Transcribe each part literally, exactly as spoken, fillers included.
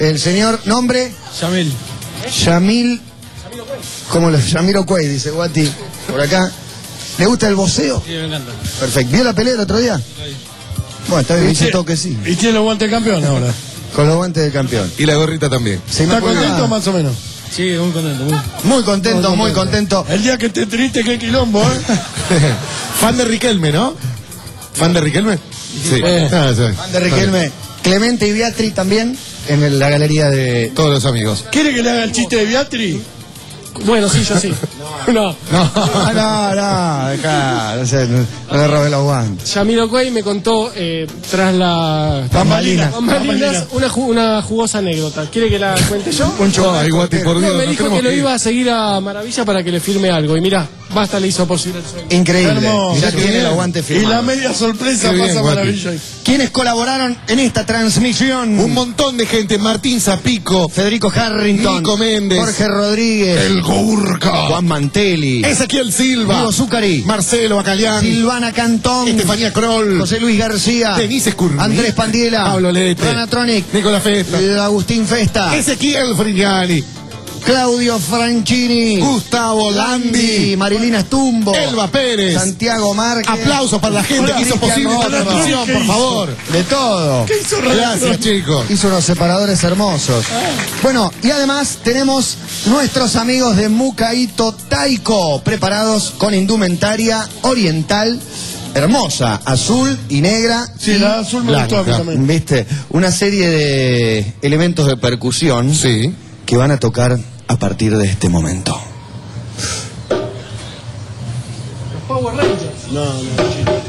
El señor, nombre. Yamil. Yamil. ¿Cómo lo? Yamiroquai, dice Guati. Por acá. ¿Le gusta el boxeo? Sí, me encanta. Perfecto. ¿Vio la pelea el otro día? Sí. Bueno, está bien, dice todo que sí. Y tiene los guantes de campeón ahora. Con los guantes del campeón. Y la gorrita también. Se ¿Está me acuerda- contento más o menos? Sí, muy contento. Muy, Muy contento, muy contento. El día que esté triste, qué quilombo, ¿eh? Fan de Riquelme, ¿no? ¿Fan de Riquelme? Sí. Eh. Ah, sí. Juan de Riquelme. Clemente y Beatriz también en el- la galería de... Todos los amigos. ¿Quiere que le haga el chiste de Beatriz? Bueno, sí, yo sí. No. No, no, no, acá, no sé, no, no le robé los guantes. Yamiroquai me contó eh, tras la Bambalinas. bambalinas una, ju- una jugosa anécdota. ¿Quiere que la cuente yo? Un churrasco. Ay, Guati, por Dios. No, me nos dijo tenemos que lo ir. iba a seguir a Maravilla para que le firme algo. Y mirá, basta le hizo posible el sueño. Increíble. Hermoso. Mirá Qué que tiene bien. los guantes Y la firmados. media sorpresa Qué bien, pasa Guati. maravilla. ¿Quiénes colaboraron en esta transmisión? Un montón de gente. Martín Zapico. Federico Harrington, Nico Méndez. Jorge Rodríguez, El Gourka. Juan Mantelli, Ezequiel Silva. Diego Zúcari, Marcelo Bacalián. Silvana Cantón, Estefanía Kroll. José Luis García, Denise Escurri. Andrés Pandiela, Pablo Lete. Rana Tronic, Nicolás Festa. Agustín Festa, Ezequiel Frignani. Claudio Franchini, Gustavo Landi. Marilina Stumbo, Elba Pérez. Santiago Márquez. Aplausos para la gente que hizo Cristian posible esta Otto. transmisión, por favor. De todo. ¿Qué hizo Rodríguez? Gracias, chicos. Hizo unos separadores hermosos. Bueno, y además tenemos nuestros amigos de Mucaito Taiko, preparados con indumentaria oriental hermosa, azul y negra. Sí, y la azul me gustó a mí blanca. también. ¿Viste? Una serie de elementos de percusión Sí. que van a tocar a partir de este momento. Power Rangers. No, no,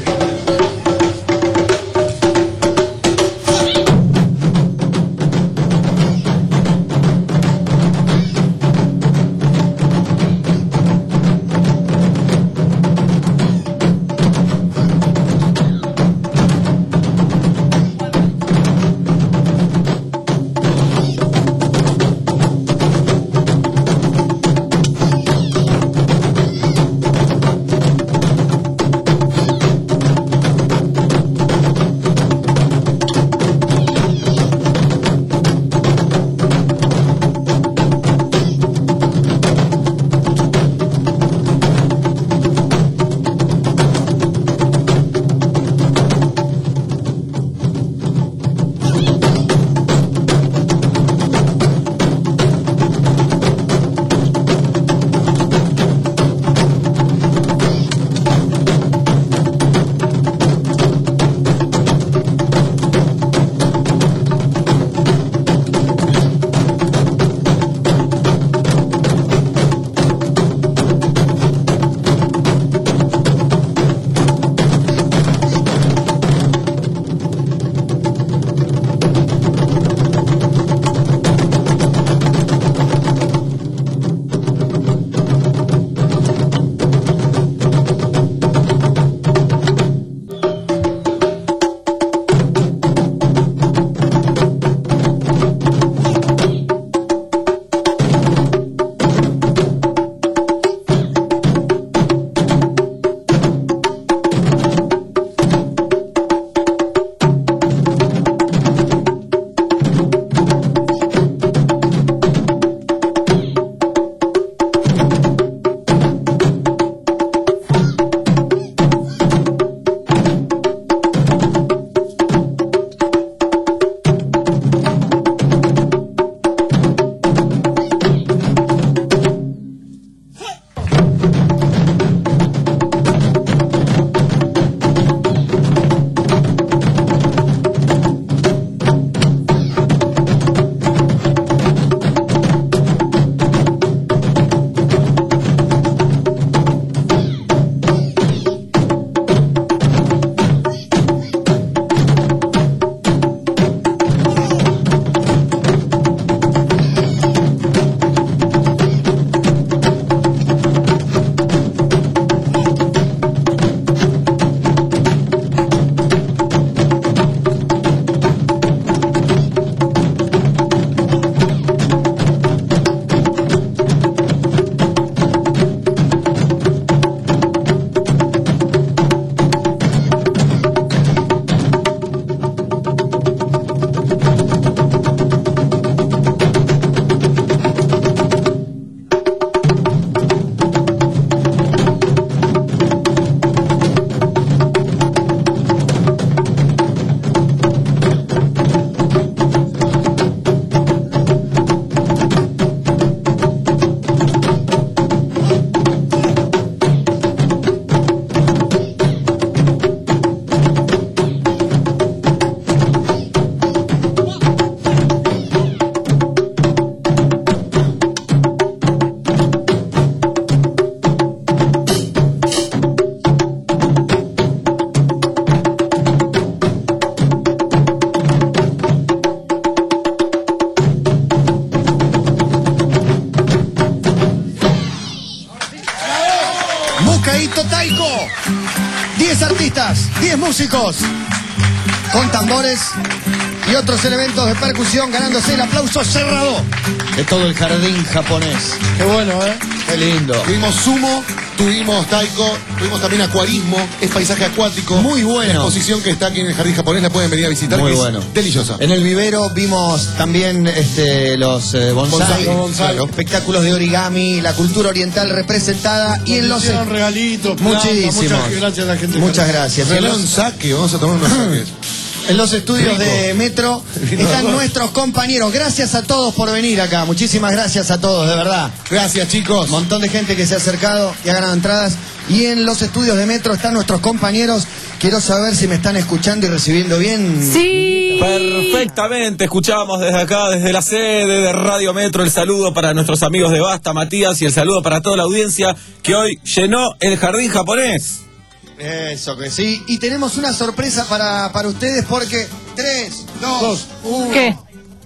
bandas, diez músicos, con tambores y otros elementos de percusión, ganándose el aplauso cerrado de todo el jardín japonés. Qué bueno, ¿eh? Qué lindo. Tuvimos sumo, tuvimos taiko, tuvimos también acuarismo, es paisaje acuático. Muy bueno. La exposición que está aquí en el jardín japonés la pueden venir a visitar. Muy que bueno. Es deliciosa. En el vivero vimos también este, los eh, bonsai, Bonsai, los bonsai. claro, espectáculos de origami, la cultura oriental representada y en los hicieron regalitos, plantas, muchísimos. muchas gracias a la gente. Muchas gracias. En Regalaron los, saque, vamos a tomar unos saques. en los estudios Rico. de Metro Rico. están nuestros compañeros. Gracias a todos por venir acá. Muchísimas gracias a todos, de verdad. Gracias, chicos. Un montón de gente que se ha acercado y ha ganado entradas. Y en los estudios de Metro están nuestros compañeros. Quiero saber si me están escuchando y recibiendo bien. Sí. Perfectamente, escuchábamos desde acá, desde la sede de Radio Metro, el saludo para nuestros amigos de Basta, Matías, y el saludo para toda la audiencia que hoy llenó el jardín japonés. Eso que sí. Y tenemos una sorpresa para, para ustedes porque tres, dos, uno. ¿Qué?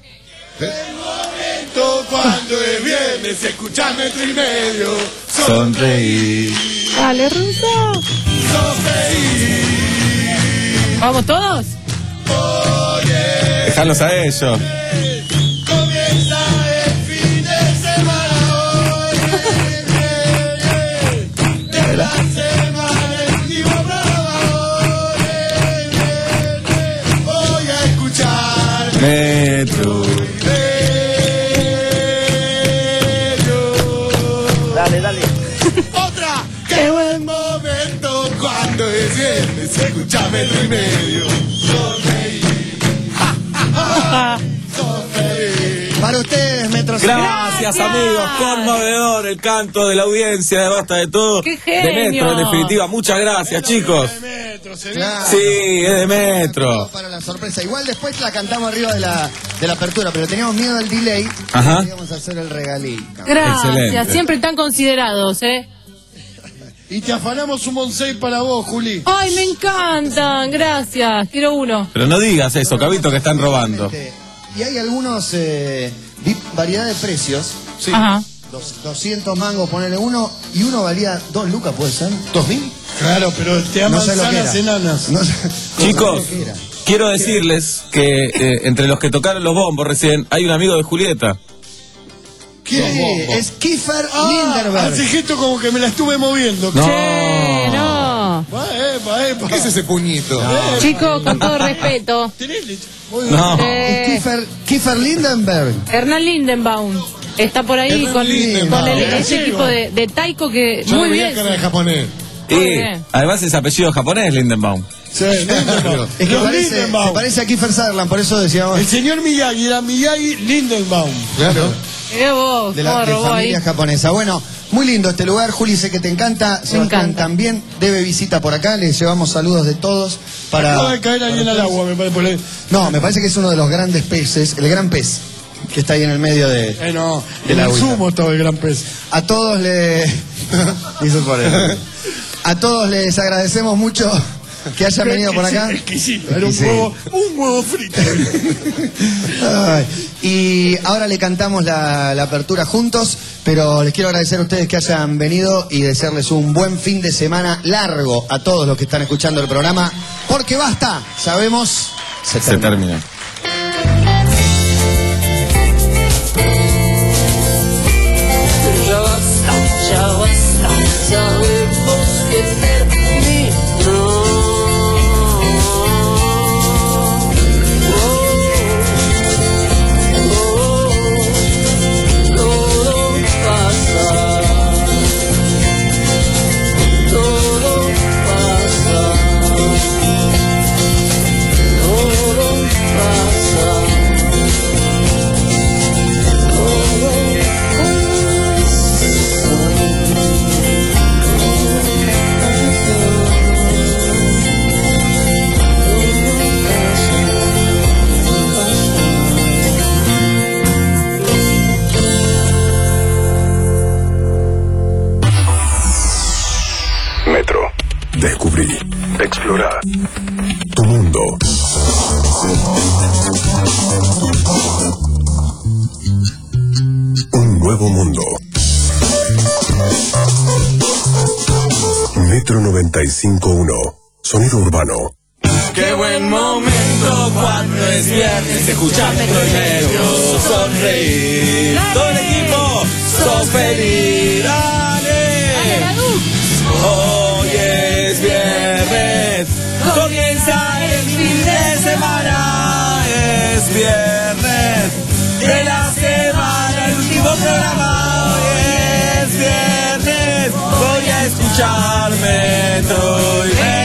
Cuando es viernes, escuchar Metro y Medio. Sonreír. Dale, Ruso. ¿Vamos todos? Dejarlos a ellos. Comienza el fin de semana. De la semana el vivo programa. Voy a escuchar Metro. Dale, dale. Otra. Qué buen momento cuando es viernes, escucha Metro y Medio. Sonreír. Ja, ja, ja. Sonreír. Para ustedes, Metro. Gracias, Gracias. amigos, conmovedor el canto de la audiencia de Basta de Todo. ¡Qué De genio! Metro, en definitiva, muchas gracias, chicos. De Metro, se Claro. Sí, es de Metro. Para la sorpresa. Igual después la cantamos arriba de la, de la apertura, pero teníamos miedo del delay. Ajá. Íbamos a hacer el regalito. Gracias, Excelente. siempre tan considerados, ¿eh? Y te afanamos un bonsai para vos, Juli. Ay, me encantan, gracias. Quiero uno. Pero no digas eso, Cabito, que están robando. Y hay algunos eh, vi- variedad de precios. Sí. Ajá. Dos- doscientos mangos, ponele uno, y uno valía dos lucas, ¿puede ser? ¿Dos mil? Claro, pero te No aman sé lo que sanas era. enanas. No sé- Chicos, no sé lo que era. quiero decirles que eh, entre los que tocaron los bombos recién, hay un amigo de Julieta. Sí, es Kiefer Ah, Lindenberg. hace gesto como que me la estuve moviendo. No. Che, no. Va, epa, epa. ¿Qué es ese puñito? Chicos, con todo respeto. ¿Tenés leche? Muy bien. No. Es Eh, Kiefer, Kiefer Lindenberg. Hernán Lindenbaum. Está por ahí Hernán con, Lindenbaum. con el- ese Gallego. equipo de, de taiko que Yo muy no veía bien. cara de japonés. Muy Y bien. además es apellido japonés, Lindenbaum. Sí, Lindenbaum. Es que Los parece, se Lindenbaum. parece a Kiefer Sutherland, por eso decíamos El señor Miyagi era Miyagi Lindenbaum. Claro. Mirá vos, de la cómo de robó ahí. familia japonesa. Bueno, muy lindo este lugar, Juli, sé que te encanta. Sebastián encanta. también debe visita por acá, le llevamos saludos de todos. Para, Acaba de caer alguien al agua, me parece. por ahí. No, me parece que es uno de los grandes peces, el gran pez que está ahí en el medio de... Eh, no, De en la el agüita. sumo estaba el gran pez. A todos le... Hizo por él. A todos les agradecemos mucho que hayan venido por acá. Exquisito, era un Sí. huevo, un huevo frito. Ay, y ahora le cantamos la, la apertura juntos, pero les quiero agradecer a ustedes que hayan venido y desearles un buen fin de semana largo a todos los que están escuchando el programa, porque basta, sabemos, se Se termina. termina. Ya basta, ya basta, sabemos que terminó. Oh, oh, todo pasa, todo pasa, todo pasa, Metro. Descubrí. Explorar. Tu mundo. Un nuevo mundo. Metro noventa y cinco punto uno. Sonido urbano. Qué buen momento cuando es viernes, escuchar Metro y Medio, sonreír. Todo el equipo, sos feliz, dale. Hoy es viernes, comienza el fin de semana. Es viernes de la semana, el último programa. Hoy es viernes, voy a escuchar Metro y Medio.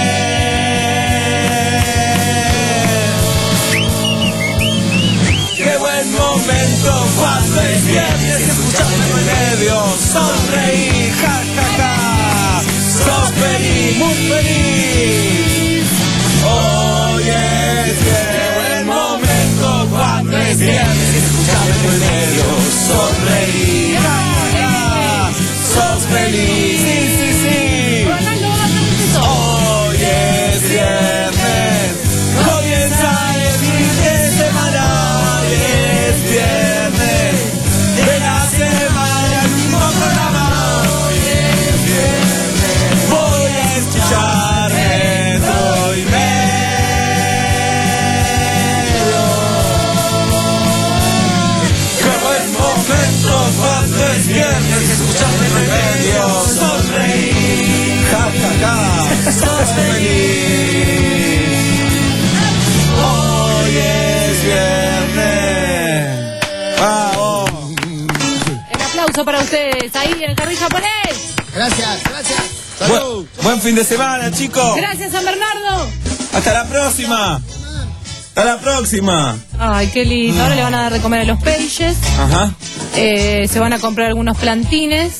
Momento cuando es viernes, escuchando en medio, sonreír, ja, ja, ja, sos feliz, muy feliz. Hoy es buen momento cuando es viernes, escuchando en medio, sonreír, ja, ja, ja, sos feliz, sí, sí, sí. Hoy es viernes, comienza el fin de semana. Viernes de la semana, el mismo programa. Hoy es viernes, voy a escuchar Metro y Medio. Qué buen momento cuando es viernes, escuchar Metro y Medio, sonreír, ja, ja, ja, sos feliz. Hoy es viernes. ¡Vamos! El aplauso para ustedes, ahí en el jardín japonés. Gracias, gracias. Buen, buen fin de semana, chicos. Gracias, San Bernardo. Hasta la próxima. Hasta la próxima. Ay, qué lindo. Ahora le van a dar de comer a los peixes. Ajá. Eh, se van a comprar algunos plantines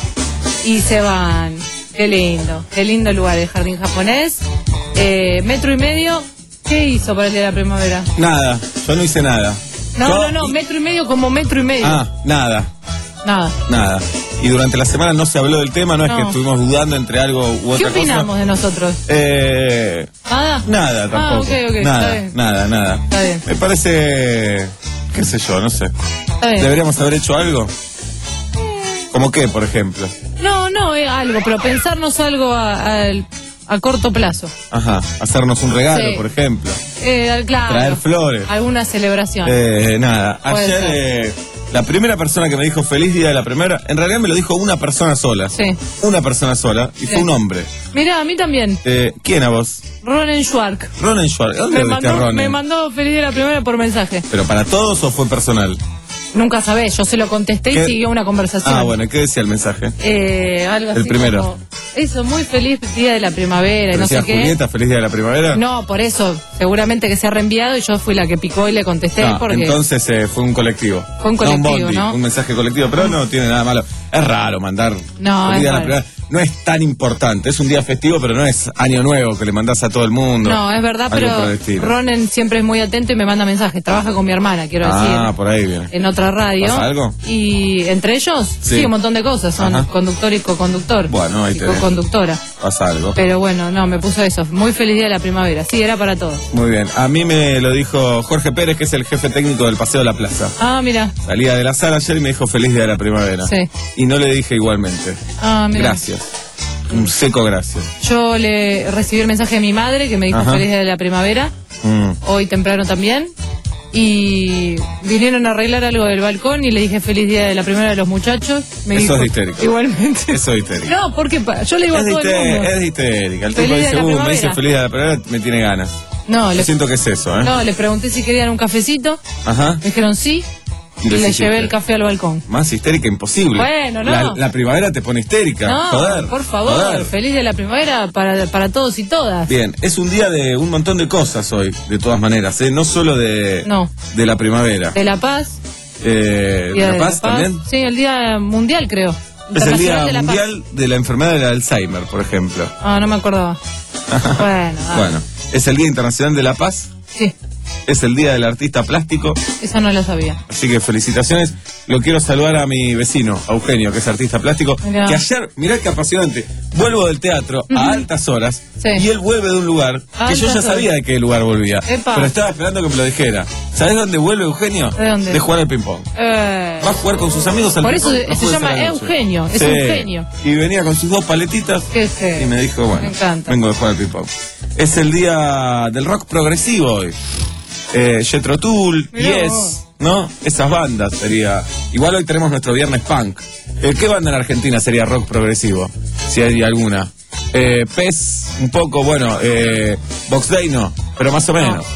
y se van. Qué lindo. Qué lindo lugar el jardín japonés. Eh, metro y medio. ¿Qué hizo para el día de la primavera? Nada, yo no hice nada. No, Yo- no, no, metro y medio como metro y medio. Ah, nada, Nada. nada. Y durante la semana no se habló del tema, no, es No. que estuvimos dudando entre algo u ¿Qué otra opinamos cosa. de nosotros? Eh, ¿Nada? nada tampoco. Ah, ok, ok, nada, está bien. nada, nada. Está bien. Me parece, qué sé yo, no sé. Está bien. Deberíamos haber hecho algo. ¿Cómo qué, por ejemplo? No, no, es algo, pero pensarnos algo a, a- a corto plazo. Ajá, hacernos un regalo, Sí. por ejemplo. Eh, claro. Traer flores. Alguna celebración. Eh, nada, Puede ayer ser. eh, la primera persona que me dijo feliz día de la primera, en realidad me lo dijo una persona sola. Sí. Una persona sola, y Sí. fue un hombre. Mirá, a mí también. Eh, ¿Quién a vos? Ronen Schwark. Ronen Schwartz. ¿Dónde Me lo viste a mandó, Ronen? me mandó feliz día de la primera por mensaje. ¿Pero para todos o fue personal? Nunca sabés, yo se lo contesté y ¿Qué? siguió una conversación. Ah, bueno, ¿qué decía el mensaje? Eh, algo así El primero. como, eso, muy feliz día de la primavera y no ¿Decía sé qué. Julieta, feliz día de la primavera? No, por eso, seguramente que se ha reenviado y yo fui la que picó y le contesté No, porque... entonces eh, fue un colectivo. Fue un colectivo, no un bondi, ¿no? un mensaje colectivo, pero no tiene nada malo. Es raro mandar No, feliz es día de la raro. primavera. No es tan importante, es un día festivo, pero no es año nuevo que le mandás a todo el mundo. No, es verdad, Algo por el pero estilo. Ronen siempre es muy atento y me manda mensajes. Trabaja con mi hermana, quiero Ah, decir. por ahí viene. En otra radio. ¿Pasa algo? Y entre ellos, sí, Sí. un montón de cosas. Son Ajá. conductor y co-conductor. Bueno, ahí y tenés. co-conductora. Pasa algo. Pero bueno, no, me puso eso. Muy feliz día de la primavera. Sí, era para todos. Muy bien. A mí me lo dijo Jorge Pérez, que es el jefe técnico del Paseo de la Plaza. Ah, mira. Salía de la sala ayer y me dijo feliz día de la primavera. Sí. Y no le dije igualmente. Ah, mira. Gracias. Un seco gracias. Yo le recibí el mensaje de mi madre que me dijo Ajá. feliz día de la primavera. Mm. Hoy temprano también. Y vinieron a arreglar algo del balcón y le dije feliz día de la primavera a los muchachos. Me Eso dijo, es de histérico. Igualmente. Eso es histérico. No, porque pa- yo le digo Es a de, todo el histérica, mundo. es de histérica. El Feliz tipo día dice, de la uh, me primavera". dice feliz día de la primavera, me tiene ganas. No, Yo le, siento que es eso, ¿eh? no, le pregunté si querían un cafecito. Ajá. Me dijeron sí. Y Y, les le hiciste. llevé el café al balcón. Más histérica imposible. Bueno, no. La, la primavera te pone histérica. No, Joder. por favor, joder. feliz día de la primavera para, para todos y todas. Bien, es un día de un montón de cosas hoy, de todas maneras, ¿eh? No solo de, No. de la primavera. De la Paz. Eh, Día ¿de de la Paz también? Sí, el día mundial, creo. Es el Día Internacional de la Paz. Mundial de la Enfermedad del Alzheimer, por ejemplo. Ah, no me acordaba. Bueno, ah, Bueno, es el Día Internacional de la Paz, sí, es el Día del Artista Plástico, eso no lo sabía. así que felicitaciones. lo quiero saludar a mi vecino, a Eugenio, que es artista plástico, Mirá. que ayer, mirá qué apasionante, vuelvo del teatro a altas horas Sí. y él vuelve de un lugar que Altas yo ya horas. sabía de qué lugar volvía, Epa. pero estaba esperando que me lo dijera. ¿Sabés dónde vuelve Eugenio? ¿De dónde? De jugar al ping-pong. Eh, Va a jugar con sus amigos al Por eso ping-pong. No se puede llama ser a la noche. Eugenio, es un genio. Y venía con sus dos paletitas Qué genio. y me dijo, bueno, Me encanta. vengo de jugar al ping-pong. Es el día del rock progresivo hoy. Eh, Jethro Tull, Mirá Yes, vos. ¿no? Esas bandas sería. Igual hoy tenemos nuestro viernes punk. Eh, ¿Qué banda en Argentina sería rock progresivo? Si hay alguna. Eh, Pez, un poco, bueno, eh, Box Day no, pero más o menos.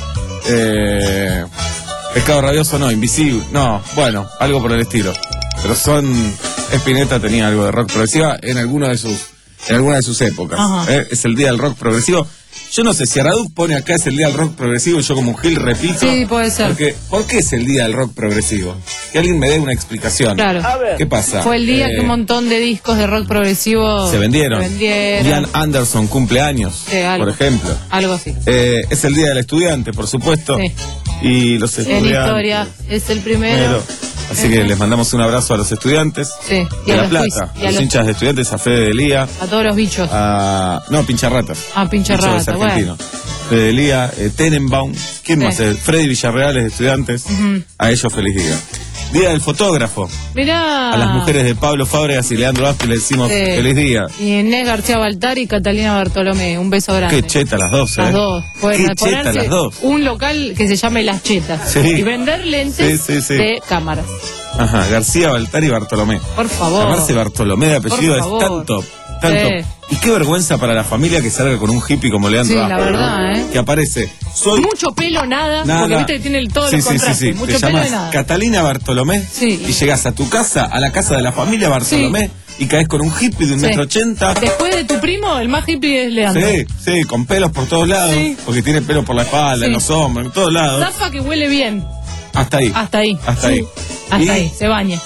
Eh, Pescado Rabioso no, Invisible, no, bueno, algo por el estilo. Pero son. Spinetta tenía algo de rock progresiva en alguno de sus, en alguna de sus épocas. Ajá. Eh, Es el día del rock progresivo. Yo no sé si Araduc pone acá es el día del rock progresivo y yo como un gil repito. Sí, puede ser. Porque, ¿por qué es el día del rock progresivo? Que alguien me dé una explicación. Claro. ¿Qué pasa? Fue el día Eh, que un montón de discos de rock progresivo se vendieron. se vendieron. Ian Anderson cumple años, Sí, algo. por ejemplo. Algo así. Eh, es el día del estudiante, por supuesto. Sí. Y los En estudiantes. historia es el primero. Así que les mandamos un abrazo a los estudiantes Sí. Y de a La los Plata, quiz, y a los los- hinchas de estudiantes, a Fede Delía, A todos los bichos. a... No, Pincharratas. Ah, Pincharratas, Bicho es bueno. argentino. Fede Delía, eh, Tenenbaum, ¿quién Sí. más? es? Freddy Villarreal es de estudiantes. A ellos feliz día. Día del fotógrafo. Mirá. A las mujeres de Pablo Fábregas y Leandro Aspi le decimos Sí. feliz día. Y Inés García Baltar y Catalina Bartolomé. Un beso grande. Qué cheta las dos, ¿eh? Las dos. Pueden Qué cheta ponerse las dos. un local que se llame Las Chetas. Sí. Y vender lentes Sí, sí, sí. de cámaras. Ajá, García, Baltar y Bartolomé. Por favor. Llamarse Bartolomé de apellido Por es favor. tanto, tanto. Sí. Y qué vergüenza para la familia que salga con un hippie como Leandro Sí, Aspi, la ¿no? verdad, ¿eh? Que aparece. Soy Mucho pelo, nada. nada. Porque viste que tiene el- todos sí, los sí, sí, contrastes. sí. Mucho Te pelo y llamas nada. Catalina Bartolomé Sí. y llegas a tu casa, a la casa de la familia Bartolomé y caes con un hippie de un Sí. metro ochenta. Después de tu primo, el más hippie es Leandro. Sí, sí, con pelos por todos lados, Sí. porque tiene pelo por la espalda, Sí. en los hombros, en todos lados. Zafa que huele bien. Hasta ahí. Hasta ahí. Hasta Sí. ahí. Hasta Y, ahí. Se baña.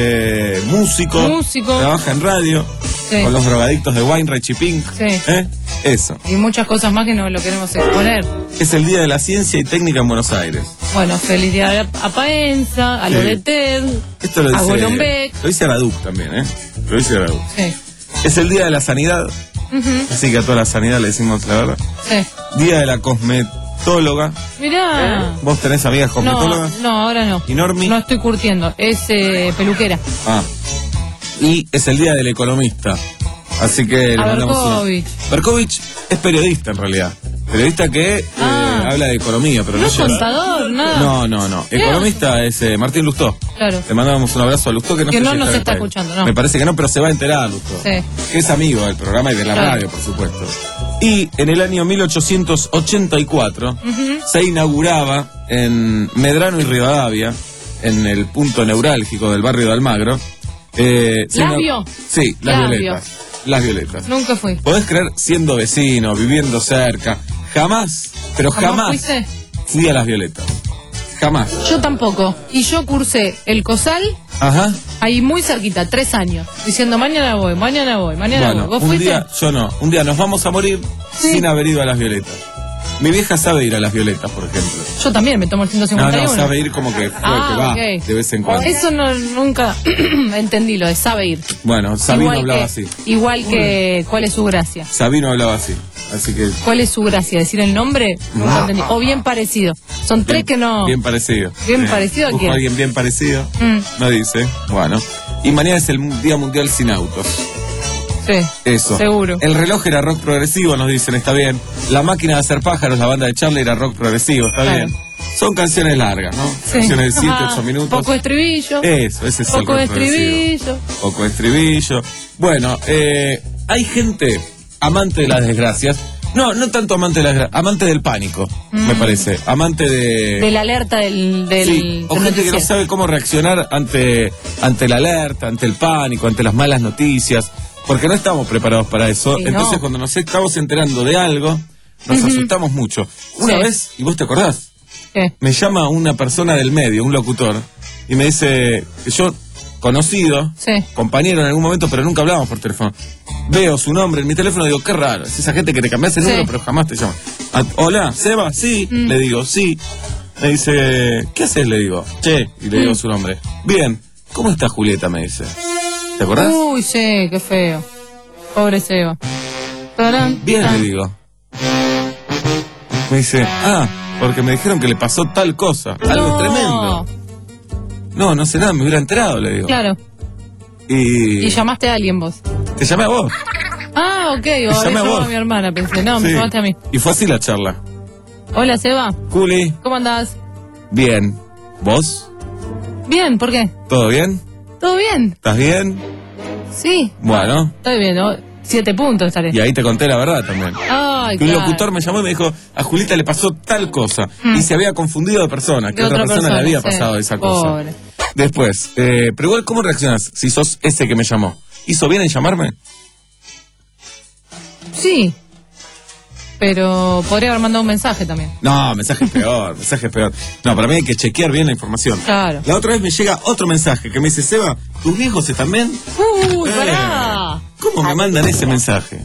eh, músico, Músico. trabaja en radio, Sí. con los drogadictos de Weinreich y Pink. Sí. ¿Eh? Eso. Y muchas cosas más que no lo queremos exponer. Es el Día de la Ciencia y Técnica en Buenos Aires. Bueno, feliz día a Paenza, a lo Sí. de Ted, Esto lo a dice, Golombek. lo dice Araduc también, ¿eh? Lo dice Araduc. Sí. Es el Día de la Sanidad, Ujú. así que a toda la sanidad le decimos la verdad. Sí. Día de la Cosmetóloga. Mirá. ¿Vos tenés amigas No, cosmetólogas? no, ahora no. ¿Y Normi? No estoy curtiendo. Es eh, peluquera. Ah. Y es el Día del Economista. Así que le A mandamos una- Berkovich. Berkovich es periodista en realidad. Periodista que eh, Ah. habla de economía, pero No no, es lleva- contador, nada. No, no, no. ¿Qué Economista es eh, Martín Lustó. Claro. Le mandamos un abrazo a Lustó que no, Que sé no si nos en el está país. escuchando, no. Me parece que no, pero se va a enterar Lustó. Sí. Que es amigo del programa y de la Claro. radio, por supuesto. Y en el año mil ochocientos ochenta y cuatro se inauguraba en Medrano y Rivadavia, en el punto neurálgico del barrio de Almagro. Eh, se ina- ¿Labio? Sí, las Labio. violetas. Las violetas. Nunca fui. Podés creer, siendo vecino, viviendo cerca, jamás, pero ¿Jamás jamás, fuiste? fui a las violetas. Jamás. Yo tampoco. Y yo cursé el COSAL Ajá. ahí muy cerquita, tres años, diciendo mañana voy, mañana voy, mañana Bueno, voy. ¿Vos un fuiste? día, yo no, un día nos vamos a morir Sí. sin haber ido a las violetas. Mi vieja sabe ir a las violetas, por ejemplo. Yo también me tomo el ciento No, cincuenta y uno. no, sabe ir como que, fue, Ah, que va ok. de vez en cuando. Eso no, nunca entendí lo de sabe ir. Bueno, Sabino igual hablaba que, así. Igual que, ¿cuál es su gracia? Sabino hablaba así. Así que. ¿Cuál es su gracia? ¿Decir el nombre? Nunca entendí. O bien parecido. Son tres que no. Bien parecido. Bien parecido a Busco quién. a alguien bien parecido. Mm. No dice. Bueno. Y mañana es el Día Mundial sin Autos. Sí. Eso. Seguro. El reloj era rock progresivo, nos dicen, está bien. La máquina de hacer pájaros, la banda de Charlie, era rock progresivo, está Claro. bien. Son canciones largas, ¿no? Sí. Canciones de siete, Ah, ocho minutos. Poco estribillo. Eso, ese es el Poco rock de progresivo. estribillo. Poco estribillo. Bueno, eh, hay gente amante de las desgracias. No, no tanto amante de las desgracias, amante del pánico, me parece. Amante de... De la alerta del, del, Sí, o del gente que no noticiero. sabe cómo reaccionar ante, ante la alerta, ante el pánico, ante las malas noticias, porque no estamos preparados para eso. Sí, Entonces, no. cuando nos estamos enterando de algo, nos asustamos mucho. Una Sí. vez, y vos te acordás, ¿Qué? me llama una persona del medio, un locutor, y me dice que yo, conocido, Sí. compañero en algún momento, pero nunca hablábamos por teléfono. Veo su nombre en mi teléfono y digo, qué raro, es esa gente que te cambias el Sí. número, pero jamás te llama. Ah, Hola, Seba, sí, Mm. le digo, sí. Me dice, ¿qué haces? Le digo, che, y le digo Mm. su nombre. Bien, ¿cómo está Julieta? Me dice. ¿Te acordás? Uy, sí, qué feo. Pobre Seba. Tarán, Bien, tan. le digo. Me dice, ah, porque me dijeron que le pasó tal cosa. Algo No. tremendo. No, no sé nada, me hubiera enterado, le digo. Claro. Y... Y llamaste a alguien vos. Te llamé a vos. Ah, ok. O llamé había a llamado vos. a mi hermana, pensé. No, me Sí. llamaste a mí. Y fue así la charla. Hola, Seba. Juli, ¿Cómo andás? bien. ¿Vos? Bien, ¿por qué? ¿Todo bien? ¿Todo bien? ¿Estás bien? Sí. Bueno. Estoy bien, ¿no? Siete puntos estaré. Y ahí te conté la verdad también. Ay, Que un claro. locutor me llamó y me dijo, a Julita le pasó tal cosa. Mm. Y se había confundido de persona, que De otra otra persona, le había persona, sí. pasado esa cosa. Pobre. Después, eh, pero igual, ¿cómo reaccionas si sos ese que me llamó? ¿Hizo bien en llamarme? Sí. Pero podría haber mandado un mensaje también. No, mensaje es peor, mensaje es peor. No, para mí hay que chequear bien la información. Claro. La otra vez me llega otro mensaje que me dice, Seba, ¿tus viejos están bien? Uy, Eh, pará. ¿Cómo me mandan ese mensaje?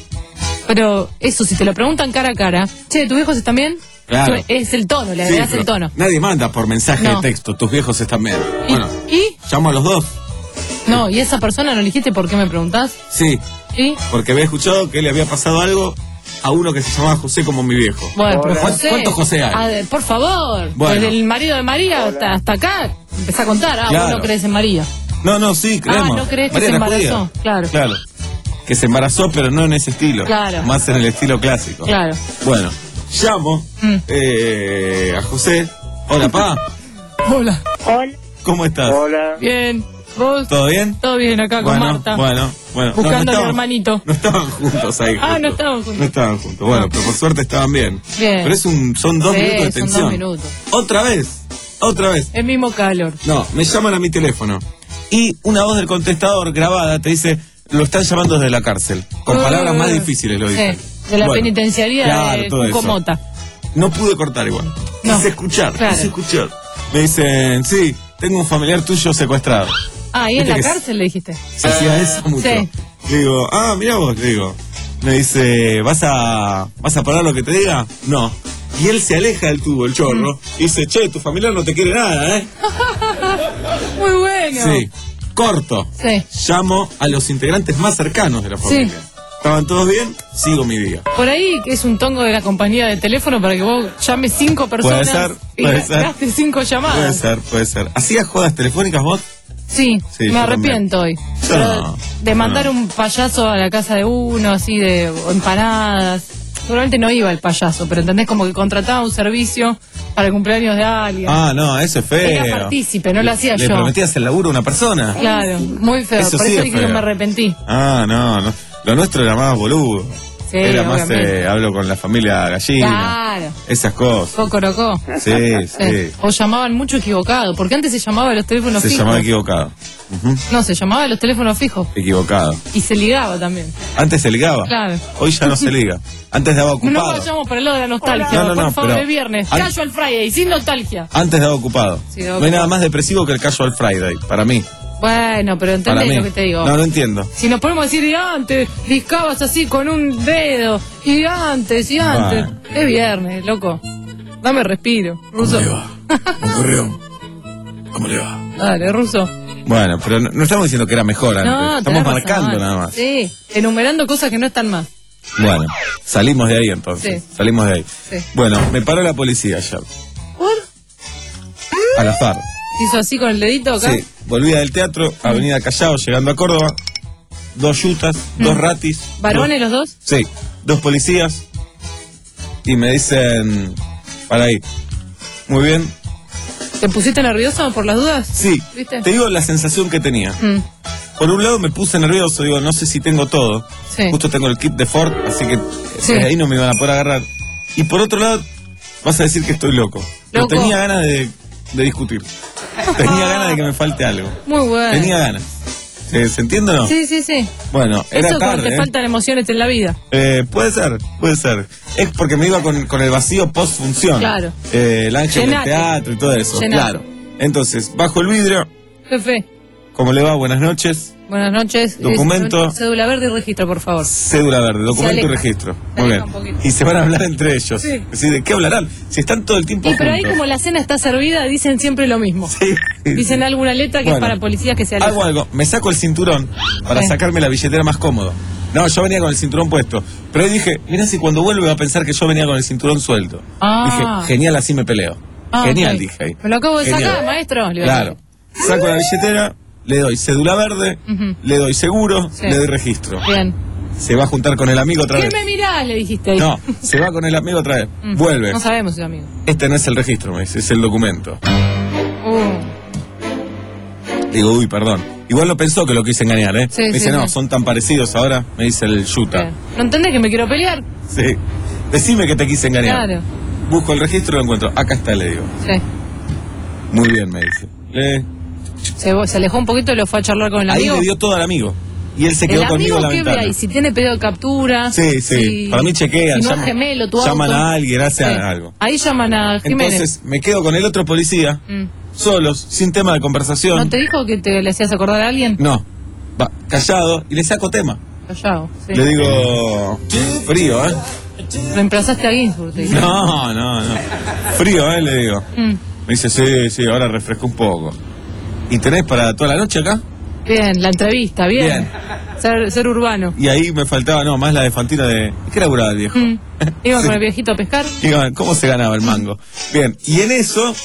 Pero eso, si te lo preguntan cara a cara, che, ¿tus hijos están bien? Claro. Es el tono, le Sí, agregás pero el tono. nadie manda por mensaje No. de texto, tus viejos están bien. ¿Y? Bueno, ¿Y? llamo a los dos. No, ¿y esa persona no le dijiste por qué me preguntás? Sí, ¿Y? porque había escuchado que le había pasado algo a uno que se llamaba José como mi viejo. Bueno, pero ¿Cuán- José. ¿Cuántos José hay? A ver, por favor. Bueno. Desde el marido de María hasta, hasta acá, empezá a contar. Ah, Claro. vos no crees en María. No, no, sí, creemos. Ah, ¿no crees que María se era judía. embarazó? Claro. Claro. Que se embarazó, pero no en ese estilo. Claro. Más en el estilo clásico. Claro. Bueno, llamo Mm. eh, a José. Hola, pa. Hola. ¿Cómo estás? Bien. ¿Vos? ¿Todo bien? Todo bien acá con Bueno, Marta. bueno, bueno. Buscando a mi estaban- hermanito. No estaban juntos ahí. Ah, justo. no estaban juntos. No estaban juntos. Bueno, No. pero por suerte estaban bien. Bien. Pero es un, son dos Sí, minutos de son tensión. dos minutos. Otra vez. Otra vez. El mismo calor. No, me llaman a mi teléfono. Y una voz del contestador grabada te dice, lo están llamando desde la cárcel. Con Uh, palabras más difíciles lo dice. Sí, de la Bueno, penitenciaría claro, de todo eso. Cucomota. No pude cortar igual. No. Quise escuchar, Claro. quise escuchar. Me dicen, sí, tengo un familiar tuyo secuestrado. Ah, ¿y en Viste la que cárcel le dijiste? Se hacía eso mucho. Sí. Le digo, ah, mira vos, le digo. Me dice, ¿vas a vas a parar lo que te diga? No. Y él se aleja del tubo, el chorro, y dice, che, tu familiar no te quiere nada, ¿eh? Muy bueno. Sí. Corto. Sí. Llamo a los integrantes más cercanos de la familia. Sí. ¿Estaban todos bien? Sigo mi día. Por ahí es un tongo de la compañía de teléfono para que vos llames cinco personas ser, y puede ga- ser. gastes cinco Puede llamadas. ser, puede ser. ¿Hacías jodas telefónicas vos? Sí, Sí, me yo arrepiento hoy. Yo Pero no, de yo mandar no. un payaso a la casa de uno, así de o empanadas. Probablemente no iba el payaso, pero entendés como que contrataba un servicio para el cumpleaños de alguien. Ah, no, eso es feo. Era partícipe, no lo hacía ¿Le yo. prometías el laburo a una persona? Claro, muy feo. Eso Por sí eso es dije que feo. me arrepentí. Ah, no, no. Lo nuestro era más boludo. Sí, era más, obviamente. eh, hablo con la familia gallina. Claro. Esas cosas. Cocorocó. Sí, Sí. sí. O llamaban mucho equivocado, porque antes se llamaba a los teléfonos Se fijos. llamaba equivocado. Ujú, No, se llamaba a los teléfonos fijos. equivocado. Y se ligaba también. Antes se ligaba. Claro. Hoy ya no se liga. Antes daba No ocupado. vayamos por el lado de la nostalgia. No, no, por no, favor, pero- el viernes. An- Casual Friday, sin nostalgia. Antes daba ocupado. Sí, daba no hay nada ocupado. más depresivo que el Casual Friday, para mí. Bueno, pero Para entendés mí. lo que te digo. No, no entiendo. Si nos podemos decir y antes, discabas así con un dedo, y antes, y antes. Bueno. Es viernes, loco. Dame respiro. Ruso. Ocurrió. ¿Cómo le va? Dale, ruso. Bueno, pero no, no estamos diciendo que era mejor antes. No, estamos tenés marcando razón. nada más. Sí, enumerando cosas que no están más. Bueno, salimos de ahí entonces. Sí. Salimos de ahí. Sí. Bueno, me paró la policía ayer. ¿Por? Al azar. Hizo así con el dedito acá. Sí, volvía del teatro, Avenida Callao, llegando a Córdoba. Dos yutas, dos ratis. ¿Varones dos- los dos? Sí, dos policías. Y me dicen, para ahí. Muy bien. ¿Te pusiste nervioso por las dudas? Sí, ¿Viste? te digo la sensación que tenía. Mm, Por un lado me puse nervioso, digo, no sé si tengo todo. Sí. Justo tengo el kit de Ford, así que Sí. desde ahí no me iban a poder agarrar. Y por otro lado, vas a decir que estoy loco. Pero Loco. tenía ganas de, de discutir. Tenía ganas de que me falte algo. Muy bueno. Tenía ganas. ¿Se, ¿se entiende o no? Sí, sí, sí. Bueno, era Eso cuando tarde. te ¿eh? faltan emociones en la vida. Eh, puede ser, puede ser. Es porque me iba con, con el vacío post función. Claro. Eh, el ángel Llenate. del teatro y todo eso. Llenate. Claro. Entonces, bajo el vidrio, Jefe. ¿Cómo le va? Buenas noches. Buenas noches. Documento. Eh, Cédula verde y registro, por favor. Cédula verde, documento y aleja. registro. Se Muy aleja bien. un poquito. Y se van a hablar entre ellos. Sí. Sí, ¿de qué hablarán? Si están todo el tiempo Sí, pero ahí juntos. como la cena está servida, dicen siempre lo mismo. Sí. Dicen alguna letra que Bueno, es para policías que se alejan. Hago algo, me saco el cinturón para Sí. sacarme la billetera más cómodo. No, yo venía con el cinturón puesto. Pero ahí dije, mirá si cuando vuelve va a pensar que yo venía con el cinturón suelto. Ah. Dije, genial, así me peleo. Ah, Genial, ok. dije ahí. Me lo acabo de Genial. sacar, maestro. Le digo. Claro. Saco la billetera, le doy cédula verde, Ujú. le doy seguro, Sí. le doy registro. Bien. Se va a juntar con el amigo otra ¿Qué vez. me mirás? Le dijiste ahí. No, se va con el amigo otra vez. Mm. Vuelve. No sabemos si es amigo. Este no es el registro, me dice, es el documento. Uh, Digo, uy, perdón. Igual lo pensó que lo quise engañar, ¿eh? Sí, me dice, sí, no, sí. son tan parecidos ahora, me dice el yuta. bien. ¿No entendés que me quiero pelear? Sí. Decime que te quise engañar. Claro. Busco el registro y lo encuentro. Acá está, le digo. Sí. Muy bien, me dice. Le... Se, se alejó un poquito y lo fue a charlar con el Ahí amigo. le dio todo al amigo. Y él se ¿El quedó amigo conmigo en la qué ve ventana. ahí? Si tiene pedido de captura. Sí, sí. si- Para mí chequean. Si no llaman, es gemelo, tu llaman auto. a alguien, hacen Sí. algo. Ahí llaman a Jiménez. Entonces me quedo con el otro policía, Mm. solos, sin tema de conversación. ¿No te dijo que te le hacías acordar a alguien? No. Va, callado, y le saco tema. Callado. Sí. Le digo, frío, ¿eh? Reemplazaste a Ginsburg, te dije. No, no, no. Frío, ¿eh? Le digo. Mm. Me dice, sí, sí, ahora refresco un poco. ¿Y tenés para toda la noche acá? Bien, la entrevista, bien. Bien. Ser, ser urbano. Y ahí me faltaba, no, más la de Fantina de... ¿Qué laburaba el viejo? Mm. Iba Sí. con el viejito a pescar. Digan, ¿cómo se ganaba el mango? Bien, y en eso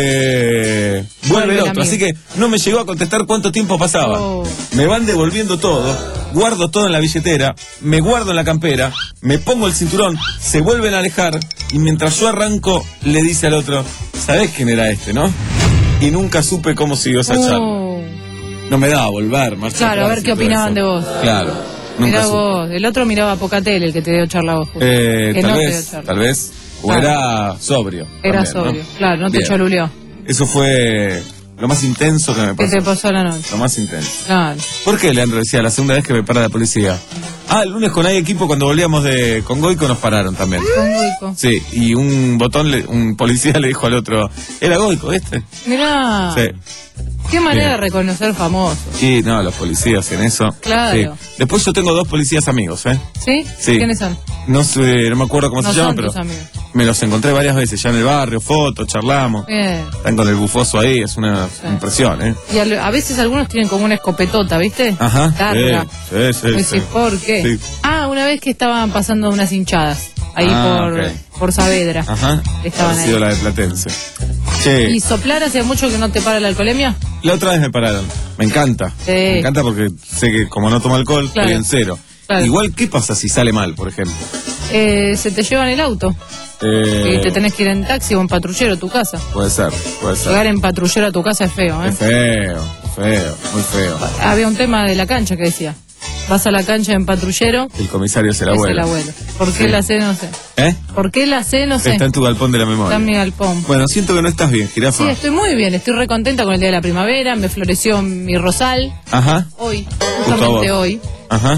eh, vuelve Vuelve el el otro, amigo. así que no me llegó a contestar cuánto tiempo pasaba. Oh. Me van devolviendo todo, guardo todo en la billetera, me guardo en la campera, me pongo el cinturón, se vuelven a alejar y mientras yo arranco le dice al otro, ¿sabés quién era este, no? Y nunca supe cómo siguió esa charla. Oh. No me daba a volver, marcha Claro, a atrás ver y qué todo opinaban eso. de vos. Claro, nunca Mirá supe. vos, el otro miraba a Pocatel, el que te dio charla a vos. justo. Eh, que tal no te dio vez, charla. tal vez. O Claro. era sobrio. Era también, ¿no? sobrio, claro, no te Bien. choluleó. Eso fue lo más intenso que me ¿Qué pasó. te pasó a la noche? Lo más intenso. Claro. ¿Por qué, Leandro decía, la segunda vez que me para la policía? Ah, el lunes con hay equipo cuando volvíamos de con Goico nos pararon también. Con Goico. Sí, y un botón, le- un policía le dijo al otro, era Goico este. Mirá, Sí. qué manera Bien. de reconocer famosos. Y no, los policías en eso. Claro. Sí. Después yo tengo dos policías amigos, ¿eh? ¿Sí? Sí. ¿Quiénes son? No sé, no me acuerdo cómo No se llaman, son pero tus amigos. me los encontré varias veces ya en el barrio, fotos, charlamos. Bien. Están con el bufoso ahí, es una impresión, ¿eh? Y a, a veces algunos tienen como una escopetota, ¿viste? Ajá. Larga. Sí, sí, sí. Y decís, sí. ¿por qué? Sí. Ah, una vez que estaban pasando unas hinchadas. Ahí Ah, por, ok. por Saavedra. Ajá. Estaban Ha sido ahí. la de Platense. Che, ¿Y soplar hace mucho que no te para la alcoholemia? la otra vez me pararon. Me encanta. Sí. Me encanta porque sé que como no tomo alcohol, Claro. estoy en cero. Claro. Igual, ¿qué pasa si sale mal, por ejemplo? Eh, se te llevan el auto. Eh, Y te tenés que ir en taxi o en patrullero a tu casa. Puede ser, puede ser. Llegar en patrullero a tu casa es feo, ¿eh? Es feo, feo, muy feo. Había un tema de la cancha que decía. Vas a la cancha en patrullero, El comisario es el es abuelo. el abuelo. ¿Por qué Sí. la sé? No sé. ¿Eh? ¿Por qué la sé? No sé. Está en tu galpón de la memoria. Está en mi galpón. Bueno, siento que no estás bien, jirafa. Sí, estoy muy bien, estoy re contenta con el día de la primavera, me floreció mi rosal, Ajá, hoy, Justo a justamente vos. hoy. ajá,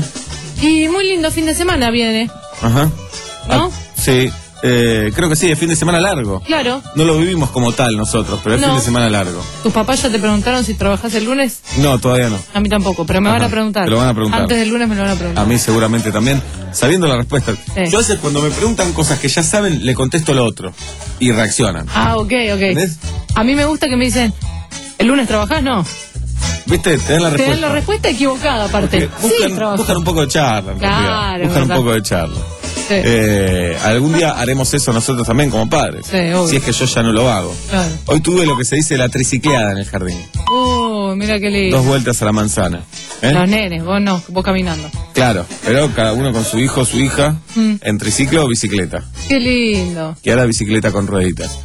Y muy lindo fin de semana viene, ajá. ¿no? Ah, sí, eh, creo que sí, es fin de semana largo. Claro. No lo vivimos como tal nosotros, pero es No. fin de semana largo. ¿Tus papás ya te preguntaron si trabajás el lunes? No, todavía no. A mí tampoco, pero me van Ajá, a preguntar. te lo van a preguntar. Antes del lunes me lo van a preguntar. A mí seguramente también, sabiendo la respuesta. Sí. Yo a veces cuando me preguntan cosas que ya saben, le contesto lo otro. Y reaccionan. Ah, ok, ok. ¿Ves? A mí me gusta que me dicen, ¿el lunes trabajás? No. ¿Viste? Te dan la Te respuesta. dan la respuesta equivocada aparte. Porque Sí, buscan, trabajo. buscan un poco de charla, en Claro, realidad. es Buscan un verdad. poco de charla. Sí. Eh, algún día haremos eso nosotros también como padres. Sí, obvio. Si es que yo ya no lo hago. Claro. Hoy tuve lo que se dice la tricicleada en el jardín. Uh, mira qué lindo. Dos vueltas a la manzana. ¿Eh? Los nenes, vos no, vos caminando. Claro, pero cada uno con su hijo o su hija Mm. en triciclo o bicicleta. Qué lindo. Que ahora bicicleta con rueditas.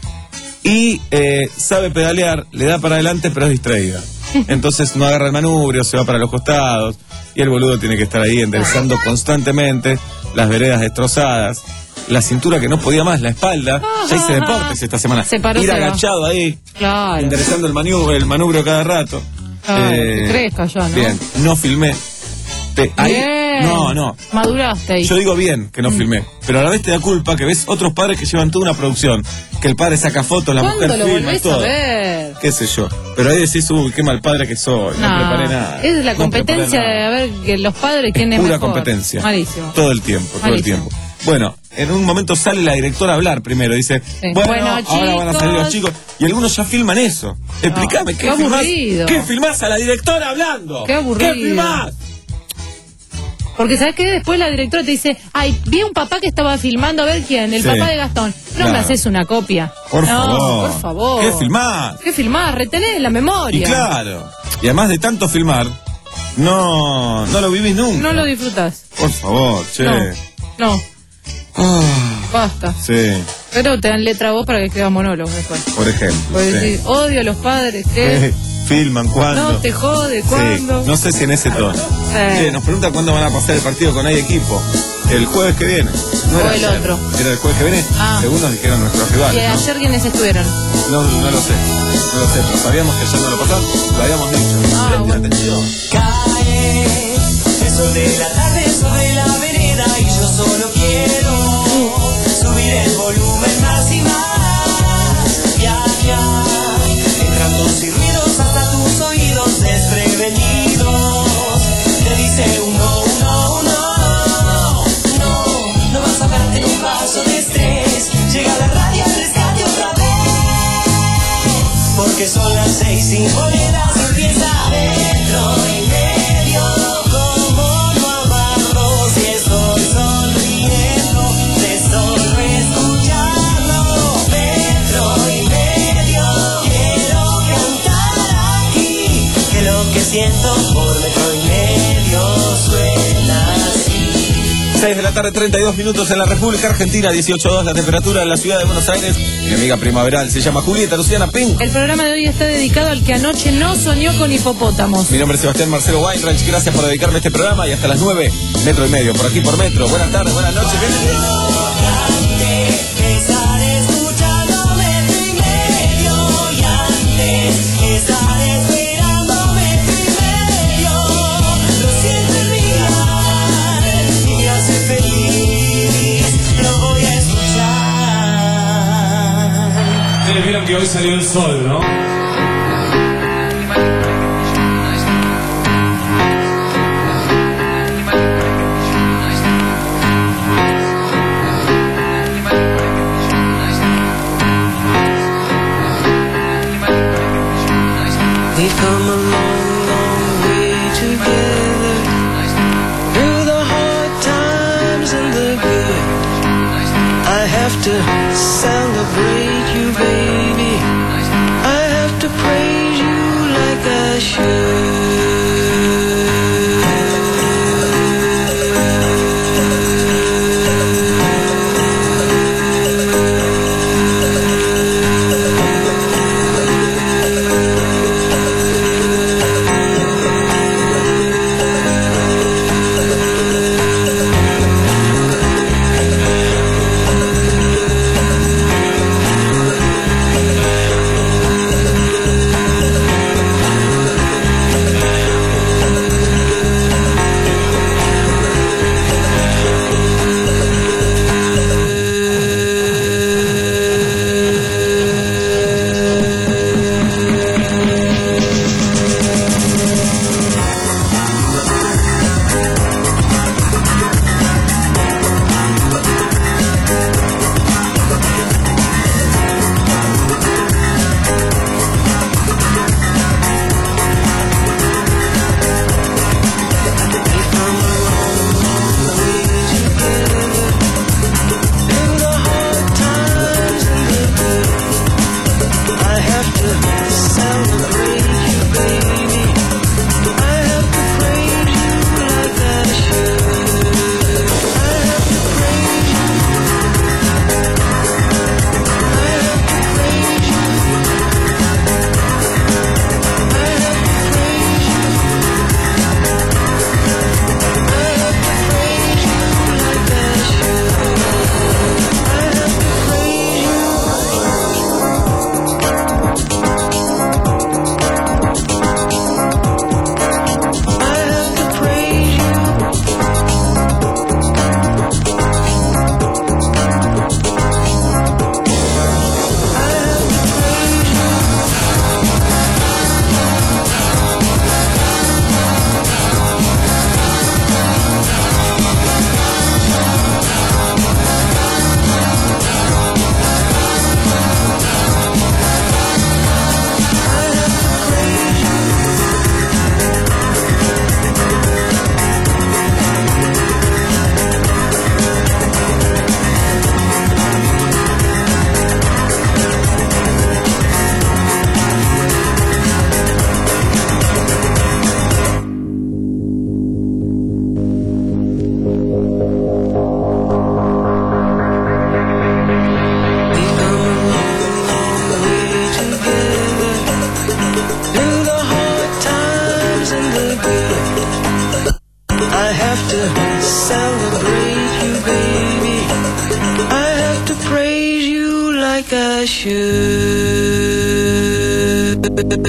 Y eh, sabe pedalear, le da para adelante, pero es distraída. Entonces no agarra el manubrio, se va para los costados. Y el boludo tiene que estar ahí enderezando constantemente, las veredas destrozadas, la cintura que no podía más, la espalda. Ya hice deportes esta semana. Se paró, Ir se va. agachado ahí, Claro. enderezando el manubrio, el manubrio cada rato. Claro, que crezca ya, ¿no? Bien, no filmé. Te- ahí- Bien. no, no. Maduraste ahí. Yo digo bien que no filmé, pero a la vez te da culpa que ves otros padres que llevan toda una producción, que el padre saca fotos, la ¿Cuándo mujer lo filma y volvés a todo. ver? qué sé yo. Pero ahí decís, uy, qué mal padre que soy, no, No, preparé nada. es la No competencia preparé de nada. a ver que los padres quién es Pura mejor. competencia. Malísimo. Todo el tiempo, todo el Malísimo. tiempo. Bueno, en un momento sale la directora a hablar primero. Dice, Sí. bueno, Bueno, ahora van a salir los chicos. chicos. Y algunos ya filman eso. Explícame, No, ¿qué qué filmás? aburrido. ¿Qué filmás a la directora hablando? Qué aburrido. ¿Qué filmás? Porque ¿sabes qué? Después la directora te dice, ay, vi un papá que estaba filmando, a ver quién, el Sí. papá de Gastón. No Claro. me haces una copia. Por no, favor. por favor. ¿Qué filmás? ¿Qué filmás? Retené la memoria. Y claro. Y además de tanto filmar, no, no lo vivís nunca. No lo disfrutás. Por favor, che. No. No. Ah, Basta. sí, Pero te dan letra a vos para que escribas monólogos después. por ejemplo. Puedes sí. decir, odio a los padres, ¿qué? Eh, Filman cuándo. No te jode, Sí, ¿cuándo? no sé si en ese tono. Eh. Che, nos pregunta cuándo van a pasar el partido con hay equipo. El jueves que viene. No O era el ayer. otro. Era el jueves que viene. Ah. Según nos dijeron nuestros Y rivales. ¿no? ayer quiénes estuvieron. No, no lo sé. No lo sé, pero sabíamos que ayer no lo pasaron. Lo habíamos dicho. Ah, Presten bueno. atención. Cae el sol de la tarde sobre la vereda y yo solo quiero subir el volumen más y más. Viajar entre autos y ruidos hasta tus oídos desprevenidos. Te dice uno, uno, uno. No, no vas a darte un paso de estrés. Llega la radio al rescate otra vez. Porque son las seis y monedas y empieza dentro y medio. Como no amarlo si estoy sonriendo de solo escucharlo. Metro y medio. Quiero cantar aquí que lo que siento por metro y medio suena así. seis de la tarde, treinta y dos minutos en la República Argentina, dieciocho grados la temperatura en la ciudad de Buenos Aires. Mi amiga primaveral se llama Julieta Luciana Pink. El programa de hoy está dedicado al que anoche no soñó con hipopótamos. Mi nombre es Sebastián Marcelo Weinreich, gracias por dedicarme a este programa y hasta las nueve, metro y medio, por aquí por metro. Buenas tardes, buenas noches. Estar escuchando metro y medio y antes estar esperando metro y medio. Lo siento en mi mirar y me hace feliz. Lo voy a escuchar. Ustedes vieron que hoy salió el sol, ¿no? We've come a long, long way together. Through the hard times and the good. I have to celebrate you, baby. I have to praise you like I should. should.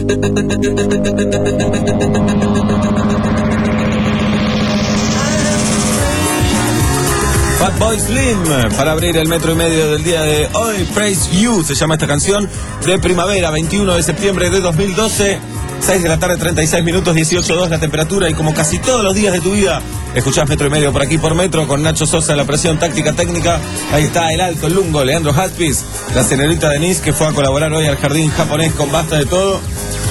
Fatboy Slim, para abrir el metro y medio del día de hoy. Praise You se llama esta canción, de primavera, veintiuno de septiembre de dos mil doce. seis de la tarde, treinta y seis minutos, dieciocho dos la temperatura. Y como casi todos los días de tu vida, escuchás metro y medio por aquí por metro, con Nacho Sosa en la presión táctica técnica. Ahí está el alto, el lungo, Leandro Haspis, la señorita Denise, que fue a colaborar hoy al Jardín Japonés con Basta de Todo.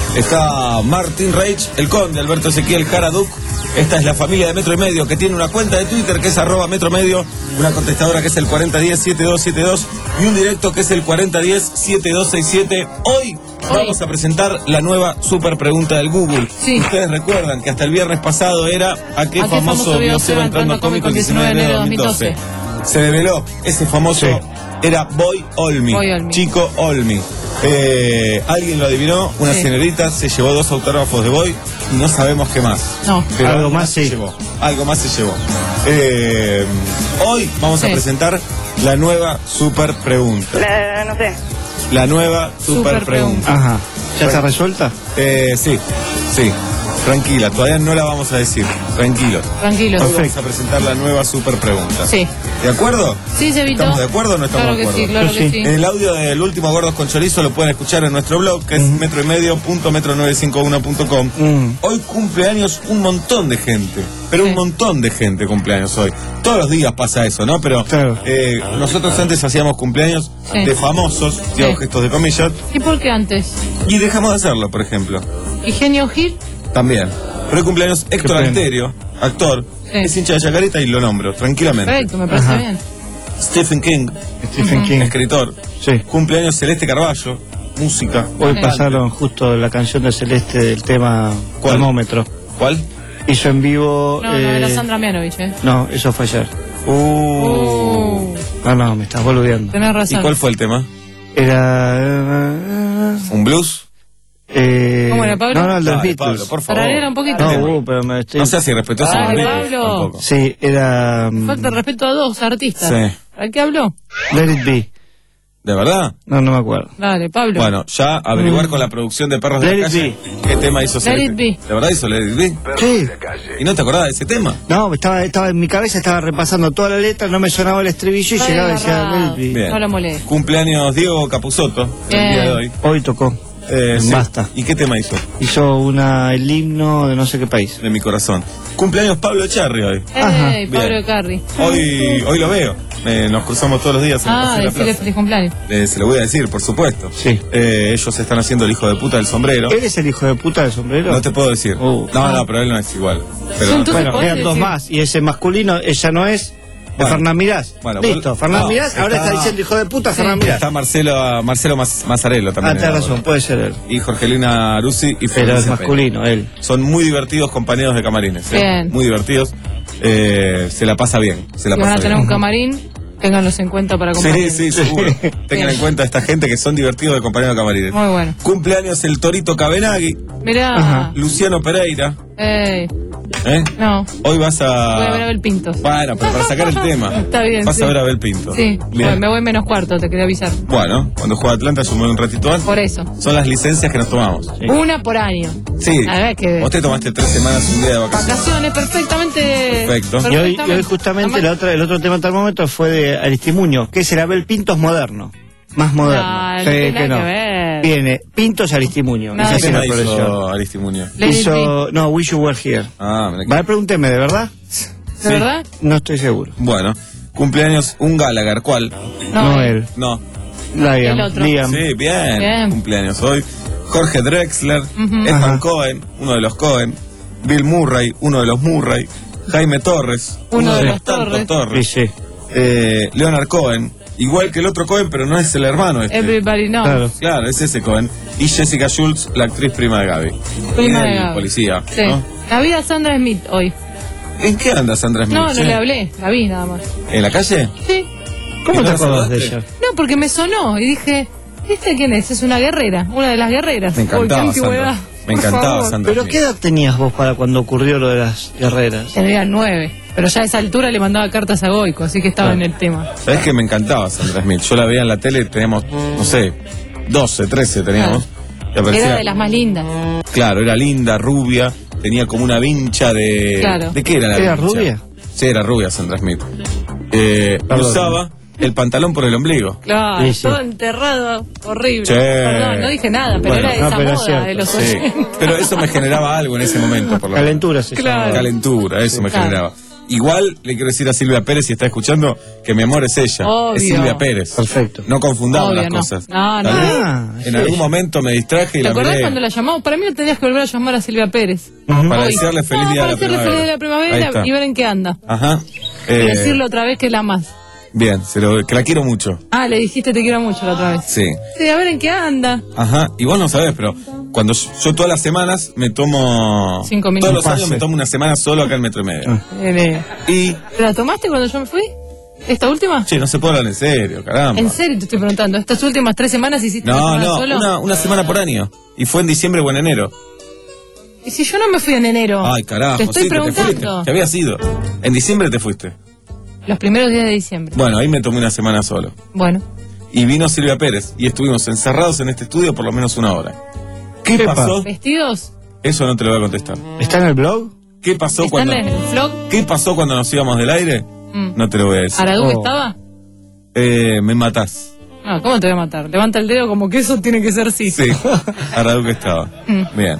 Está Martín Reich, el conde, Alberto Ezequiel Jaraduc. Esta es la familia de Metro y Medio, que tiene una cuenta de Twitter que es arroba Metro Medio, una contestadora que es el cuarenta diez, setenta y dos setenta y dos y un directo que es el cuarenta diez, setenta y dos sesenta y siete. Hoy vamos a presentar la nueva super pregunta del Google. Sí. Ustedes recuerdan que hasta el viernes pasado era ¿a qué, ¿A qué famoso famoso vio vio Seba entrando a cómico el diecinueve de enero de dos mil doce? Se develó, ese famoso Sí. era Boy Olmi, Boy Olmi. Chico Olmi. Eh, alguien lo adivinó, una Sí. señorita se llevó dos autógrafos de Boy y no sabemos qué más. No. Pero Algo más se sí. llevó. Algo más se llevó. Eh, hoy vamos a Sí. presentar la nueva super pregunta. La, no sé. La nueva super, Super pregunta. pregunta. Ajá. ¿Ya está resuelta? Eh, sí, sí. Tranquila, todavía no la vamos a decir. Tranquilo. Tranquilo. Hoy vamos a presentar la nueva super pregunta. Sí. ¿De acuerdo? Sí, Cevito. ¿Estamos de acuerdo o no estamos Claro de que acuerdo? sí, claro que sí. El audio del último Gordos con Chorizo lo pueden escuchar en nuestro blog, que es metro y medio punto metro nueve cinco uno punto com. Mm. Hoy cumpleaños un montón de gente, pero Sí. un montón de gente cumpleaños hoy. Todos los días pasa eso, ¿no? Pero Claro. eh, nosotros antes hacíamos cumpleaños Sí. de famosos, digamos Sí. gestos de comillas, ¿Y por qué antes? y dejamos de hacerlo, por ejemplo. ¿Y Genio Gil? También. Pero hoy cumpleaños Héctor pena. Alterio, actor, Sí. es hincha de Chacarita y lo nombro, tranquilamente. Perfecto, me parece Ajá. bien. Stephen King, Stephen King. escritor. Sí. Cumpleaños Celeste Carballo, música. Hoy Sí. pasaron justo la canción de Celeste del tema ¿Cuál? termómetro. ¿Cuál? Hizo en vivo. No, no, eh, era Sandra Mianovich, ¿eh? No, eso fue ayer. Uh. Uh, No, no, me estás boludeando. tenés ¿Y razón. cuál fue el tema? Era. ¿Un blues? Eh, ¿Cómo era, Pablo? No, no, el de los Dale, Beatles. Pablo, por favor. Tararera un poquito. No, uh, pero me estoy. No seas irrespetuoso Dale, con los Beatles, Pablo. tampoco. Sí, era. mm, Falta de respeto a dos artistas. Sí. ¿A qué habló? Let It Be. ¿De verdad? No, no me acuerdo. Dale, Pablo. Bueno, ya averiguar con la producción de Perros de Let la It Calle qué tema hizo Let Celeste. It Be. ¿De verdad hizo Let It Be? Sí. ¿Y no te acordabas de ese tema? No, estaba, estaba en mi cabeza, estaba repasando toda la letra, no me sonaba el estribillo y Está llegaba y decía agarrado. Let It Be. Bien. No lo moleste. Cumpleaños Diego Capusotto, el Bien. día de hoy. Hoy tocó. Eh, En sí. Basta. ¿Y qué tema hizo? Hizo una, el himno de no sé qué país. De mi corazón. Cumpleaños Pablo Echarri hoy. Ajá. ¡Ey, Pablo Bien. Carri! Hoy, hoy lo veo. Eh, nos cruzamos todos los días en el Ah, Paseo de la decirle Plaza. feliz cumpleaños. Eh, se lo voy a decir, por supuesto. Sí. Eh, ellos están haciendo el hijo de puta del sombrero. ¿Él es el hijo de puta del sombrero? No te puedo decir. Uh. No, no, pero él no es igual. Pero, Son tus- Bueno, ¿Podés eran dos decir? más. Y ese masculino, ella no es. De Bueno. Fernán Mirás. Bueno, Listo, vos- Fernán no, Mirás, ahora está- está diciendo hijo de puta Sí. Fernán Mirás. está Marcelo, Marcelo Mas- Mazzarello Ah, también. tenés ahora. razón, puede ser él. Y Jorgelina Aruzzi y Pero es Florencia masculino, él. Pérez. Son muy divertidos compañeros de camarines. ¿eh? Bien. Muy divertidos. Eh, se la pasa bien. Se la Si van pasa a tener bien. un camarín, ténganlos en cuenta para Sí, compartir. sí, seguro. Tengan en cuenta a esta gente que son divertidos de compañeros de camarines. Muy bueno. Cumpleaños el Torito Cabenagui, Mirá. Ajá. Luciano Pereira. Ey, ¿eh? no. Hoy vas a. Voy a ver a Abel Pinto. Bueno, pero para sacar el tema. Está bien, Vas sí. a ver a Abel Pinto. Sí, Bien. bueno, me voy menos cuarto, te quería avisar. Bueno, cuando juega Atlanta, yo me voy un ratito antes. Por eso. Son las licencias que nos tomamos. Una por año. Sí. A ver, que- Vos te tomaste tres semanas, un día de vacaciones. Vacaciones perfectamente. Perfecto. Y hoy, y hoy perfectamente. justamente Además- la otra, el otro tema termómetro fue de Aristimuño, que es el Abel Pintos moderno. Más moderno. No, no Sí, tiene que nada no. que ver. Viene Pintos Aristimuño. Nada Esa ¿Qué es la tema progresión. hizo Aristimuño? Let it Hizo. No, Wish You Were Here. Ah, mira que- Vale, pregúnteme, ¿de verdad? ¿De verdad? No estoy seguro. Bueno, cumpleaños un Gallagher, ¿cuál? No, No, eh. él. No. Liam. El otro. Liam. Sí, bien. Bien. Cumpleaños hoy. Jorge Drexler, Ujú. Ethan Ajá. Cohen, uno de los Cohen. Bill Murray, uno de los Murray. Jaime Torres, Uno de de los los tantos Torres. Torres. Sí, sí. Eh, Leonard Cohen, igual que el otro Cohen, pero no es el hermano este. Everybody knows. Claro. Claro, es ese Cohen. Y Jessica Schultz, la actriz prima de Gaby. Prima Y de el Gaby. policía, Sí. ¿no? La vi a Sandra Smith hoy. ¿En qué anda Sandra Smith? No, no che? le hablé, la vi nada más. ¿En la calle? Sí. ¿Cómo ¿Y te no acordás de saludaste? ella? No, porque me sonó y dije, ¿este quién es? Es una guerrera, una de las guerreras. Me encantaba Uy, qué antigüedad. Sandra. Me Por encantaba favor. Sam ¿Pero Smith. qué edad tenías vos para cuando ocurrió lo de las guerreras? Tendría nueve. Pero ya a esa altura le mandaba cartas a Goico, así que estaba Ah. en el tema. ¿Sabés que me encantaba Sandra Smith? Yo la veía en la tele, teníamos, no sé, doce, trece teníamos. Y aparecía- Era de las más lindas. Claro, era linda, rubia, tenía como una vincha de... Claro. ¿De qué era la ¿Era vincha? rubia? Sí, era rubia Sandra Smith. Eh, y Perdón. usaba el pantalón por el ombligo. Claro, Sí, sí. todo enterrado, horrible. Che. Perdón, no dije nada, pero Bueno, era de no, esa pero es moda cierto. de los Sí, ochenta. pero eso me generaba algo en ese momento, por lo menos. Calentura se Claro. llama. Calentura, eso me Claro. generaba. Igual le quiero decir a Silvia Pérez, si está escuchando, que mi amor es ella. Obvio. Es Silvia Pérez. Perfecto. No confundamos Obvio, las no. cosas. No, no. Tal vez Ah, en sí. algún momento me distraje y ¿Te la acordás miré cuando la llamamos? Para mí no tenías que volver a llamar a Silvia Pérez. para Hoy. decirle feliz No, día para de la decirle primavera. feliz día de la Ahí primavera está. y ver en qué anda. Ajá. Y Eh, decirle otra vez que la más. Bien, se lo, que la quiero mucho. Ah, le dijiste te quiero mucho la otra vez. Sí. Sí, a ver en qué anda. Ajá. Y vos no sabés, pero cuando yo, yo todas las semanas me tomo... Cinco Todos minutos. los años Pase. me tomo una semana solo acá en Metro y Medio. Eh, Y... ¿La tomaste cuando yo me fui? ¿Esta última? Che, no se puede hablar en serio, caramba. En serio te estoy preguntando. ¿Estas últimas tres semanas hiciste una No, semana no, solo? una, una semana por año. Y fue en diciembre o en enero. ¿Y si yo no me fui en enero? Ay, carajo. Te estoy sí, que te fuiste. preguntando. Que había sido. En diciembre te fuiste. Los primeros días de diciembre. Bueno, ahí me tomé una semana solo. Bueno. Y vino Silvia Pérez. Y estuvimos encerrados en este estudio por lo menos una hora. ¿Qué Epa. pasó? ¿Vestidos? Eso no te lo voy a contestar. ¿Está en el blog? ¿Qué pasó ¿Están cuando... en el vlog? ¿Qué pasó cuando nos íbamos del aire? Mm. No te lo voy a decir. ¿Aradú Oh. estaba? Eh, me matás. Ah, ¿cómo te voy a matar? Levanta el dedo como que eso tiene que ser sí. Sí. Aradú que estaba. Mm. Bien.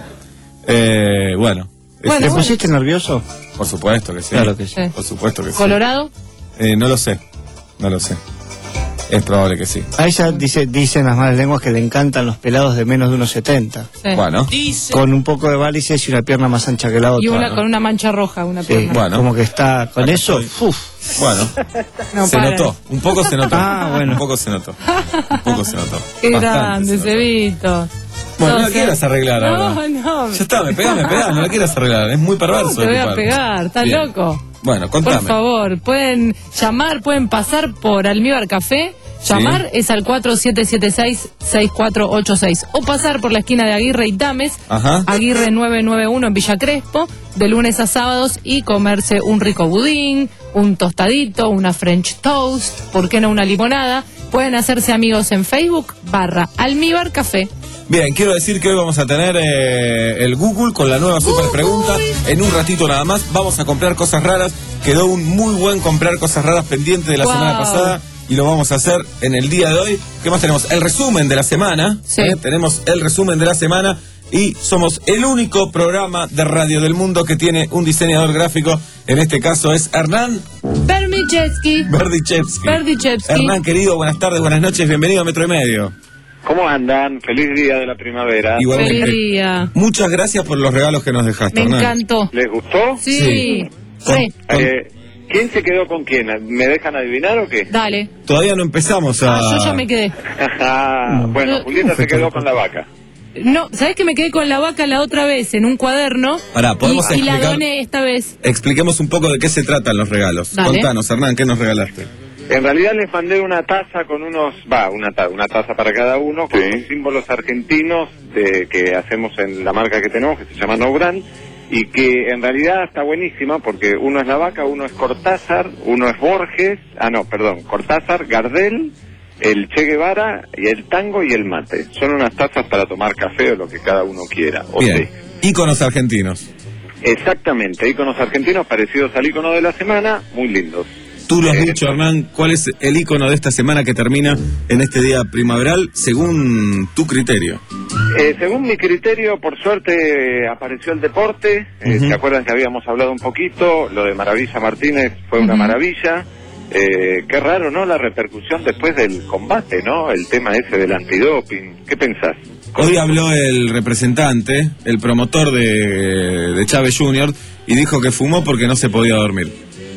Eh, bueno. Bueno, ¿Te Este- pusiste nervioso? Por supuesto que sí. Claro que sí. Sí. Por supuesto que sí. ¿Colorado? Eh, no lo sé. No lo sé. Es probable que sí. A ella dice, dicen las malas lenguas que le encantan los pelados de menos de unos setenta. Sí. Bueno. Con un poco de varices y una pierna más ancha que la otra. Y una ¿no? con una mancha roja, una Sí, pierna. Bueno. como que está con Acá eso. estoy. Uf. Bueno. No, se para. notó. Un poco se notó. Ah, bueno. Un poco se notó. Un poco se notó. Qué Bastante grande, se notó. Cebito. Bueno, no la Sos, quieras eh. arreglar No, ahora. no. Ya está, me pegás, me pegás, no la quieras arreglar. Es muy perverso. Te de voy tu a parte. pegar, ¿estás Bien. loco? Bueno, Por contame. favor, pueden llamar, pueden pasar por Almíbar Café. Llamar es al cuatro siete siete seis, seis cuatro ocho seis o pasar por la esquina de Aguirre y Dames, Ajá. Aguirre nueve nueve uno en Villa Crespo, de lunes a sábados y comerse un rico budín, un tostadito, una French toast, ¿por qué no una limonada? Pueden hacerse amigos en Facebook barra Almíbar Café. Bien, quiero decir que hoy vamos a tener eh, el Google con la nueva super pregunta. En un ratito nada más vamos a comprar cosas raras. Quedó un muy buen comprar cosas raras pendiente de la Wow. semana pasada y lo vamos a hacer en el día de hoy. ¿Qué más tenemos? El resumen de la semana. Sí. ¿eh? Tenemos el resumen de la semana y somos el único programa de radio del mundo que tiene un diseñador gráfico. En este caso es Hernán Bermichevsky. Berdichevsky. Berdichevsky. Hernán, querido, buenas tardes, buenas noches, bienvenido a Metro y Medio. ¿Cómo andan? Feliz día de la primavera. Igualmente. Feliz día. Muchas gracias por los regalos que nos dejaste, Me Hernán. encantó. ¿Les gustó? Sí. Sí. Sí. Con- Eh, ¿Quién se quedó con quién? ¿Me dejan adivinar o qué? Dale. Todavía no empezamos a... Ah, yo ya me quedé. Bueno, Julieta se quedó con la vaca. No, ¿sabes que me quedé con la vaca la otra vez en un cuaderno? Pará, ¿podemos y, y la explicar? doné esta vez. Expliquemos un poco de qué se tratan los regalos. Dale. Contanos, Hernán, ¿qué nos regalaste? En realidad les mandé una taza con unos, va, una, ta- una taza para cada uno, con unos símbolos argentinos de, que hacemos en la marca que tenemos, que se llama No Brand, y que en realidad está buenísima porque uno es la vaca, uno es Cortázar, uno es Borges, ah no, perdón, Cortázar, Gardel, el Che Guevara y el tango y el mate. Son unas tazas para tomar café o lo que cada uno quiera. O Bien. té. Íconos argentinos. Exactamente, íconos argentinos parecidos al ícono de la semana, muy lindos. Tú lo has Eh, dicho, Hernán, ¿cuál es el ícono de esta semana que termina en este día primaveral según tu criterio? Eh, según mi criterio, por suerte eh, apareció el deporte. Eh, Ujú. ¿Se acuerdan que habíamos hablado un poquito? Lo de Maravilla Martínez fue una Ujú. maravilla. Eh, qué raro, ¿no? La repercusión después del combate, ¿no? El tema ese del antidoping. ¿Qué pensás? Hoy habló el representante, el promotor de, de Chávez junior, y dijo que fumó porque no se podía dormir.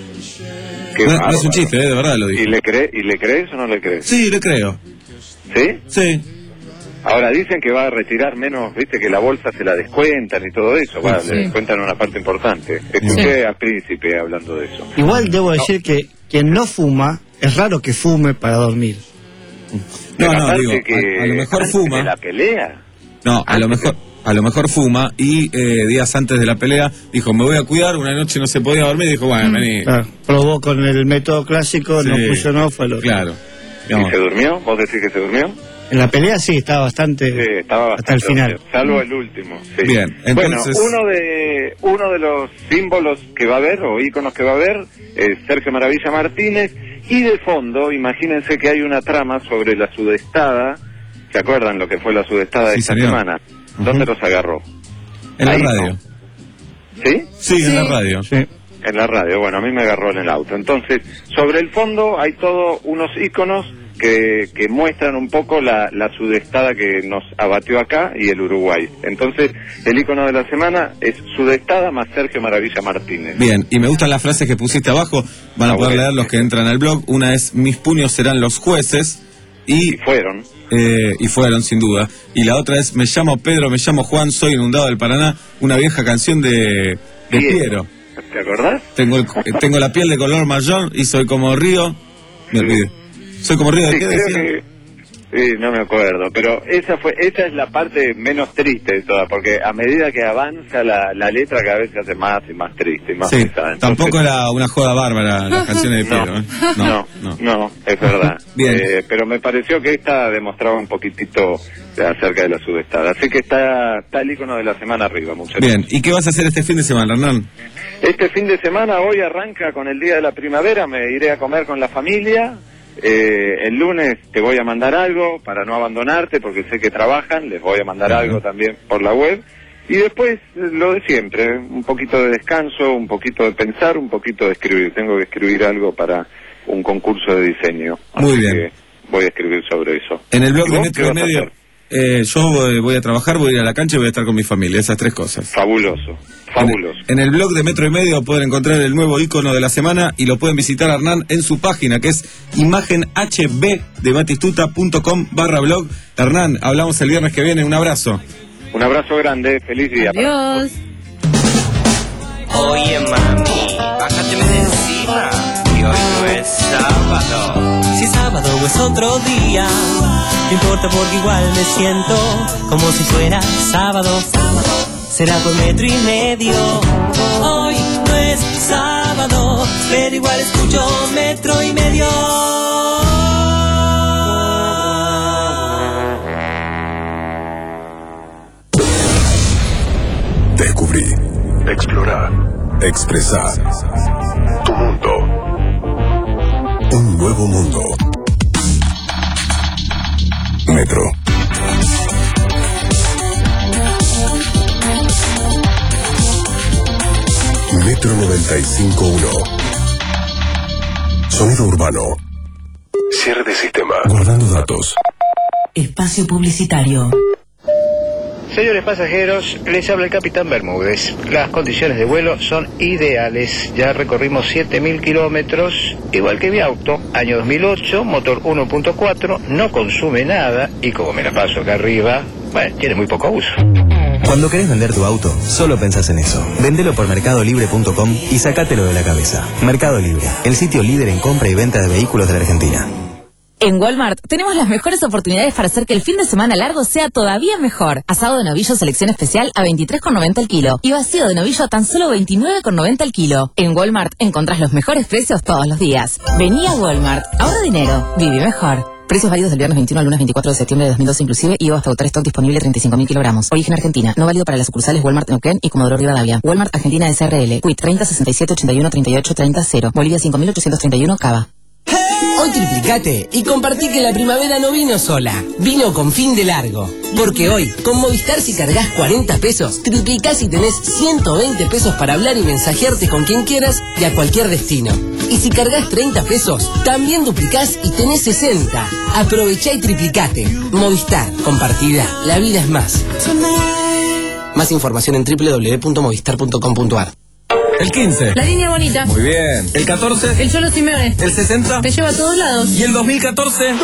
Qué No, no es bárbaro. un chiste, ¿eh? De verdad lo dijo. ¿Y le, cree, ¿Y le crees o no le crees? Sí, le creo. ¿Sí? Sí. Ahora dicen que va a retirar menos, viste que la bolsa se la descuentan y todo eso, va, Sí. le descuentan una parte importante. Escuché a Príncipe hablando de eso. Igual debo decir que quien no fuma, es raro que fume para dormir. No, Pero no, aparte digo, que a, a lo mejor antes fuma. de la pelea. No, a lo mejor, a lo mejor fuma, y eh, días antes de la pelea dijo, me voy a cuidar, una noche no se podía dormir, y dijo, bueno, Mm, vení. claro. Probó con el método clásico, Sí. no funcionó, fue lo Claro. ¿Y se durmió? ¿Vos decís que se durmió? En la pelea sí, estaba bastante, Sí, estaba hasta el bastante final. dormido, salvo el último. Sí. Bien, entonces- Bueno, uno de, uno de los símbolos que va a haber, o íconos que va a haber, es Sergio Maravilla Martínez, y de fondo, imagínense que hay una trama sobre la sudestada. ¿Se acuerdan lo que fue la sudestada de Sí, esta señor. semana? ¿Dónde los agarró? En la Ahí, radio. ¿no? ¿Sí? Sí, en la radio. Sí. En la radio, bueno, a mí me agarró en el auto. Entonces, sobre el fondo hay todos unos íconos que, que muestran un poco la, la sudestada que nos abatió acá y el Uruguay. Entonces, el ícono de la semana es sudestada más Sergio Maravilla Martínez. Bien, y me gustan las frases que pusiste abajo, van a Ah, poder bueno. leer los que entran al blog. Una es, mis puños serán los jueces, y, Y fueron. eh, y fueron sin duda. Y la otra es, me llamo Pedro, me llamo Juan, soy inundado del Paraná, una vieja canción de, de Piero. Piero. ¿Te acordás? Tengo, el- eh, tengo la piel de color marrón y soy como río. Me olvidé. Soy como río de Sí, qué creo decía. que... Sí, no me acuerdo, pero esa fue esa es la parte menos triste de toda, porque a medida que avanza la, la letra cada vez se hace más y más triste y más Sí, pesada. Entonces- tampoco era una joda bárbara las canciones de Piero. ¿eh? No, no, no, es verdad. Bien. Eh, pero me pareció que esta demostraba un poquitito acerca de la sudestada. Así que está, está el ícono de la semana arriba, muchachos. Bien, ¿y qué vas a hacer este fin de semana, Hernán? Este fin de semana, hoy arranca con el Día de la Primavera, me iré a comer con la familia. Eh, el lunes te voy a mandar algo para no abandonarte, porque sé que trabajan, les voy a mandar algo también por la web. Y después, eh, lo de siempre, un poquito de descanso, un poquito de pensar, un poquito de escribir. Tengo que escribir algo para un concurso de diseño. Muy Así bien. que voy a escribir sobre eso. En el blog ¿Y de vos Metro qué y vas a Medio, hacer? eh, yo voy, voy a trabajar, voy a ir a la cancha y voy a estar con mi familia, esas tres cosas. Fabuloso, fabuloso. En el blog de Metro y Medio pueden encontrar el nuevo icono de la semana y lo pueden visitar, Hernán, en su página, que es imagen h b de batistuta punto com barra blog. Hernán, hablamos el viernes que viene, un abrazo. Un abrazo grande, feliz día. para Adiós. Oye mami, bájateme de encima, que hoy no es sábado. Si sábado es otro día, no importa porque igual me siento como si fuera sábado. Será por metro y medio. Hoy no es sábado, pero igual escucho metro y medio. Descubrí, explorar, expresar. Tu mundo. Un nuevo mundo. Metro. Metro noventa y cinco punto uno. Sonido urbano. Cierre de sistema. Guardando datos. Espacio publicitario. Señores pasajeros, les habla el capitán Bermúdez. Las condiciones de vuelo son ideales. Ya recorrimos siete mil kilómetros, igual que mi auto. Año dos mil ocho, motor uno punto cuatro, no consume nada y como me la paso acá arriba, bueno, tiene muy poco uso. Cuando querés vender tu auto, solo pensás en eso. Vendelo por mercado libre punto com y sacátelo de la cabeza. Mercado Libre, el sitio líder en compra y venta de vehículos de la Argentina. En Walmart tenemos las mejores oportunidades para hacer que el fin de semana largo sea todavía mejor. Asado de novillo selección especial a veintitrés con noventa el kilo y vacío de novillo a tan solo veintinueve con noventa el kilo. En Walmart encontrás los mejores precios todos los días. Vení a Walmart, ahorra dinero, vive mejor. Precios válidos del viernes veintiuno al lunes veinticuatro de septiembre de dos mil doce inclusive y hasta agotar stock disponible treinta y cinco mil kilogramos. Origen Argentina. No válido para las sucursales Walmart Neuquén y Comodoro Rivadavia. Walmart Argentina S R L. Quit treinta sesenta y siete ochenta y uno treinta y ocho treinta cero. Bolivia cinco mil ochocientos treinta y uno Cava. Hoy triplicate y compartí que la primavera no vino sola, vino con fin de largo. Porque hoy, con Movistar si cargas cuarenta pesos, triplicás y tenés ciento veinte pesos para hablar y mensajearte con quien quieras y a cualquier destino. Y si cargas treinta pesos, también duplicás y tenés sesenta. Aprovechá y triplicate. Movistar, compartida, la vida es más. Más información en doble u doble u doble u punto movistar punto com punto a r. El quince. La línea bonita. Muy bien. El catorce. El Cholo Simeone. El sesenta. Te lleva a todos lados. Y el dos mil catorce.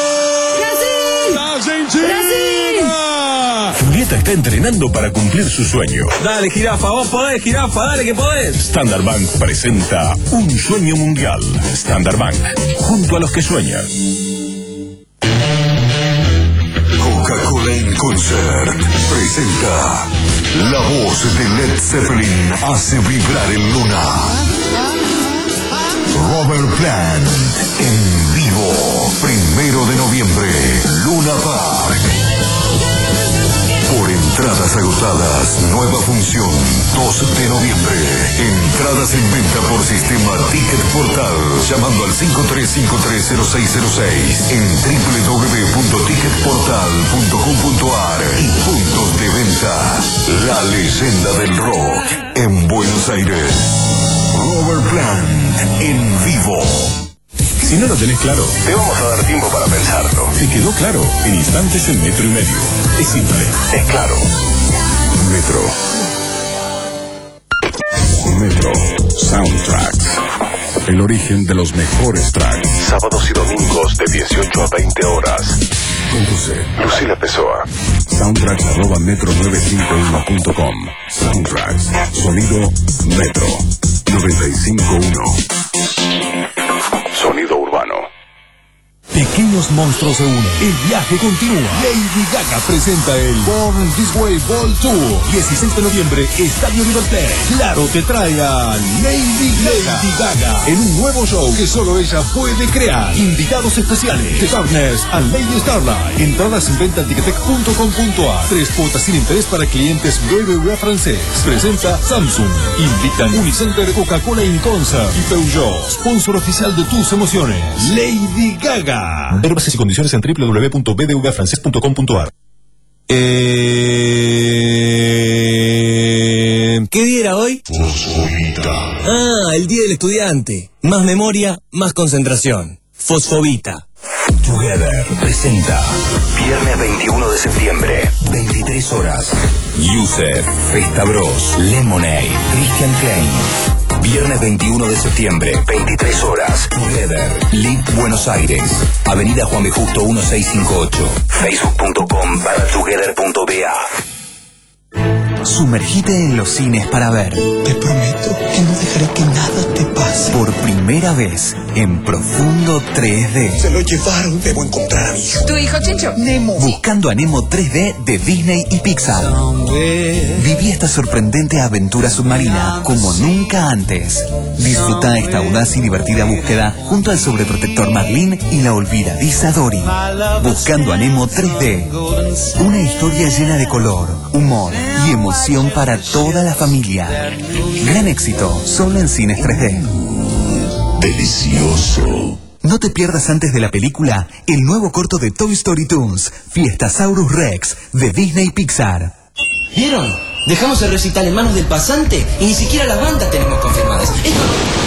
¡Brasil! ¡Brasil! Julieta está entrenando para cumplir su sueño. Dale, jirafa, vos podés, jirafa, dale que podés. Standard Bank presenta Un Sueño Mundial. Standard Bank, junto a los que sueñan. Coca-Cola en Conce. Concert presenta la voz de Led Zeppelin hace vibrar en Luna. Robert Plant en vivo, primero de noviembre, Luna Park. Por entradas agotadas, nueva función, dos de noviembre. Entradas en venta por sistema Ticket Portal, llamando al cinco tres cinco tres cero seis cero seis en doble u doble u doble u punto ticket portal punto com punto a r y puntos de venta. La leyenda del rock en Buenos Aires. Robert Plant en vivo. Si no lo tenés claro, te vamos a dar tiempo para pensarlo. ¿Te quedó claro? En instantes en metro y medio. Es simple, es claro. Metro. Metro Soundtracks. El origen de los mejores tracks. Sábados y domingos de dieciocho a veinte horas. Conduce Lucila Pessoa. Soundtracks arroba metro nueve cinco uno punto com. Soundtracks. Sonido Metro noventa y cinco uno. Sonido urbano. Pequeños monstruos se unen. El viaje continúa. Lady Gaga presenta el Born This Way Ball Tour. dieciséis de noviembre, Estadio Liberté. Claro, te trae a Lady Gaga. Lady Gaga en un nuevo show que solo ella puede crear. Invitados especiales: The Darkness and Lady Starlight. Entradas en venta en ticketek punto com punto a r. Tres cuotas sin interés para clientes B B V A francés. Presenta Samsung. Invitan Unicenter, Coca-Cola in Concert y Peugeot, sponsor oficial de tus emociones. Lady Gaga. Ver bases y condiciones en doble u doble u doble u punto b d v a francés punto com punto a r. Eh... ¿Qué día era hoy? Fosfobita. Ah, el día del estudiante. Más memoria, más concentración. Fosfobita. Together presenta viernes veintiuno de septiembre, veintitrés horas. Yusef, Festa Bros, Lemonade, Christian Klein. Viernes veintiuno de septiembre, veintitrés horas. Together, Live Buenos Aires. Avenida Juan B. Justo mil seiscientos cincuenta y ocho. Facebook punto com barra together punto b a. Sumérgete en los cines para ver. Te prometo que no dejaré que nada te pase. Por primera vez, en profundo tres D. Se lo llevaron, debo encontrar a mi hijo. ¿Tu hijo Chincho? Nemo. Buscando a Nemo tres D de Disney y Pixar. Viví esta sorprendente aventura submarina como nunca antes. Disfruta esta audaz y divertida búsqueda junto al sobreprotector Marlin y la olvidadiza Dory. Buscando a Nemo tres D. Una historia llena de color, humor y emoción para toda la familia. Gran éxito, solo en cines tres D. Delicioso. No te pierdas antes de la película el nuevo corto de Toy Story Toons, Fiestasaurus Rex, de Disney Pixar. ¿Vieron? Dejamos el recital en manos del pasante y ni siquiera las bandas tenemos confirmadas. Esto...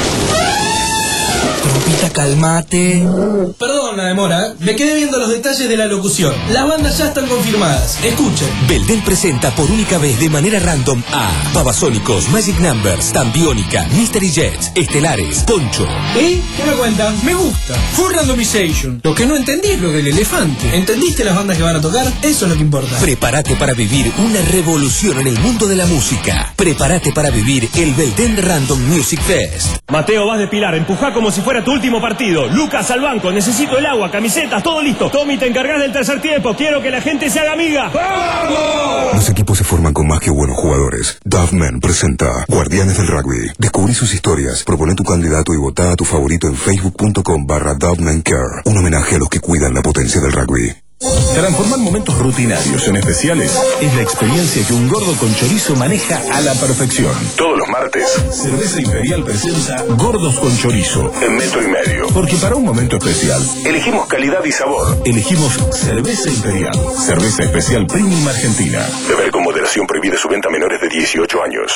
Trompita, calmate. Perdón la demora, me quedé viendo los detalles de la locución. Las bandas ya están confirmadas. Escuchen. Belden presenta por única vez de manera random a Babasónicos, Magic Numbers, Tambiónica, Mystery Jets, Estelares, Poncho. ¿Eh? ¿Qué me cuentan? Me gusta. Full randomization. Lo que no entendí es lo del elefante. ¿Entendiste las bandas que van a tocar? Eso es lo que importa. Prepárate para vivir una revolución en el mundo de la música. Prepárate para vivir el Belden Random Music Fest. Mateo, vas de Pilar. Empujá como si fuera tu último partido. Lucas al banco. Necesito el agua, camisetas, todo listo. Tommy, te encargas del tercer tiempo. Quiero que la gente se haga amiga. ¡Vamos! Los equipos se forman con más que buenos jugadores. Duffman presenta Guardianes del Rugby. Descubrí sus historias, propone tu candidato y vota a tu favorito en facebook punto com barra Duffman Care. Un homenaje a los que cuidan la potencia del rugby. Transformar momentos rutinarios en especiales es la experiencia que un gordo con chorizo maneja a la perfección. Todos los martes, Cerveza Imperial presenta Gordos con Chorizo en metro y medio. Porque para un momento especial Elegimos calidad y sabor. elegimos Cerveza Imperial, cerveza especial premium argentina. Beber con moderación, prohibida su venta a menores de dieciocho años.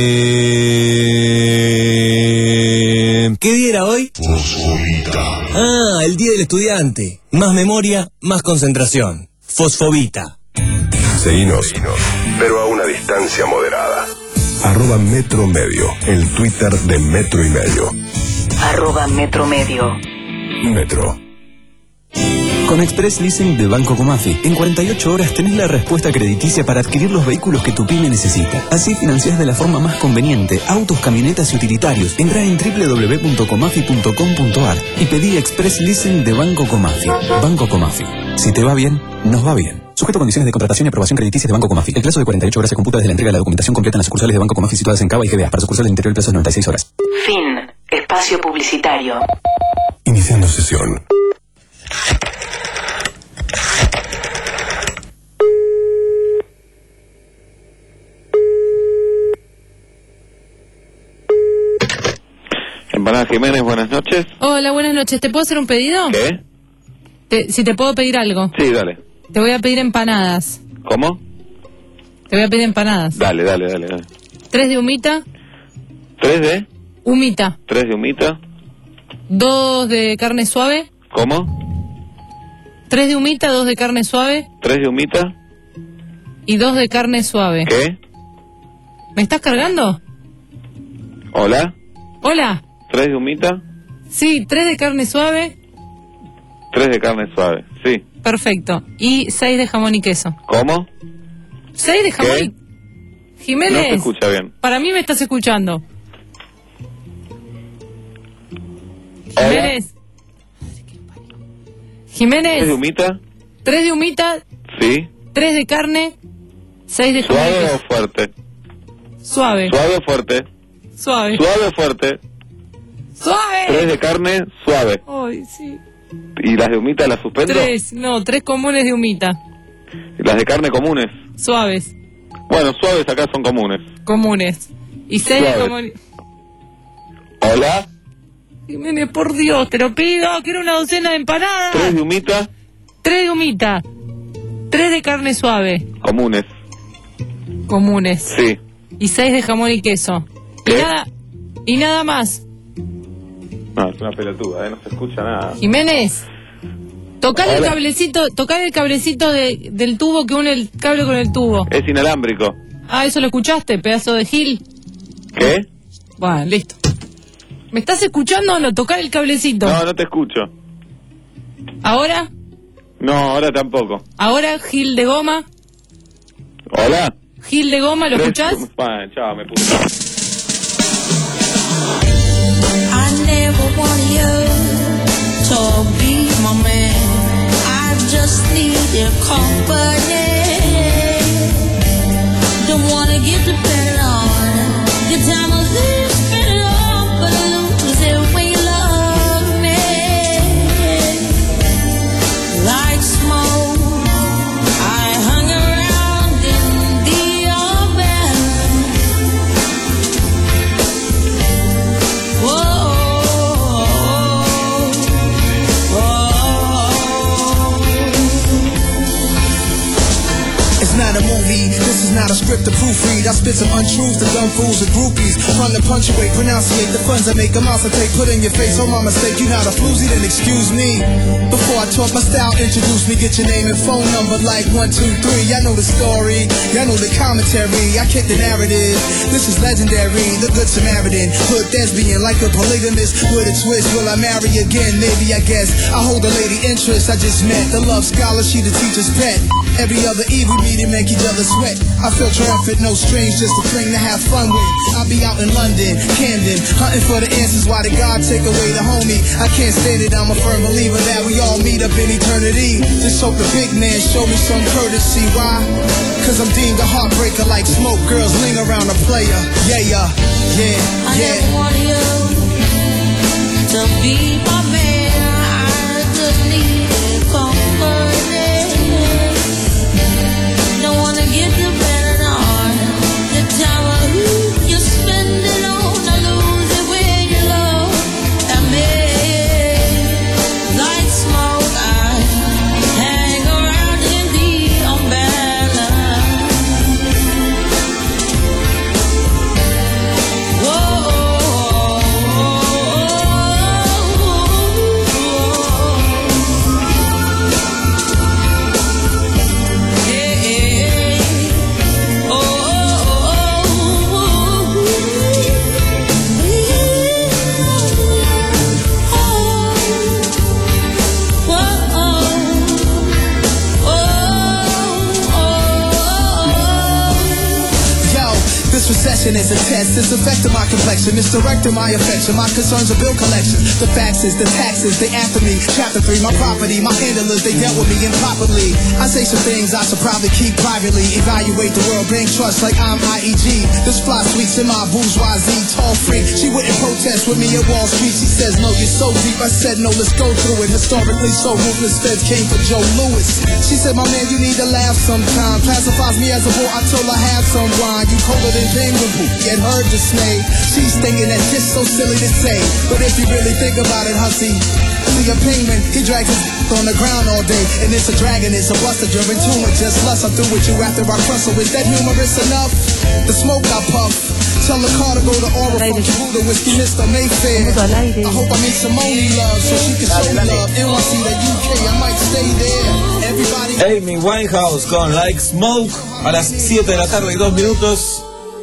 Eh... ¿Qué día era hoy? Fosfobita. Ah, el día del estudiante. Más memoria, más concentración. Fosfobita. Seguinos, pero a una distancia moderada. Arroba Metro Medio, el Twitter de Metro y Medio. Arroba Metro Medio. Metro. Con Express Leasing de Banco Comafi, en cuarenta y ocho horas tenés la respuesta crediticia para adquirir los vehículos que tu pyme necesita. Así financiás de la forma más conveniente autos, camionetas y utilitarios. Entrá en doble u doble u doble u punto comafi punto com punto a r y pedí Express Leasing de Banco Comafi. Banco Comafi. Si te va bien, nos va bien. Sujeto a condiciones de contratación y aprobación crediticia de Banco Comafi. El plazo de cuarenta y ocho horas se computa desde la entrega de la documentación completa en las sucursales de Banco Comafi situadas en Cava y G B A. Para sucursales del interior el plazo es noventa y seis horas. Fin. Espacio publicitario. Iniciando sesión. Empanadas Jiménez, buenas noches. Hola, buenas noches. ¿Te puedo hacer un pedido? ¿Qué? Te- si te puedo pedir algo. Sí, dale. Te voy a pedir empanadas. ¿Cómo? Te voy a pedir empanadas. Dale, dale, dale, dale. Tres de humita. ¿Tres de? Humita. ¿Tres de humita? Dos de carne suave. ¿Cómo? Tres de humita, dos de carne suave. ¿Tres de humita? Y dos de carne suave. ¿Qué? ¿Me estás cargando? ¿Hola? Hola. ¿Tres de humita? Sí, tres de carne suave. Tres de carne suave, sí. Perfecto. Y seis de jamón y queso. ¿Cómo? Seis de jamón ¿Qué? y... Jiménez. No se escucha bien. Para mí me estás escuchando. Jiménez. Jiménez. ¿Tres de humita? Tres de humita, Sí. tres de carne, seis de jamón y ¿Suave o queso. fuerte? Suave. ¿Suave o fuerte? Suave. ¿Suave o fuerte? Suave. Tres de carne, suave. Ay, sí. ¿Y las de humita las suspendo? Tres, no, tres comunes de humita. ¿Y las de carne comunes? Suaves. Bueno, suaves acá son comunes. Comunes. Y seis de Suaves. jamón y... ¿Hola? Jiménez, por Dios, te lo pido. Quiero una docena de empanadas. ¿Tres de humita? Tres de humita. Tres de carne suave. Comunes. Comunes. Sí. Y seis de jamón y queso. Y nada, y nada más. No, es una pelotuda, ¿eh? No se escucha nada. Jiménez, tocar el Hola. cablecito, tocar el cablecito de, del tubo que une el cable con el tubo. Es inalámbrico. Ah, ¿eso lo escuchaste, pedazo de gil? ¿Qué? Bueno, listo. ¿Me estás escuchando o no? Tocar el cablecito. No, no te escucho. ¿Ahora? No, ahora tampoco. ¿Ahora gil de goma? ¿Hola? ¿Gil de goma, lo Tres- escuchás? Bueno, chao, me puse. I never want you to be my man. I just need your company. Don't wanna get dependent on your time of this spend it all, but I lose it when you love me. Like smoke, I hung around in the open. It's not a movie, this is not a script to proofread. I spit some untruths to dumb fools and groupies. Fun to punctuate, pronunciate the funds I make, amounts I take, put in your face. Oh, my mistake, you not a floozy, then excuse me. Before I talk my style, introduce me, get your name and phone number like one, two, three. Y'all know the story, y'all know the commentary. I kick the narrative, this is legendary. The Good Samaritan, hood thespian, like a polygamist with a twist. Will I marry again? Maybe, I guess. I hold a lady interest I just met. The love scholar, she the teacher's pet. Every other eve we meet and make each other sweat. I feel triumphant, no strings, just a thing to have fun with. I'll be out in London, Camden, hunting for the answers. Why did God take away the homie? I can't stand it, I'm a firm believer that we all meet up in eternity. Just hope the big man show me some courtesy. Why? Cause I'm deemed a heartbreaker like smoke. Girls lean around a player. Yeah, yeah, yeah, I yeah. never want you to be my man. I just need your company. Don't wanna get dependent on the time of who you spend it on. I lose it when you love me. Like smoke, I hang around in the umbrella. Whoa. test, it's affecting my complexion. It's directing my affection. My concerns are bill collection. The faxes, the taxes, they after me. Chapter three, my property, my handlers, they dealt with me improperly. I say some things I should probably keep privately. Evaluate the world, bank trust like I'm I E G. This fly sweets in my bourgeoisie, tall freak. She wouldn't protest with me at Wall Street. She says, no, you're so deep. I said, no, let's go through it. Historically, so ruthless feds came for Joe Louis. She said, my man, you need to laugh sometime. Classifies me as a boy until I have some wine. You colder than penguin poop, get her dismay. She's thinking that's just so silly to say. But if you really think about it, hussy, see a penguin, he drags his on the ground all day. And it's a dragon, it's a buster, driven tumor. Just lust, I'm through with you after I crustle. Is that humorous enough? The smoke I puff. Tell the car to go to Aura from Buddha, Whiskey, Mister Mayfair. I hope I make Simone love so she can show love. N Y C, the U K, I might stay there. Everybody. Amy Winehouse con Like Smoke a las siete de la tarde y dos minutos.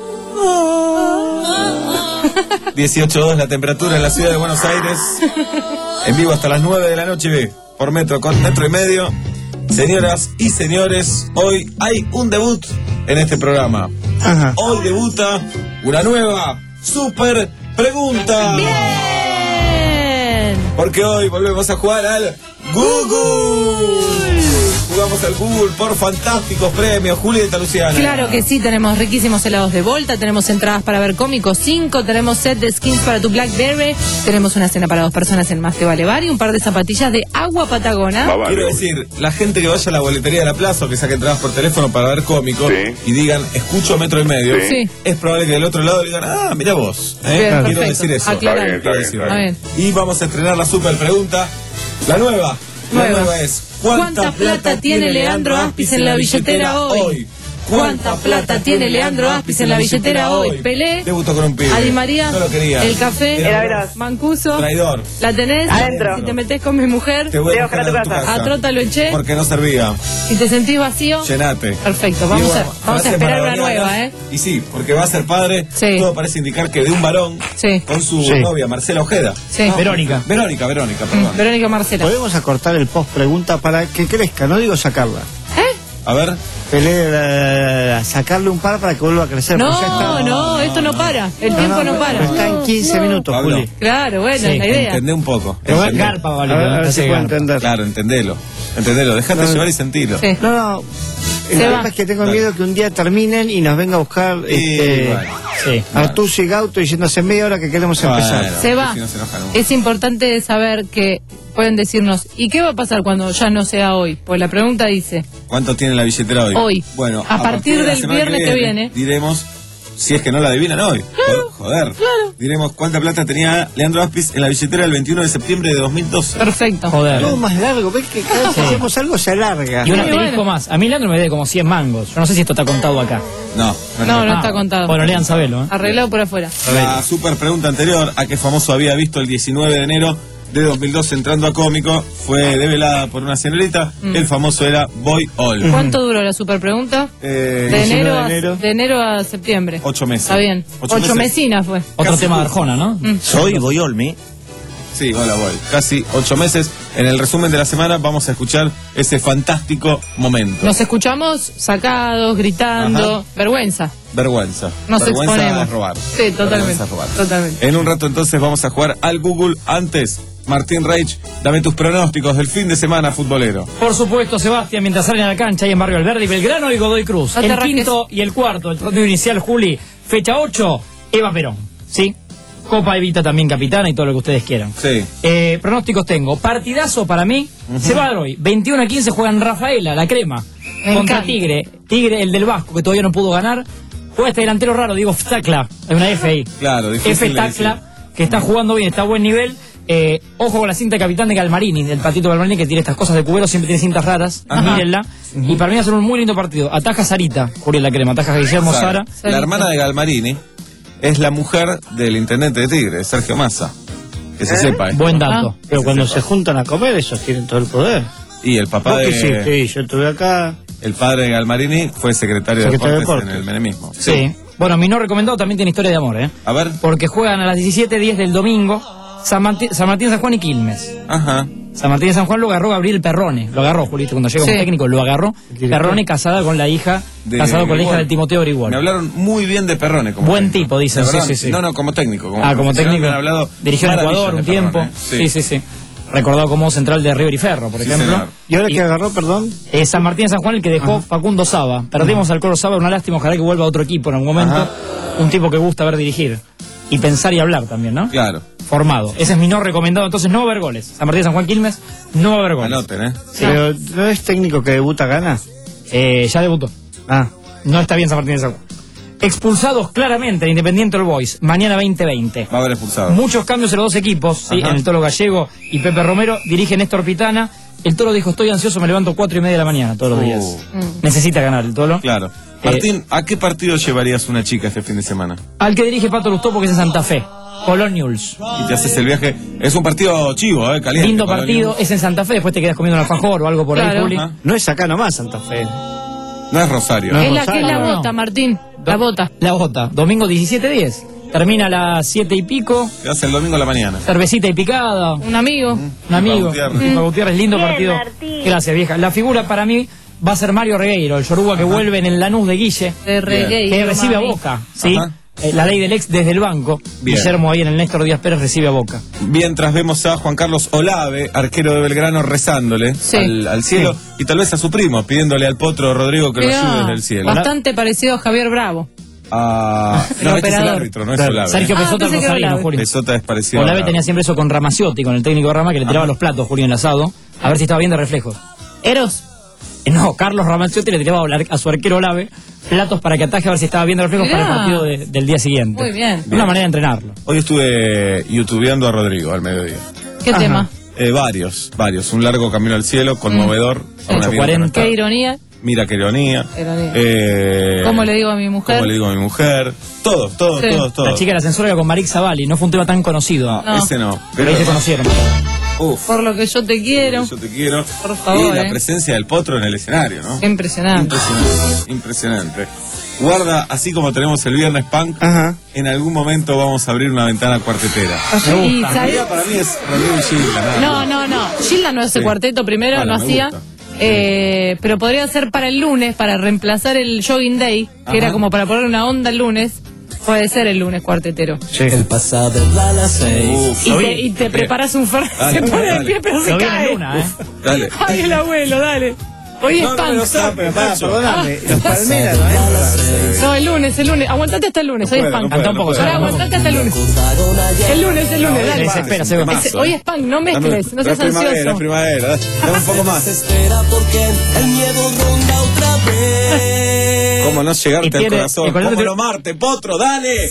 dieciocho grados la temperatura en la ciudad de Buenos Aires. En vivo hasta las nueve de la noche por metro con metro y medio. Señoras y señores, hoy hay un debut en este programa. Ajá. Hoy debuta una nueva super pregunta. Bien. Porque hoy volvemos a jugar al Google. Jugamos al Google por fantásticos premios. Julieta Luciana. Claro que sí, tenemos riquísimos helados de Volta, tenemos entradas para ver Cómicos cinco, tenemos set de skins para tu Blackberry, tenemos una cena para dos personas en Más Te Vale Bar y un par de zapatillas de Agua Patagona. Quiero decir, la gente que vaya a la boletería de la plaza o que saque entradas por teléfono para ver Cómicos sí. y digan, escucho metro y medio, sí. es probable que del otro lado digan, ah, mira vos. ¿eh? Bien, Quiero perfecto. decir eso. Aclarar. Quiero Está decir, bien, está bien. Y vamos a estrenar la super pregunta. La nueva. La Nueva. nueva es, ¿cuánta plata tiene Leandro Aspis en la billetera hoy? ¿Cuánta plata tiene Leandro Aspis en la billetera hoy? Pelé, debutó con un pibe. Adi María, no lo quería. el café, Era Mancuso, traidor. la tenés, Adentro. si te metés con mi mujer, Te voy a buscar a tu casa. a Trota lo eché, Porque no servía. si te sentís vacío, Llenate. perfecto, vamos, Y bueno, a, vamos a frase esperar una maradoniana. nueva, ¿eh? Y sí, porque va a ser padre, Sí. todo parece indicar que de un varón Sí. con su Sí. novia, Marcela Ojeda. Sí. No, Verónica. Verónica, Verónica, perdón. Verónica Marcela. Podemos acortar el post pregunta para que crezca, no digo sacarla. A ver. Pelé, eh, sacarle un par para que vuelva a crecer. No, porque ya está- no, esto no para, el tiempo no, para. pero está en quince minutos, Pablo. Juli. Claro, bueno, Sí, es la idea. Entendé un poco. Pero Entendé. garpa, vale, A ver, a ver si puedo entender. Claro, entendelo. Entendelo, dejate No, llevar y sentirlo. Sí. No, no. El Se problema va. es que tengo miedo que un día terminen y nos venga a buscar este, bueno. sí, Artuso y Gauto diciendo hace media hora que queremos empezar. Bueno, Se va. si no se enoja nunca. Es importante saber que pueden decirnos, ¿y qué va a pasar cuando ya no sea hoy? Pues la pregunta dice, ¿Cuánto tiene la billetera hoy? Hoy. Bueno, A partir de la del semana viernes que viene. diremos, si es que no la adivinan hoy. Joder. Diremos cuánta plata tenía Leandro Aspis en la billetera el veintiuno de septiembre de dos mil doce. perfecto. Todo más largo, ves que cada vez que hacemos algo se alarga. Y un Sí, asterisco bueno. más. A mí Leandro me debe como cien mangos. Yo no sé si esto está contado acá. No, No, no Ah, está contado. Bueno, lean, sabelo. ¿eh? Arreglado por afuera. La super pregunta anterior, a qué famoso había visto el diecinueve de enero de dos mil doce entrando a Cómico, fue develada por una señorita. Mm. El famoso era Boy All. ¿Cuánto duró la super pregunta? Eh, De enero, a, diecinueve de enero, de enero a septiembre. ocho meses. Está bien. Ocho Ocho, meses. mesinas fue. Otro Casi tema de justo. Arjona, ¿no? Mm. Soy Boyolmi. Sí, hola Boy. Casi ocho meses. En el resumen de la semana vamos a escuchar ese fantástico momento. Nos escuchamos sacados, gritando. Ajá. Vergüenza. Vergüenza. Nos Vergüenza exponemos. es robar. Sí, totalmente. Vergüenza es robar. Totalmente. En un rato entonces vamos a jugar al Google. Antes, Martín Reich, dame tus pronósticos del fin de semana futbolero. Por supuesto, Sebastián, mientras salen a la cancha ahí en Barrio Alberdi, Belgrano y Godoy Cruz. No te el arranques. quinto y el cuarto, el torneo inicial, Juli. Fecha ocho, Eva Perón. ¿Sí? Copa Evita también capitana y todo lo que ustedes quieran. Sí. Eh, pronósticos tengo. Partidazo para mí. Se va a dar hoy. veintiuno a quince juegan Rafaela, la crema. Me contra encanta. Tigre. Tigre, el del Vasco, que todavía no pudo ganar. Juega este delantero raro, digo, Ftacla. Hay una F ahí. Claro, difícil F de decir. Tacla, que está jugando bien, está a buen nivel. Eh, ojo con la cinta de capitán de Galmarini, del patito Galmarini, que tiene estas cosas de cubero, siempre tiene cintas raras. Ajá. Mírenla. Y para mí va a ser un muy lindo partido. Ataja Sarita, Julián la crema. Ataja Guillermo Sara. Sara. La hermana de Galmarini es la mujer del intendente de Tigre, Sergio Massa. Que se sepa. ¿eh? Buen dato. Pero cuando se juntan a comer, esos tienen todo el poder. Y el papá ¿Vos qué de... hiciste? Yo estuve acá. El padre de Galmarini fue secretario, Secretario de de Deportes en Deportes. el menemismo. Sí. Bueno, mi no recomendado también tiene historia de amor, ¿eh? A ver. Porque juegan a las diecisiete diez del domingo San Martín, San Martín, San Juan y Quilmes. Ajá. San Martín de San Juan lo agarró Gabriel Perrone. Lo agarró, Julito, cuando llegó Sí. como técnico, lo agarró. Perrone casada con la hija, De casado con la hija Grigol. de Timoteo Grigol. Me hablaron muy bien de Perrone. Como Buen técnico. tipo, dicen, La sí, verdad, sí, sí. No, no, como técnico. Como Ah, como profesional técnico. me han hablado Dirigió en maravillas Ecuador de un tiempo. Perrone. Sí, sí, sí. Recordado como central de River y Ferro, por Sí, ejemplo. señor. ¿Y ahora qué agarró, perdón? Eh, San Martín de San Juan, el que dejó Facundo Saba. Perdimos al Coro Saba, una lástima, ojalá que vuelva a otro equipo en algún momento. Ajá. Un tipo que gusta ver dirigir. Y pensar y hablar también, ¿no? Claro. Formado. Ese es mi no recomendado. Entonces no va a haber goles. San Martín de San Juan Quilmes, no va a haber goles. Anoten, ¿eh? Sí. Pero ¿no es técnico que debuta gana? Eh, ya debutó. Ah. No está bien San Martín de San Juan. Expulsados claramente el Independiente All Boys. Mañana veinte veinte. Va a haber expulsado. Muchos cambios en los dos equipos, ¿sí? Ajá. En el Toro Gallego y Pepe Romero. Dirige Néstor Pitana. El Toro dijo, estoy ansioso, me levanto cuatro y media de la mañana todos los Uh. días. Necesita ganar el Toro. Claro. Martín, ¿a qué partido llevarías una chica este fin de semana? Al que dirige Pato Lustó, porque es en Santa Fe. Colón Newell's. Y te haces el viaje. Es un partido chivo, ¿eh? Caliente. Lindo Colón partido, Newell's. es en Santa Fe, después te quedas comiendo un alfajor o algo por ahí, Claro. Juli. Ajá. No es acá nomás Santa Fe. No es Rosario. No. Es la que es la No, no. bota, Martín. La bota. La Bota, domingo diecisiete diez. Termina a las siete y pico, Te hace el domingo a la mañana. cervecita y picada, Un amigo. un amigo. Gutiérrez. Pipa Gutiérrez, lindo Bien, partido. Martín. Gracias, vieja. La figura para mí va a ser Mario Regueiro, el yoruba que vuelve en el Lanús de Guille, De reggae. que recibe a Boca, ¿sí? Ajá. Eh, la ley del ex desde el banco. Bien. Guillermo ahí en el Néstor Díaz Pérez recibe a Boca. Mientras vemos a Juan Carlos Olave, arquero de Belgrano, rezándole Sí. al, al cielo y tal vez a su primo, pidiéndole al potro Rodrigo que lo Mirá, ayude desde el cielo. bastante parecido a Javier Bravo. Ah, El no, este es el operador. árbitro, no es Claro, Olave. Sergio Ah, Pesota, el pensé que era Rosarino, Olave. Julio. Pesota es parecido a Olave Olave. tenía siempre eso con Ramaciotti, con el técnico de Rama, que le tiraba los platos, Julio, en el asado, a ver si estaba viendo reflejos. Eros. Eh, No, Carlos Ramaciotti le tiraba a, a su arquero Olave platos para que ataje a ver si estaba viendo reflejos Mirá. para el partido de- del día siguiente. Muy bien. Una manera de entrenarlo. Hoy estuve youtubeando a Rodrigo al mediodía. ¿Qué Ajá. tema? Eh, varios, varios. Un largo camino al cielo, conmovedor. A una ocho vida cuarenta. que no Qué está. ironía. Mira qué ironía. Ironía. Eh, ¿Cómo le digo a mi mujer? ¿Cómo le digo a mi mujer? Todo, todo, Sí. todo, todo. La chica del ascensor era con Marix Zavalli, no fue un tema tan conocido. No, No. ese no. Pero ahí se conocieron. Uf, Por lo que yo te quiero. yo te quiero. Por favor, Y la eh. presencia del potro en el escenario, ¿no? Qué impresionante. Impresionante, impresionante. Guarda, así como tenemos el viernes punk, Ajá. en algún momento vamos a abrir una ventana cuartetera. Y, La ¿sabes? idea para mí es Rodrigo y Gilda, nada No, más. no, no. Gilda no hace Sí. cuarteto primero, Bueno, no me hacía. gusta. Eh, pero podría ser para el lunes, para reemplazar el Jogging Day, que Ajá. era como para poner una onda el lunes. Puede ser el lunes cuartetero. El pasado a las seis. Uf, Y lo te, vi. y te preparas un fer. Dale, Se pone de dale. pie, pero se Lo vi en cae. Luna, ¿eh? Dale. Ay, el abuelo, dale. Hoy es No, no, punk. no, no, pero Pará, Nacho. perdóname. Los palmeras, ¿no? No, el lunes, el lunes. Aguantate hasta el lunes, hoy No es puedo, punk. no puedo, Canta un poco, no puedo. Ahora aguantate hasta el lunes. El lunes, el lunes, dale. Desespera, se ve más. Ese- Hoy es punk, no mezcles, no seas la primavera, la ansioso. primavera. Dame un poco más. Espera porque el miedo ronda otra vez. ¿Cómo no Y llegarte al tiene- corazón? el cuarteto ¿Cómo te- no amarte, potro? ¡Dale!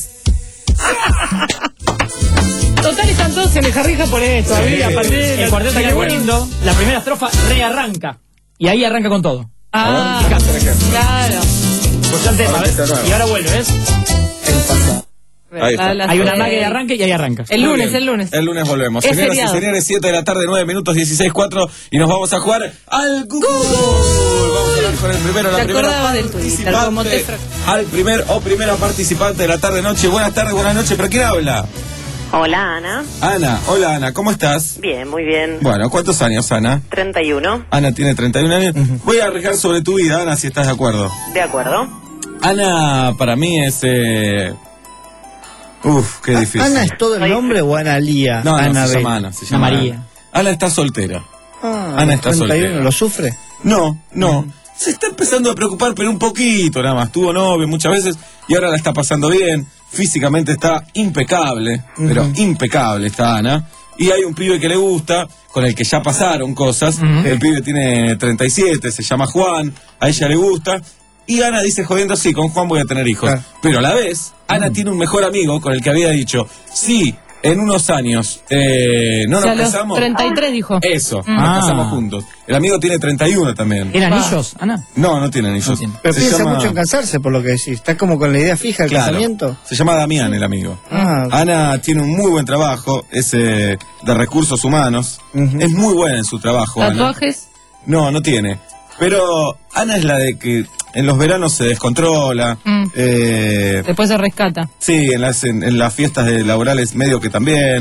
Total están todos en el jarrín japonés todavía, Sí. Pandela, El cuarteto qué que bueno. lindo, la primera estrofa rearranca. Y ahí arranca con todo. Ah, Por ejemplo. claro. Escuchá el tema, ¿ves? Y ahora vuelve, ¿ves? Ahí está. La- la- Hay una eh, magia de arranque y ahí arranca. El Muy lunes, bien. el lunes. El lunes volvemos. Es Señoras y feriado. señores, siete de la tarde, nueve minutos, dieciséis cuatro. Y nos vamos a jugar al Google. Vamos a hablar con el primero, la Te primera acordabas del Twitter, como te participante. Al primer o primera participante de la tarde-noche. Buenas tardes, buenas noches. ¿Pero quién habla? Hola, Ana. Ana. Hola, Ana. ¿Cómo estás? Bien, muy bien. Bueno, ¿cuántos años, Ana? treinta y uno. Ana tiene treinta y un años. Voy a arriesgar sobre tu vida, Ana, si estás de acuerdo. De acuerdo. Ana, para mí es... Eh... Uf, qué difícil. ¿Ana es todo el nombre o Ana Lía? No, no, Ana se Bel? llama Ana, se llama Ana María. Ana. Ana está soltera. Ah, Ana está treinta y uno, soltera. ¿lo sufre? No, no. Se está empezando a preocupar, pero un poquito nada más. Tuvo novio muchas veces y ahora la está pasando bien. Físicamente está impecable, pero impecable está Ana. Y hay un pibe que le gusta, con el que ya pasaron cosas. El pibe tiene treinta y siete, se llama Juan, a ella le gusta. Y Ana dice jodiendo, sí, con Juan voy a tener hijos. Pero a la vez, Ana tiene un mejor amigo con el que había dicho, sí, en unos años eh, no O sea, nos los casamos. treinta y tres dijo. Eso, Mm. nos Ah. casamos juntos. El amigo tiene treinta y uno también. ¿Eran Ah. anillos, Ana? No, no tiene anillos. Pero Se piensa llama- mucho en casarse, por lo que decís. Está como con la idea fija del Claro. casamiento. Se llama Damián, el amigo. Ah, Ana tiene un muy buen trabajo, es eh, de recursos humanos. Es muy buena en su trabajo, Ana. ¿Tatuajes? No, no tiene. Pero Ana es la de que en los veranos se descontrola. Mm. eh, Después se rescata. sí, en las, en, en las fiestas de laborales medio que también.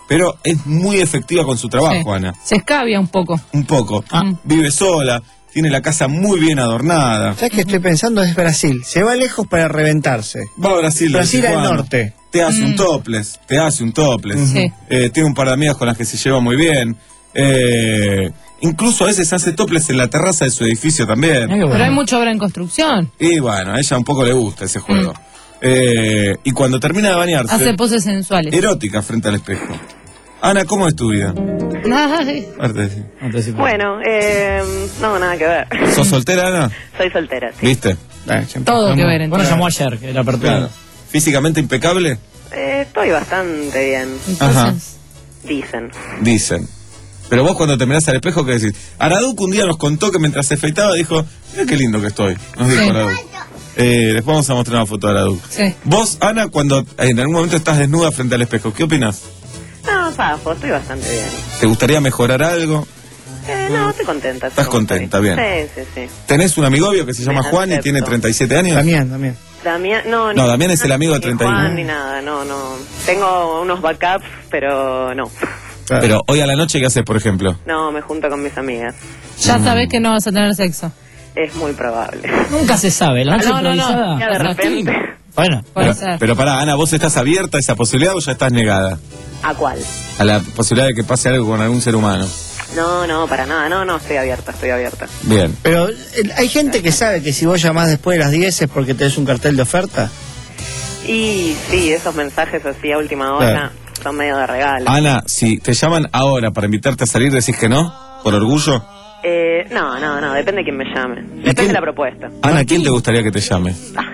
pero es muy efectiva con su trabajo, Sí. Ana. Se escabia un poco. Un poco. Ah. Vive sola, tiene la casa muy bien adornada. ¿Sabes qué estoy pensando? Es Brasil. Se va lejos para reventarse. Va a Brasil. de Brasil vez en al cuando. norte. Te hace Mm. un topless, te hace un topless. Sí. Eh, tiene un par de amigas con las que se lleva muy bien. Eh, incluso a veces hace topless en la terraza de su edificio también. Pero hay mucha obra en construcción. Y bueno, a ella un poco le gusta ese juego. Eh, y cuando termina de bañarse, Hace poses sensuales. erótica frente al espejo. Ana, ¿cómo es tu vida? Ay. Arte, sí. Bueno, eh, no, nada que ver. ¿Sos soltera, Ana? Soy soltera, sí. ¿Viste? Todo que ver, Bueno, entonces. llamó ayer, que la apertura. Claro. ¿Físicamente impecable? Eh, estoy bastante bien. Ajá. Dicen. Dicen. Pero vos cuando te mirás al espejo, ¿qué decís? Araduc un día nos contó que mientras se afeitaba dijo, mira qué lindo que estoy. Nos dijo Sí. Araduc. Eh, después vamos a mostrar una foto de Araduc. Sí. Vos, Ana, cuando en algún momento estás desnuda frente al espejo, ¿qué opinas? No, zafo, estoy bastante bien. ¿Te gustaría mejorar algo? Eh, no, estoy contenta. Estás como contenta, estoy. bien. Sí, sí, sí. ¿Tenés un amigovio que se llama Me Juan y acepto. tiene treinta y siete años? Damián, Damián. Damián, no, No, ni- Damián es el amigo de ni treinta y uno. Juan, ni nada, no, no. Tengo unos backups, pero no. Pero hoy a la noche, ¿qué haces, por ejemplo? No, me junto con mis amigas. Ya sabes que no vas a tener sexo. Es muy probable. Nunca se sabe, la noche No, no, no. improvisada. Ya de repente. Bueno, Puede Pero, ser. pero pará, Ana, ¿vos estás abierta a esa posibilidad o ya estás negada? ¿A cuál? A la posibilidad de que pase algo con algún ser humano. No, no, para nada. No, no, estoy abierta, estoy abierta. Bien. Pero eh, hay gente que sabe que si vos llamás después de las diez es porque tenés un cartel de oferta. Y sí, esos mensajes así a última hora Claro. son medio de regalo. Ana, si te llaman ahora para invitarte a salir, ¿decís que no? ¿Por orgullo? Eh, no, no, no, depende de quién me llame. Depende quién? de la propuesta. Ana, ¿quién te gustaría que te llame?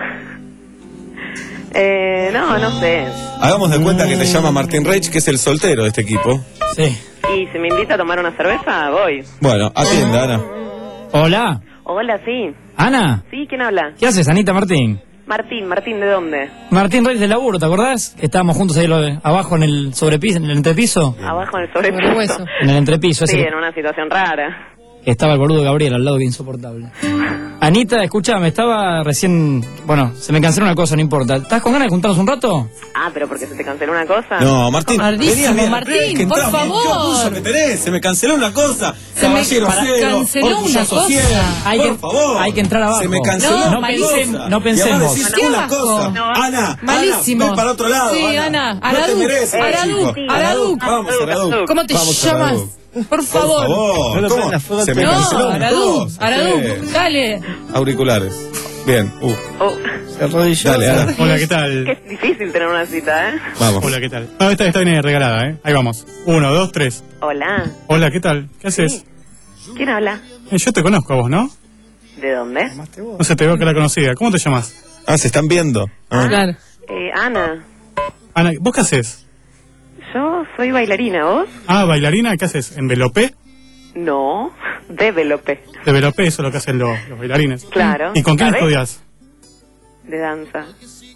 Eh, no, no sé. Hagamos de cuenta que te llama Martín Reich, que es el soltero de este equipo. sí. Y si me invita a tomar una cerveza, voy. Bueno, atienda, Ana. Hola, Hola, sí. Ana. Sí, ¿quién habla? ¿Qué haces, Anita Martín? Martín, Martín, ¿de dónde? Martín Reyes del laburo, ¿te acordás? Que estábamos juntos ahí lo de- abajo en el sobrepiso, en el entrepiso. Abajo en el sobrepiso. Sobrehueso. En el entrepiso, ese Sí, que- en una situación rara. que estaba el boludo de Gabriel al lado, que insoportable. Anita, escúchame, estaba recién... Bueno, se me canceló una cosa, no importa. ¿Estás con ganas de juntarnos un rato? Ah, pero porque se te canceló una cosa. No, Martín. Tardísimo, vení, vení, Martín, ven, que por entramos. favor. ¿Qué orgullo que tenés? Se me canceló una cosa. Se me Caballero para- fiero, canceló orgulloso una cosa. fiel. Hay Por que- favor. hay que entrar abajo. Se me canceló No, una malísimo. cosa. No pensemos. Y ahora decís Qué una asco. cosa. No. Ana, Malísimo. Ana, ven para otro lado. Sí, Ana. No te Araduc, mereces, Araduc, chico. Araduc. Vamos, Araduc. ¿Cómo te Vamos, llamas? Araduc. Por Por favor. favor. No lo ¿Cómo? prendas fuego, Se me te- No, canceló una Araduc, cosa. Araduc, Sí. dale. Auriculares. Bien. Uh. Oh, Se arrodilló. Dale, Ana. Hola, ¿qué que tal? es difícil tener una cita, ¿eh? Vamos. Hola, ¿qué tal? No, esta, esta viene regalada, ¿eh? Ahí vamos. Uno, dos, tres. Hola. Hola, ¿qué tal? ¿Qué haces? ¿Quién habla? Eh, yo te conozco a vos, ¿no? ¿De dónde? No sé, te veo que la conocida. ¿Cómo te llamas? Ah, se están viendo. Ah. Claro. Eh, Ana. Ana, ¿vos qué haces? Yo soy bailarina, ¿vos? Ah, bailarina, ¿qué haces? ¿Envelopé? No, developé. De Velopé, eso es lo que hacen los, los bailarines. Claro. ¿Y con quién ¿Sabés? estudias? De danza.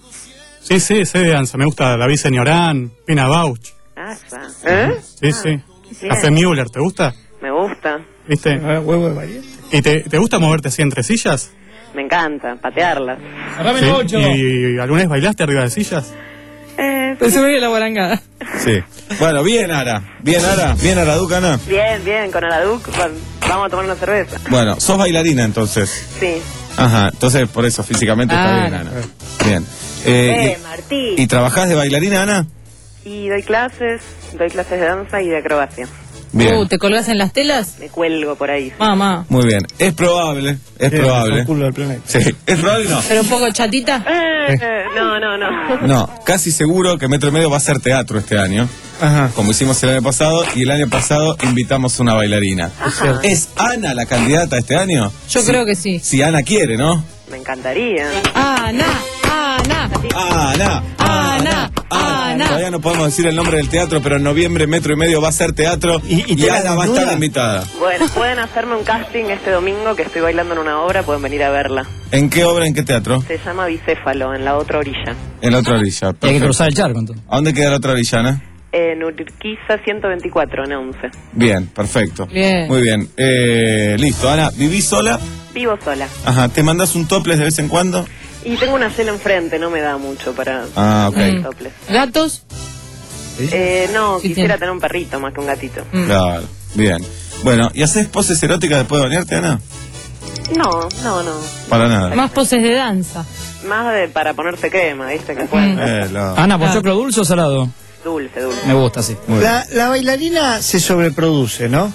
Sí, sí, sé de danza. Me gusta David Señorán, Pina Bausch. Danza. ¿Eh? Sí, sí. bien. Café Müller, ¿te gusta? Me gusta. ¿Viste? Ah, huevo de variante. ¿Y te, te gusta moverte así entre sillas? Me encanta, patearlas. Sí. ¿Y alguna vez bailaste arriba de sillas? Eh, Pues se ve la guarangada. Sí. Bueno, bien, Ara. Bien, Ara. Bien, Araduc, Ana. bien, bien, con Araduc. con- Vamos a tomar una cerveza. Bueno, sos bailarina entonces. Sí. Ajá, entonces por eso físicamente está Ah, bien, Ana. Bien. Eh, Eh, Martín. y, ¿Y trabajás de bailarina, Ana? Y doy clases, doy clases de danza y de acrobacia. Bien. Uh, ¿te colgas en las telas? Me cuelgo por ahí. Mamá. Muy bien. Es probable, es El probable. culo del planeta. Sí, es probable no. ¿Pero un poco chatita? Eh, eh, no, no, no. No, casi seguro que Metro y Medio va a hacer teatro este año. Ajá. Como hicimos el año pasado, y el año pasado invitamos una bailarina. Ajá. ¿Es Ana la candidata este año? Yo Sí. creo que sí. Si Ana quiere, ¿no? Me encantaría. Ana, Ana, Ana, Ana, Ana. Todavía no podemos decir el nombre del teatro, pero en noviembre Metro y Medio va a ser teatro y, ¿Y- y te la Ana va a desnuda? estar invitada. Bueno, pueden hacerme un casting este domingo que estoy bailando en una obra, pueden venir a verla. ¿En qué obra, en qué teatro? Se llama Bicéfalo, en la otra orilla. En la otra orilla. Hay que perfecto. cruzar el charco, entonces. ¿A dónde queda la otra orilla, Ana? En Urquiza ciento veinticuatro, en once. Bien, perfecto. Bien. Muy bien. Eh, listo, Ana, ¿vivís sola? Vivo sola. Ajá, ¿te mandás un topless de vez en cuando? Y tengo una cena enfrente, no me da mucho para Ah, ok. hacer topless. ¿Gatos? Eh, no, Sí, quisiera tiene. tener un perrito más que un gatito. Claro, bien. Bueno, ¿y haces poses eróticas después de bañarte, Ana? No, no, no. Para nada. Más poses de danza. Más de para ponerse crema, ¿viste? Que cuenta. Eh, lo- Ana, ¿pochoclo dulce o salado? Dulce, dulce. Me gusta, sí. Muy bien. La, la bailarina se sobreproduce, ¿no?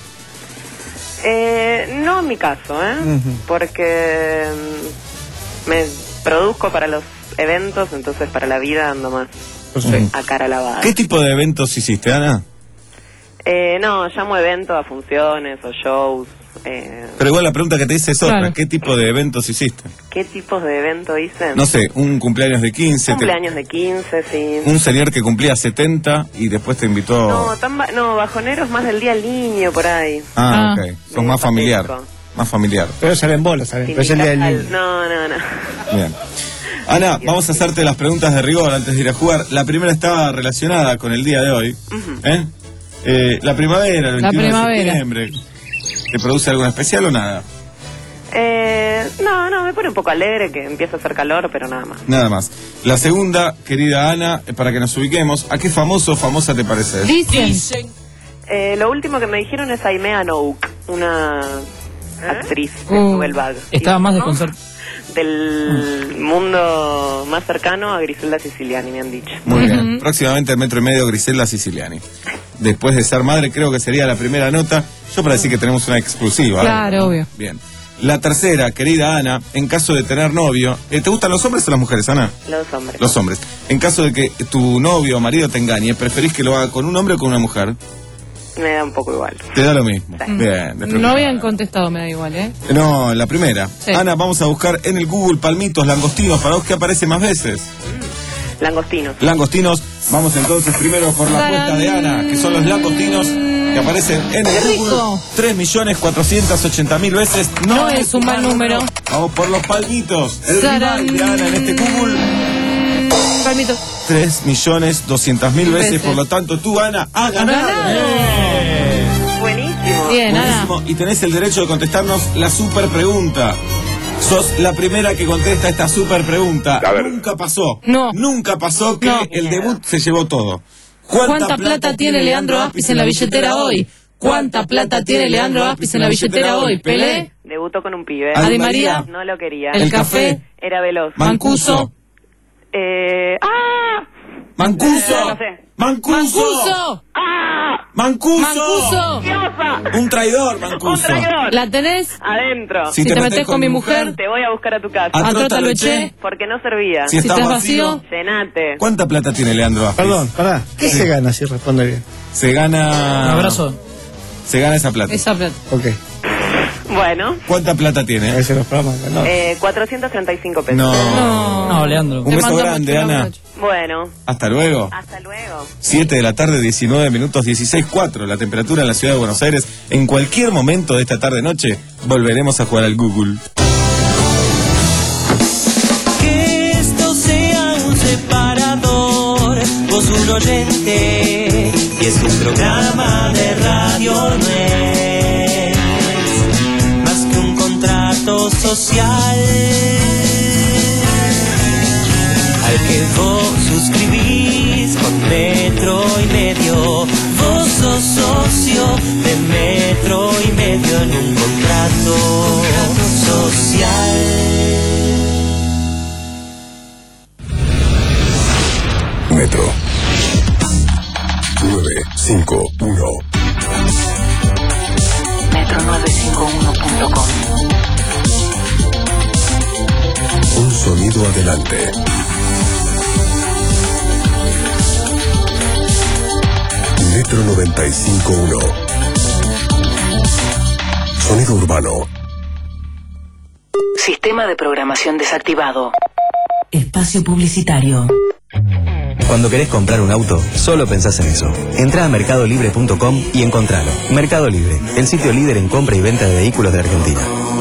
Eh, no en mi caso, ¿eh? Porque mm, me produzco para los eventos, entonces para la vida ando más Perfecto. a cara lavada. ¿Qué tipo de eventos hiciste, Ana? Eh, no, llamo eventos a funciones o shows. Eh, Pero igual la pregunta que te hice es otra. Claro. ¿Qué tipo de eventos hiciste? ¿Qué tipos de evento hice? No sé, un cumpleaños de quince, te- Cumpleaños de quince, sí. un señor que cumplía setenta y después te invitó... No, tan ba- no, bajoneros más del día del niño, por ahí. Ah, ok. Sos más familiar. Más familiar. Pero salen bolas, ¿saben? Pero es el día del niño. No, no, no. Bien. Ana, vamos a hacerte las preguntas de rigor antes de ir a jugar. La primera estaba relacionada con el día de hoy. ¿Eh? Eh, la primavera, el La veintiuno de primavera. septiembre. ¿Te produce algo especial o nada? Eh, no, no, me pone un poco alegre que empieza a hacer calor, pero nada más. Nada más. La segunda, querida Ana, eh, para que nos ubiquemos, ¿a qué famoso o famosa te parece? Dicen. Eh, lo último que me dijeron es Aimee Anouk, una actriz de Uh, Nouvelle Estaba más ¿no? desconcertado. Del mundo más cercano a Griselda Siciliani, me han dicho. Muy bien. Próximamente el metro y medio Griselda Siciliani. Después de ser madre, creo que sería la primera nota. Yo para decir que tenemos una exclusiva. ¿eh? Claro, obvio. Bien. La tercera, querida Ana, en caso de tener novio, eh, ¿te gustan los hombres o las mujeres, Ana? Los hombres. Los hombres. En caso de que tu novio o marido te engañe, ¿preferís que lo haga con un hombre o con una mujer? Me da un poco igual. Te da lo mismo. Bien. después- No habían contestado, me da igual, ¿eh? No, la primera. Sí. Ana, vamos a buscar en el Google palmitos, langostinos, para vos que aparece más veces. Langostinos. Langostinos. Vamos entonces primero por la apuesta de Ana, que son los langostinos que aparecen en el ¡Qué Google rico! tres millones cuatrocientos ochenta mil veces. No, No es un mal número. Vamos por los palmitos. El Sarán. rival de Ana en este Google. Palmito. tres millones doscientos mil veces. Veces. Por lo tanto, tú, Ana, has ganado. Buenísimo. Bien, Ana. Buenísimo. Y tenés el derecho de contestarnos la super pregunta. Sos la primera que contesta esta super pregunta. Nunca pasó. No. Nunca pasó que No. el debut se llevó todo. ¿Cuánta plata tiene Leandro Aspis en la billetera hoy? ¿Cuánta plata tiene Leandro Aspis en la billetera hoy? Pelé, Debutó con un pibe. Adi María, No lo quería. El Café, Era veloz. Mancuso, Eh, ¡Ah! Mancuso. No sé. Mancuso. Mancuso, Mancuso. Mancuso. ¡Diosa! Un traidor, Mancuso. ¡Un traidor! ¿La tenés? Adentro. Si Si te metés con mi mujer, Te voy a buscar a tu casa. A a Trota Trota lo lo eché. eché. Porque no servía. Si Si estás estás vacío. vacío, Llenate. ¿Cuánta plata tiene Leandro Aspis? Perdón, pará. ¿Qué se gana si responde bien? Se gana. Un abrazo. Se gana esa plata. esa plata. Ok. Bueno, ¿Cuánta plata tiene? A veces los programas no. eh, cuatrocientos treinta y cinco pesos. No. No. No, Leandro. Un Te beso mando grande, mucho, Ana. mucho. Bueno, Hasta luego. hasta luego. siete de la tarde, diecinueve minutos, dieciséis cuatro. La temperatura en la ciudad de Buenos Aires. En cualquier momento de esta tarde-noche volveremos a jugar al Google. Que esto sea un separador, vos un oyente, y es un programa de radio, no es más que un contrato social al que vos suscribís con metro y medio. Vos sos socio de metro y medio en un contrato social. Metro nueve cinco uno. metro nueve cinco uno punto com. Un sonido adelante. Metro noventa y cinco uno. Sonido urbano. Sistema de programación desactivado. Espacio publicitario. Cuando querés comprar un auto, solo pensás en eso. Entrá a mercado libre punto com y encontralo. Mercado Libre, el sitio líder en compra y venta de vehículos de Argentina.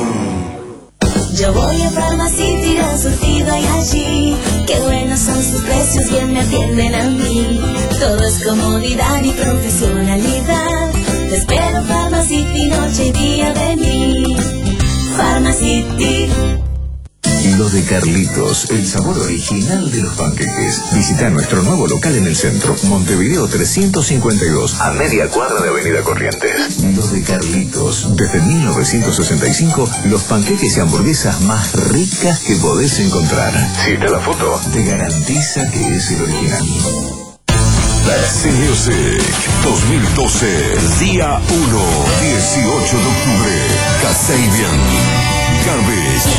Yo voy a Pharmacity, a surtido y allí. Qué buenos son sus precios, bien me atienden a mí. Todo es comodidad y profesionalidad. Te espero Pharmacity, noche y día de mí. Pharmacity. Los de Carlitos, el sabor original de los panqueques. Visita nuestro nuevo local en el centro, Montevideo trescientos cincuenta y dos, a media cuadra de Avenida Corrientes. Los de Carlitos, desde mil novecientos sesenta y cinco, los panqueques y hamburguesas más ricas que podés encontrar. Si está la foto, te garantiza que es el original. Taxi Music dos mil doce, día uno, dieciocho de octubre, Kasabian, Garbage,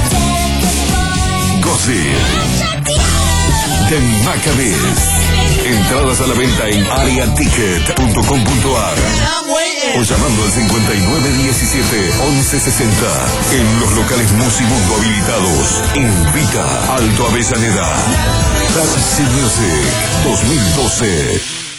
Gossip, The Maccabees. Entradas a la venta en aria ticket punto com punto a r o llamando al cincuenta y nueve diecisiete once sesenta en los locales Musimundo habilitados. Invita Alto Avellaneda. Taxi Music dos mil doce.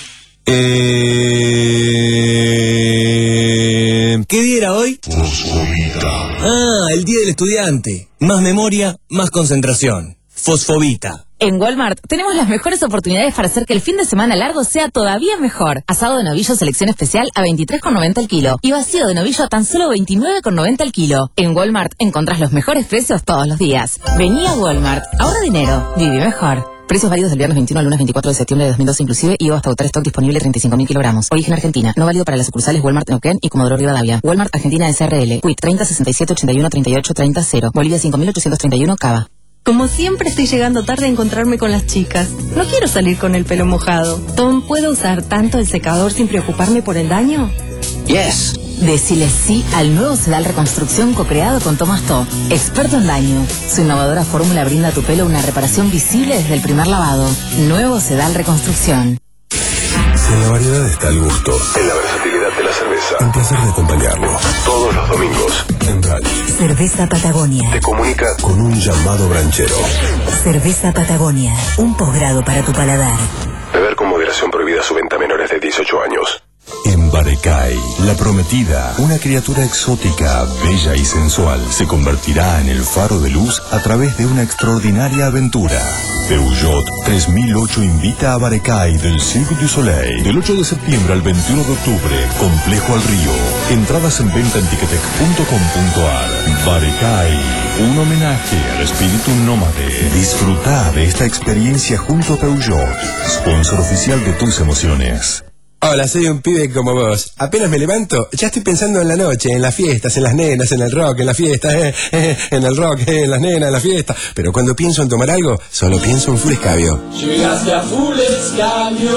Eh... ¿Qué día era hoy? Fosfobita. Ah, el día del estudiante. Más memoria, más concentración. Fosfobita. En Walmart tenemos las mejores oportunidades para hacer que el fin de semana largo sea todavía mejor. Asado de novillo selección especial a veintitrés con noventa el kilo y vacío de novillo a tan solo veintinueve con noventa el kilo. En Walmart encontrás los mejores precios todos los días. Vení a Walmart, ahorra dinero, vive mejor. Precios válidos del viernes veintiuno al lunes veinticuatro de septiembre de dos mil doce inclusive y hasta agotar stock disponible treinta y cinco mil kilogramos. Origen Argentina. No válido para las sucursales Walmart Neuquén y Comodoro Rivadavia. Walmart Argentina S R L. Quit treinta sesenta y siete ochenta y uno treinta y ocho treinta cero. Bolivia cinco mil ochocientos treinta y uno Cava. Como siempre estoy llegando tarde a encontrarme con las chicas. No quiero salir con el pelo mojado. Tom, ¿puedo usar tanto el secador sin preocuparme por el daño? Yes. Decile sí al nuevo sedal reconstrucción co-creado con Thomas To, experto en daño. Su innovadora fórmula brinda a tu pelo una reparación visible desde el primer lavado. Nuevo sedal reconstrucción. Si en la variedad está el gusto, en la versatilidad de la cerveza, un placer de acompañarlo. Todos los domingos, en Brunch. Cerveza Patagonia. Te comunica con un llamado branchero. Cerveza Patagonia, un posgrado para tu paladar. Beber con moderación, prohibida su venta a menores de dieciocho años. En Barecay, la prometida, una criatura exótica, bella y sensual, se convertirá en el faro de luz a través de una extraordinaria aventura. Peugeot tres mil ocho invita a Barecay del Cirque du Soleil del ocho de septiembre al veintiuno de octubre, Complejo al Río. Entradas en venta en ticketek punto com punto a r. Barecay, un homenaje al espíritu nómade. Disfruta de esta experiencia junto a Peugeot, sponsor oficial de tus emociones. Hola, soy un pibe como vos. Apenas me levanto, ya estoy pensando en la noche, en las fiestas, en las nenas, en el rock, en las fiestas, eh, eh, en el rock, eh, en las nenas, en la fiesta. Pero cuando pienso en tomar algo, solo pienso en Full Escabio. Llegaste a Full Escabio,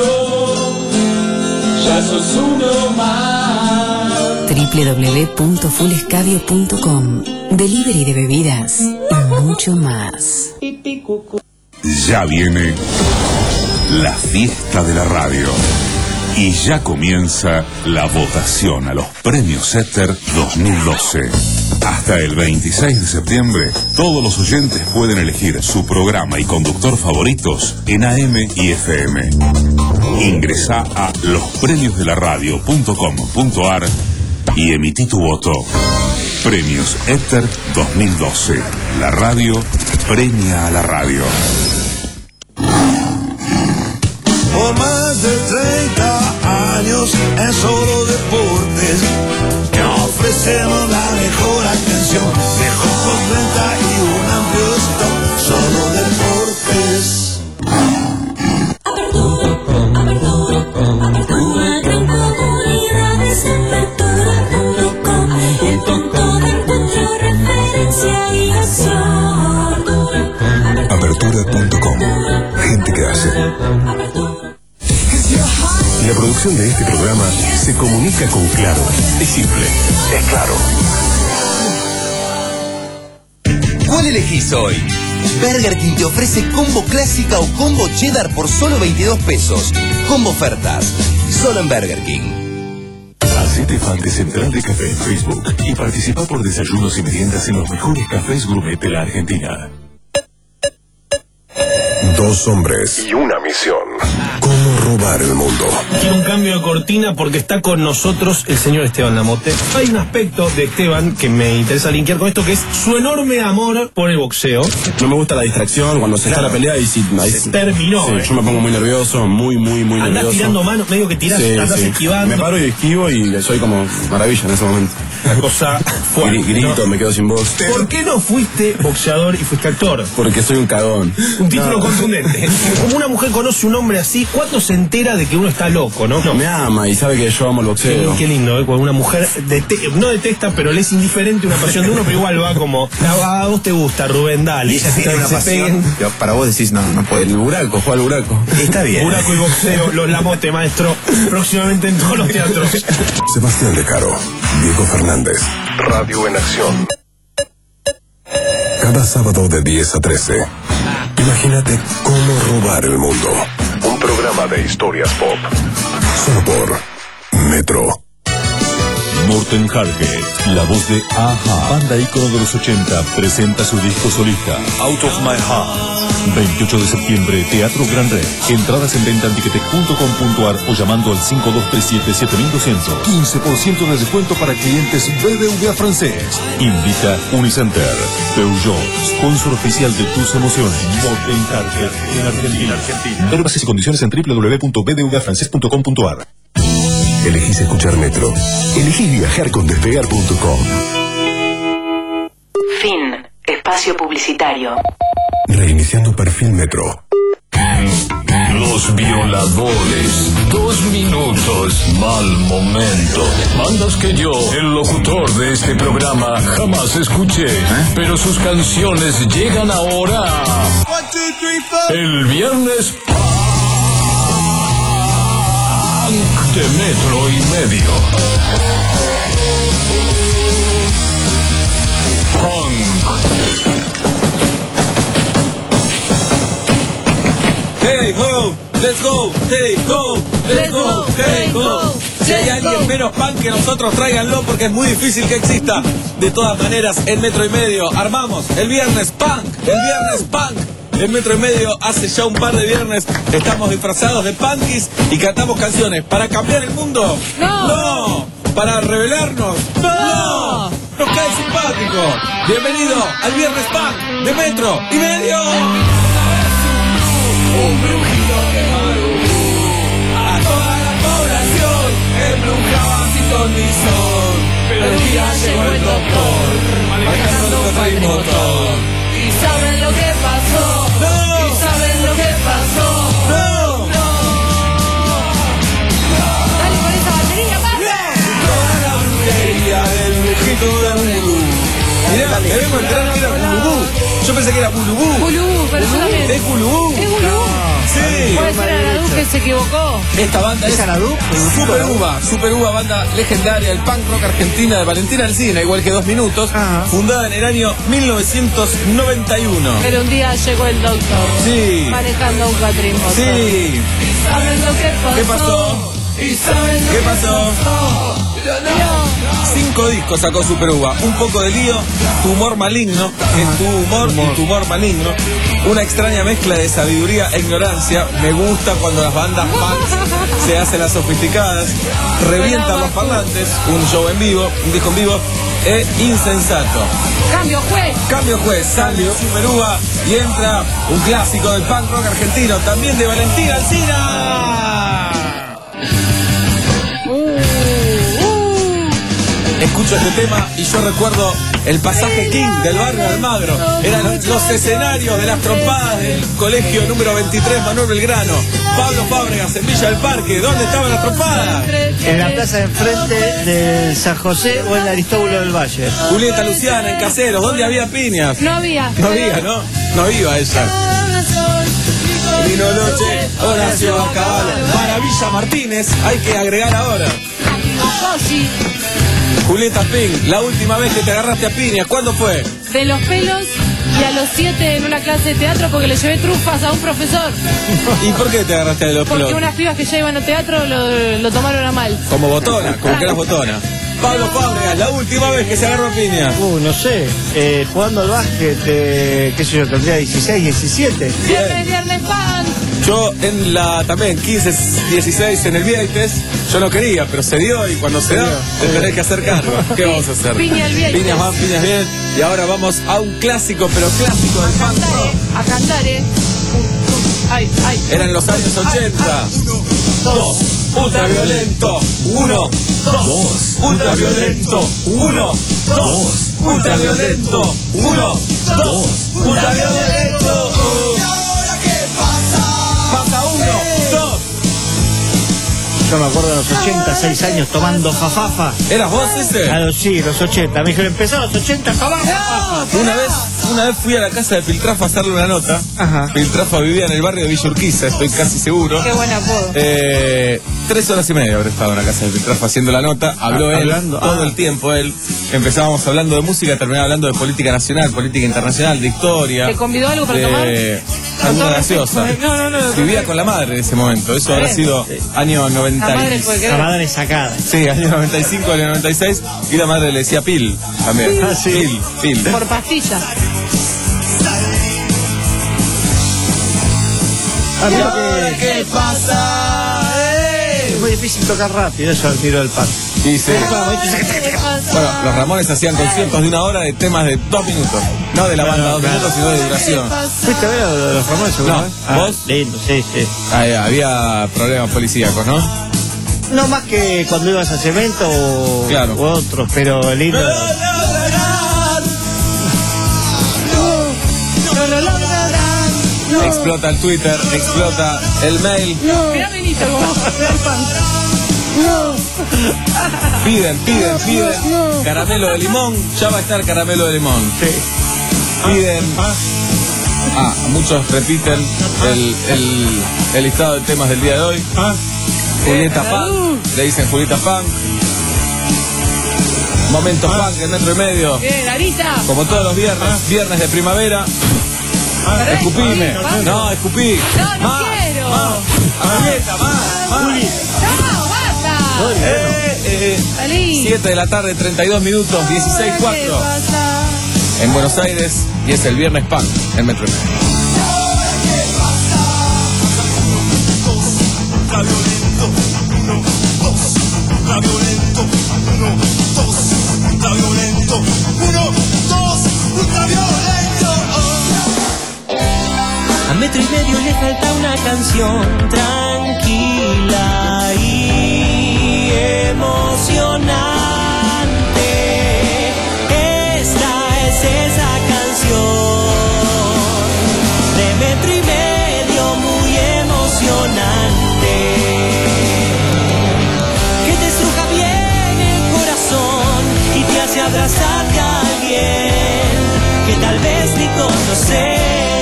ya sos uno más. doble u doble u doble u punto full escabio punto com. Delivery de bebidas y mucho más. Ya viene la fiesta de la radio. Y ya comienza la votación a los premios Éter dos mil doce. Hasta el veintiséis de septiembre, todos los oyentes pueden elegir su programa y conductor favoritos en A M y F M. Ingresá a los premios de la radio punto com punto a r y emití tu voto. Premios Éter dos mil doce. La radio premia a la radio. Por más de treinta años en Solo Deportes te ofrecemos la mejor atención, mejor postventa y un amplio stock. Solo Deportes. Apertura, apertura, apertura, gran comunidades, apertura punto com, el punto de encuentro, referencia y acción. Apertura punto com. Gente que hace. La producción de este programa se comunica con Claro. Es simple, es claro. ¿Cuál elegís hoy? Burger King te ofrece combo clásica o combo cheddar por solo veintidós pesos. Combo ofertas, solo en Burger King. Hacete fan de Central de Café en Facebook y participa por desayunos y meriendas en los mejores cafés gourmet de la Argentina. Dos hombres y una misión. ¿Cómo robar el mundo? Quiero un cambio de cortina porque está con nosotros el señor Esteban Lamote. Hay un aspecto de Esteban que me interesa linkear con esto, que es su enorme amor por el boxeo. No me gusta la distracción cuando se claro. está la pelea y si ahí se terminó. Sí, eh. yo me pongo muy nervioso, muy, muy, muy Andás nervioso. tirando manos, medio que tirás, sí, andás sí. esquivando. Me paro y esquivo y soy como maravilla en ese momento. una cosa fuerte. Grito, ¿no? me quedo sin voz. ¿Por qué no fuiste boxeador y fuiste actor? Porque soy un cagón. Un título No. contundente. Como una mujer conoce un hombre así, ¿cuándo se entera de que uno está loco, no? No. Me ama y sabe que yo amo el boxeo. Qué, qué lindo, ¿eh? Cuando una mujer dete- no detesta, pero le es indiferente una pasión de uno, pero igual va como, "Ah, a vos te gusta, Rubén, dale". Y ella tiene una Se pasión. peguen. Pero para vos decís, no, no puede. El buraco, juega al buraco. Está bien. Buraco y boxeo, los Lamote, maestro, próximamente en todos los teatros. Sebastián De Caro, Diego Fernández. Radio en Acción. Cada sábado de diez a trece. Imagínate cómo robar el mundo. Un programa de historias pop. Solo por Metro. Morten Harke, la voz de Aja, banda ícono de los ochenta, presenta su disco solista, Out of My Heart. veintiocho de septiembre, Teatro Gran Rex. Entradas en venta en ticketek punto com punto ar o llamando al cinco dos tres siete siete mil doscientos. quince por ciento de descuento para clientes B B V A francés. Invita Unicenter. Peugeot, sponsor oficial de tus emociones. Morten Harke, en Argentina. Argentina. Ver bases y condiciones en doble u doble u doble u punto b b v a francés punto com punto ar. Elegís escuchar Metro. Elegís viajar con despegar punto com. Fin. Espacio publicitario. Reiniciando perfil Metro. Los violadores. Dos minutos. Mal momento. Bandas que yo, el locutor de este programa, jamás escuché. Pero sus canciones llegan ahora. El viernes de Metro y Medio. Hey ho, let's go, hey ho, let's go, hey ho. Si hay alguien menos punk que nosotros, tráiganlo porque es muy difícil que exista. De todas maneras, en Metro y Medio armamos el viernes punk, el viernes punk. En Metro y Medio hace ya un par de viernes estamos disfrazados de punkis y cantamos canciones para cambiar el mundo. No. No. Para rebelarnos. No. Nos cae simpático. Bienvenido al viernes punk de Metro y Medio. Un brujito que madrugó a toda la población, embrujaba sin condición. Pero el día llegó el doctor, manejando un cuatrimotor. ¿Y saben lo que pasó? ¡No! ¿Y saben lo que pasó? ¡No! ¡No! Dale con esa batería, pasa. Toda la brujería del brujito de vudú. Mirá, debemos entrar que era Bulubú. Yo pensé que era Bulubú. Bulubú, pero yo también. ¿Es Bulubú? ¿Es Bulubú? Sí. Puede ser Aradú que se equivocó. Esta banda es Super Uva, Super Uva, banda legendaria del punk rock argentina de Valentina Alsina, igual que Dos Minutos, fundada en el año mil novecientos noventa y uno. Pero un día llegó el doctor. Sí. Manejando un cuatrimotor. Sí. ¿Saben lo que pasó? ¿Qué pasó? ¿Y saben lo ¿Qué que pasó? Cinco discos sacó Super Uva, un poco de lío, tu humor maligno, es tu humor y tu humor maligno, una extraña mezcla de sabiduría e ignorancia. Me gusta cuando las bandas punk se hacen las sofisticadas, revientan los parlantes, un show en vivo, un disco en vivo, e insensato. Cambio juez. Cambio juez, salió Super Uva y entra un clásico del punk rock argentino, también de Valentina Alsina. Escucho este tema y yo recuerdo el pasaje King del barrio Almagro. Eran los escenarios de las trompadas del colegio número veintitrés Manuel Belgrano. Pablo Fábregas en Villa del Parque. ¿Dónde estaban las trompadas? En la plaza de enfrente de San José o en el Aristóbulo del Valle. Julieta Luciana en Caseros. ¿Dónde había piñas? No había. No había, ¿no? No iba ella. Vino noche, Horacio Caballo. Maravilla Martínez, hay que agregar ahora. Joshi. Julieta Pink, la última vez que te agarraste a piñas, ¿cuándo fue? De los pelos y a los siete en una clase de teatro porque le llevé trufas a un profesor. ¿Y por qué te agarraste de los Porque pelos? unas pibas que ya iban a teatro lo, lo tomaron a mal. Como botona, como que eras botona. Pablo Fábregas, la última vez que se agarró a piñas. Uh, no sé, eh, jugando al básquet, eh, qué sé yo, tendría dieciséis, diecisiete. Viernes, viernes, pan. Yo en la también quince, dieciséis en el Vieites, yo no quería, pero se dio y cuando se da te tenés que hacer cargo. ¿Qué vamos a hacer? Piña al Vieites. Piñas van, piñas bien. Y ahora vamos a un clásico, pero clásico del punk rock. A cantar, eh. Ay, ay. Eran los años ochenta. Dos, ultraviolento, uno, dos, ultraviolento, uno, dos, ultraviolento, uno, dos, ultraviolento. ¿Y ahora qué pasa? Pasa uno, dos. Yo me acuerdo de los ochenta, seis años tomando jafafa. ¿Eras vos ese? A los, sí, los ochenta. Me dijeron, empezó a los ochenta, jafafa. Una vez, una vez fui a la casa de Piltrafa a hacerle una nota. Ajá. Piltrafa vivía en el barrio de Villa Urquiza, estoy casi seguro. Qué buen apodo. Eh, tres horas y media habré estado en la casa de Piltrafa haciendo la nota. Habló Ah, él hablando, todo ah. el tiempo. Él empezábamos hablando de música, terminaba hablando de política nacional, política internacional, de historia. ¿Te convidó algo para de tomar? alguna gaseosa. No, no, no. Vivía con la madre en ese momento. Eso habrá sido año noventa. La madre fue que La madre sacada. Sí, año noventa y cinco, año noventa y seis. Y la madre le decía Pil también. Ah, sí. Pil, Pil. Por pastilla. Ah, mira que ¿Qué pasa? es muy difícil tocar rápido, eso al tiro del pan. Y se- Bueno, los Ramones hacían conciertos de una hora de temas de dos minutos. No de la banda dos minutos, sino de duración. ¿Fuiste a ver a lo de los Ramones seguro? No, eh? Ah, ¿vos? lindo, sí, sí. Ahí, había problemas policíacos, ¿no? No más que cuando ibas a Cemento o, Claro. u otros, pero lindo. Explota el Twitter, explota el mail. Mirá, Benito, como el pan. Piden, piden, piden. Caramelo de limón, ya va a estar caramelo de limón. Sí. Piden. Ah, muchos repiten el, el, el listado de temas del día de hoy. Julieta Punk, le dicen Julieta Punk. Momentos Punk en metro y medio. Bien, Arita. Como todos los viernes, viernes de primavera. Escupime. No, escupí. No, no Más, quiero. más. Julieta, más, más. No, basta. Eh, eh, Salí. siete de la tarde, treinta y dos minutos, dieciséis cuatro. En Buenos Aires, y es el viernes Punk en metro y medio. Ultraviolento, uno, dos, ultraviolento, uno, dos, ultraviolento, uno, dos, ultraviolento. A metro y medio le falta una canción tranquila y emocionante. Esta es esa canción de metro y medio muy emocionante, que te estruja bien el corazón y te hace abrazarte a alguien que tal vez ni conoces.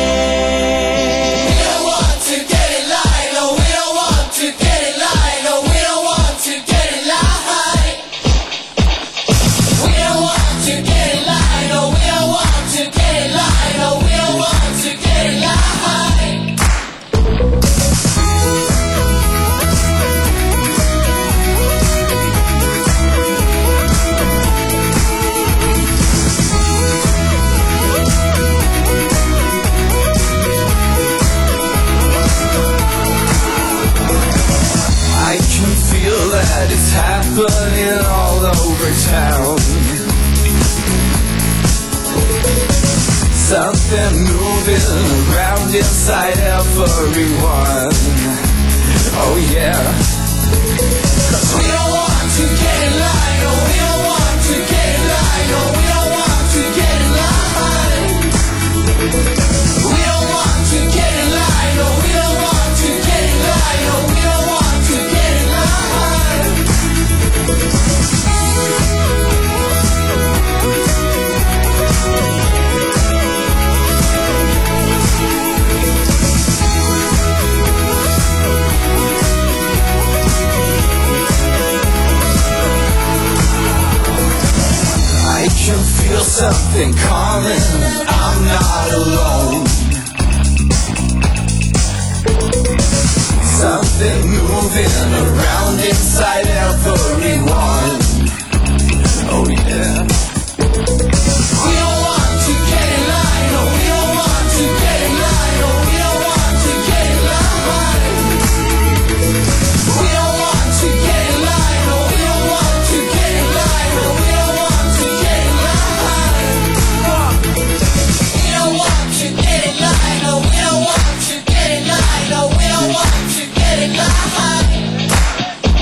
That it's happening all over town. Something moving around inside everyone. Oh yeah. 'Cause we don't want to get in line. No, we don't want to get in line. No, we don't want to get in line. We don't want to get in line. No, we don't want to get in line. No, we don't want to get in line. I can feel something coming. I'm not alone. Something moving around inside everyone. Oh yeah. We don't want to get in line. No, we don't want to get in line. No, we don't want to get in line. We don't want to get in line. No, we don't want to get in line. No, we don't want to get in line. We don't want to get in line. No, we don't want to get in line. No, we don't want to get in line.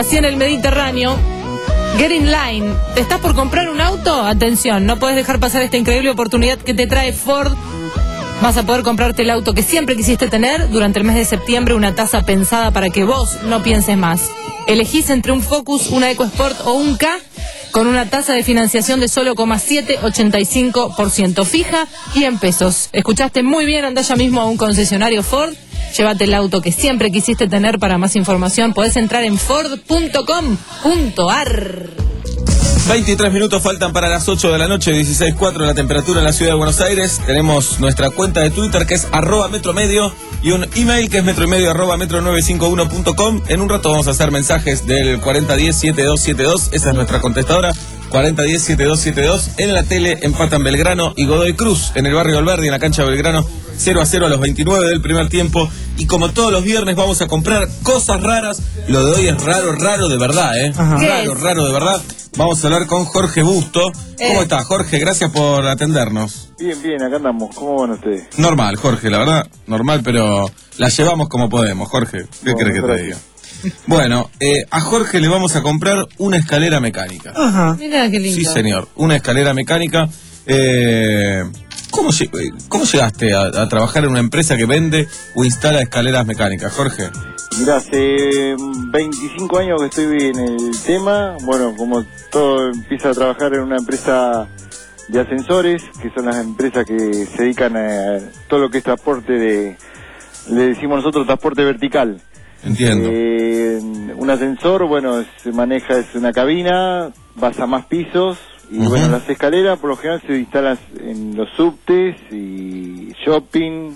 así en el Mediterráneo. Get in line. ¿Te estás por comprar un auto? Atención, no puedes dejar pasar esta increíble oportunidad que te trae Ford. Vas a poder comprarte el auto que siempre quisiste tener durante el mes de septiembre, una tasa pensada para que vos no pienses más. Elegís entre un Focus, una EcoSport o un K con una tasa de financiación de solo coma setecientos ochenta y cinco por ciento fija y en pesos. Escuchaste muy bien, anda ya mismo a un concesionario Ford. Llévate el auto que siempre quisiste tener. Para más información podés entrar en ford punto com punto ar. veintitrés minutos faltan para las ocho de la noche, dieciséis punto cuatro la temperatura en la ciudad de Buenos Aires. Tenemos nuestra cuenta de Twitter que es arroba metromedio y un email que es metromedio arroba metro nueve cinco uno punto com. En un rato vamos a hacer mensajes del cuarenta diez setenta y dos setenta y dos. Esa es nuestra contestadora. cuarenta diez setenta y dos setenta y dos. En la tele empatan Belgrano y Godoy Cruz en el barrio Alberdi, en la cancha de Belgrano, cero a cero a los veintinueve del primer tiempo. Y como todos los viernes vamos a comprar cosas raras. Lo de hoy es raro, raro de verdad, ¿eh? Ajá. Raro, raro de verdad. Vamos a hablar con Jorge Busto. ¿Cómo Eh. está, Jorge? Gracias por atendernos. Bien, bien, acá andamos. ¿Cómo van ustedes? Normal, Jorge, la verdad, normal, pero la llevamos como podemos, Jorge. ¿Qué Bueno, crees que te gracias. diga? Bueno, eh, a Jorge le vamos a comprar una escalera mecánica. Ajá. Mira qué lindo. Sí, señor, una escalera mecánica. Eh, ¿cómo, lleg- ¿Cómo llegaste a, a trabajar en una empresa que vende o instala escaleras mecánicas, Jorge? Mirá, hace veinticinco años que estoy en el tema. Bueno, como todo, empiezo a trabajar en una empresa de ascensores, que son las empresas que se dedican a todo lo que es transporte de, le decimos nosotros transporte vertical. Entiendo. Eh, un ascensor, bueno, se maneja, es una cabina, vas a más pisos, y Ujú. bueno, las escaleras por lo general se instalan en los subtes y shopping.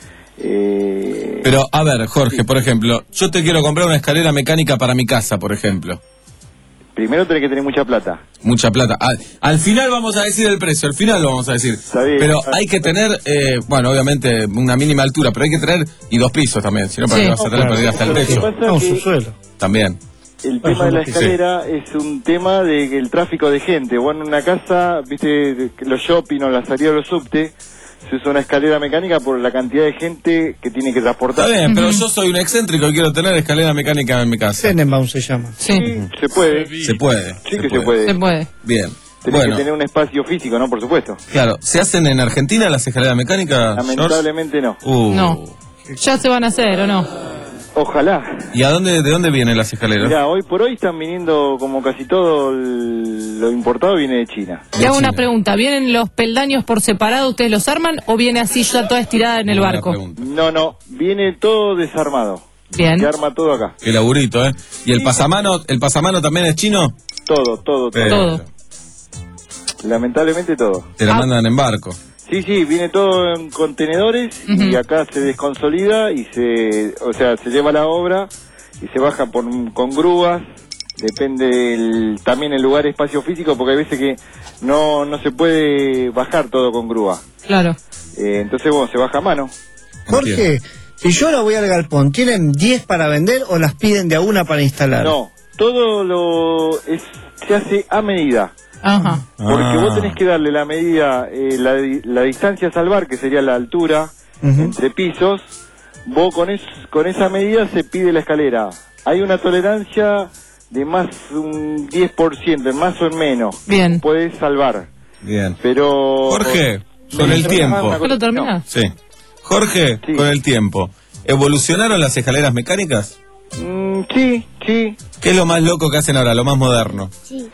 Eh, Pero, a ver, Jorge, por ejemplo, yo te quiero comprar una escalera mecánica para mi casa, por ejemplo. primero tenés que tener mucha plata. Mucha plata. Al, al final vamos a decir el precio, al final lo vamos a decir. bien. Pero hay que tener, eh, bueno, obviamente una mínima altura, pero hay que tener y dos pisos también, si no, ¿para Sí. qué vas a tener para ir hasta el Lo que techo? pasa es que También. el tema de la escalera es un tema de que el tráfico de gente. Bueno, en una casa, viste, que los shopping o la salida de los subtes, se usa una escalera mecánica por la cantidad de gente que tiene que transportar. Está bien, pero yo soy un excéntrico y quiero tener escalera mecánica en mi casa. Tenenbaum se llama. Sí. Se puede. Se puede. Sí que se puede. Se puede. Bien. Tenés Bueno, que tener un espacio físico, ¿no? Por supuesto. claro, ¿se hacen en Argentina las escaleras mecánicas, George? Lamentablemente no. Uh. No. Ya se van a hacer, ¿o no? Ojalá. ¿Y a dónde, de dónde vienen las escaleras? Mirá, hoy por hoy están viniendo, como casi todo el- lo importado viene de China. Le hago una pregunta. ¿Vienen los peldaños por separado, ustedes los arman o viene así ya toda estirada en el barco? No, no, viene todo desarmado. Bien. Se arma todo acá. Qué laburito, ¿eh? ¿Y el pasamano, el pasamano también es chino? Todo, todo, todo. Pero Lamentablemente todo. Te la mandan en barco. Sí, sí, viene todo en contenedores y acá se desconsolida y se, o sea, se lleva la obra y se baja por, con grúas. Depende el, también el lugar, espacio físico, porque hay veces que no, no se puede bajar todo con grúa. Claro. Eh, entonces, bueno, se baja a mano. Jorge, si yo la voy al galpón, ¿tienen diez para vender o las piden de a una para instalar? No, todo lo es, se hace a medida. Ajá. Porque Ah. vos tenés que darle la medida, eh, la, di- la distancia a salvar, que sería la altura entre pisos. Vos con, es, con esa medida se pide la escalera. Hay una tolerancia de más un diez por ciento, en más o en menos. Bien. Podés salvar. Bien. Pero... Jorge, con el tiempo. ¿Puedo terminar? Sí. Jorge, con el tiempo. ¿Evolucionaron las escaleras mecánicas? Mm, sí, sí. ¿Qué es lo más loco que hacen ahora, lo más moderno?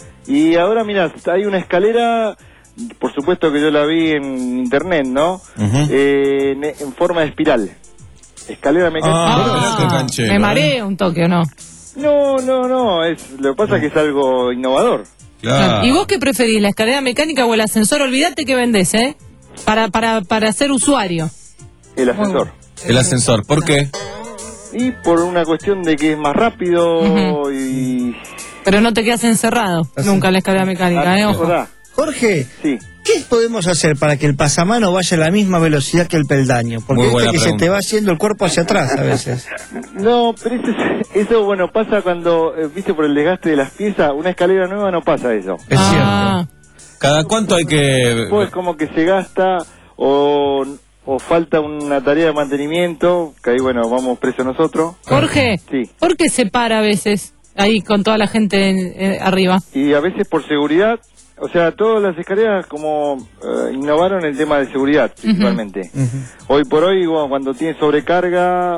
Y ahora, mira, hay una escalera, por supuesto que yo la vi en internet, ¿no? Ujú. Eh, en, en forma de espiral. Escalera mecánica. Ah, qué canchero, Me ¿eh? mareo un toque, ¿o no? No, no, no, es, lo que pasa es que es algo innovador. Claro. ¿Y vos qué preferís, la escalera mecánica o el ascensor? Olvídate que vendés, ¿eh? Para, para, para ser usuario. El ascensor. El ascensor, ¿por qué? Y por una cuestión de que es más rápido y... Pero no te quedas encerrado nunca en la escalera mecánica, ¿eh? Ojo. Jorge, sí. ¿qué podemos hacer para que el pasamano vaya a la misma velocidad que el peldaño? Porque Muy viste buena que se pregunta. te va haciendo el cuerpo hacia atrás a veces. No, pero eso, es- eso bueno, pasa cuando, eh, viste, por el desgaste de las piezas, una escalera nueva no pasa eso. Es Ah, ¿Cada cuánto hay que...? Pues como que se gasta o, o falta una tarea de mantenimiento, que ahí bueno, vamos presos nosotros. Jorge, Sí. ¿por qué se para a veces? ahí con toda la gente eh, arriba. Y a veces por seguridad, o sea, todas las escaleras como eh, innovaron el tema de seguridad principalmente. Uh-huh. Hoy por hoy, bueno, cuando tiene sobrecarga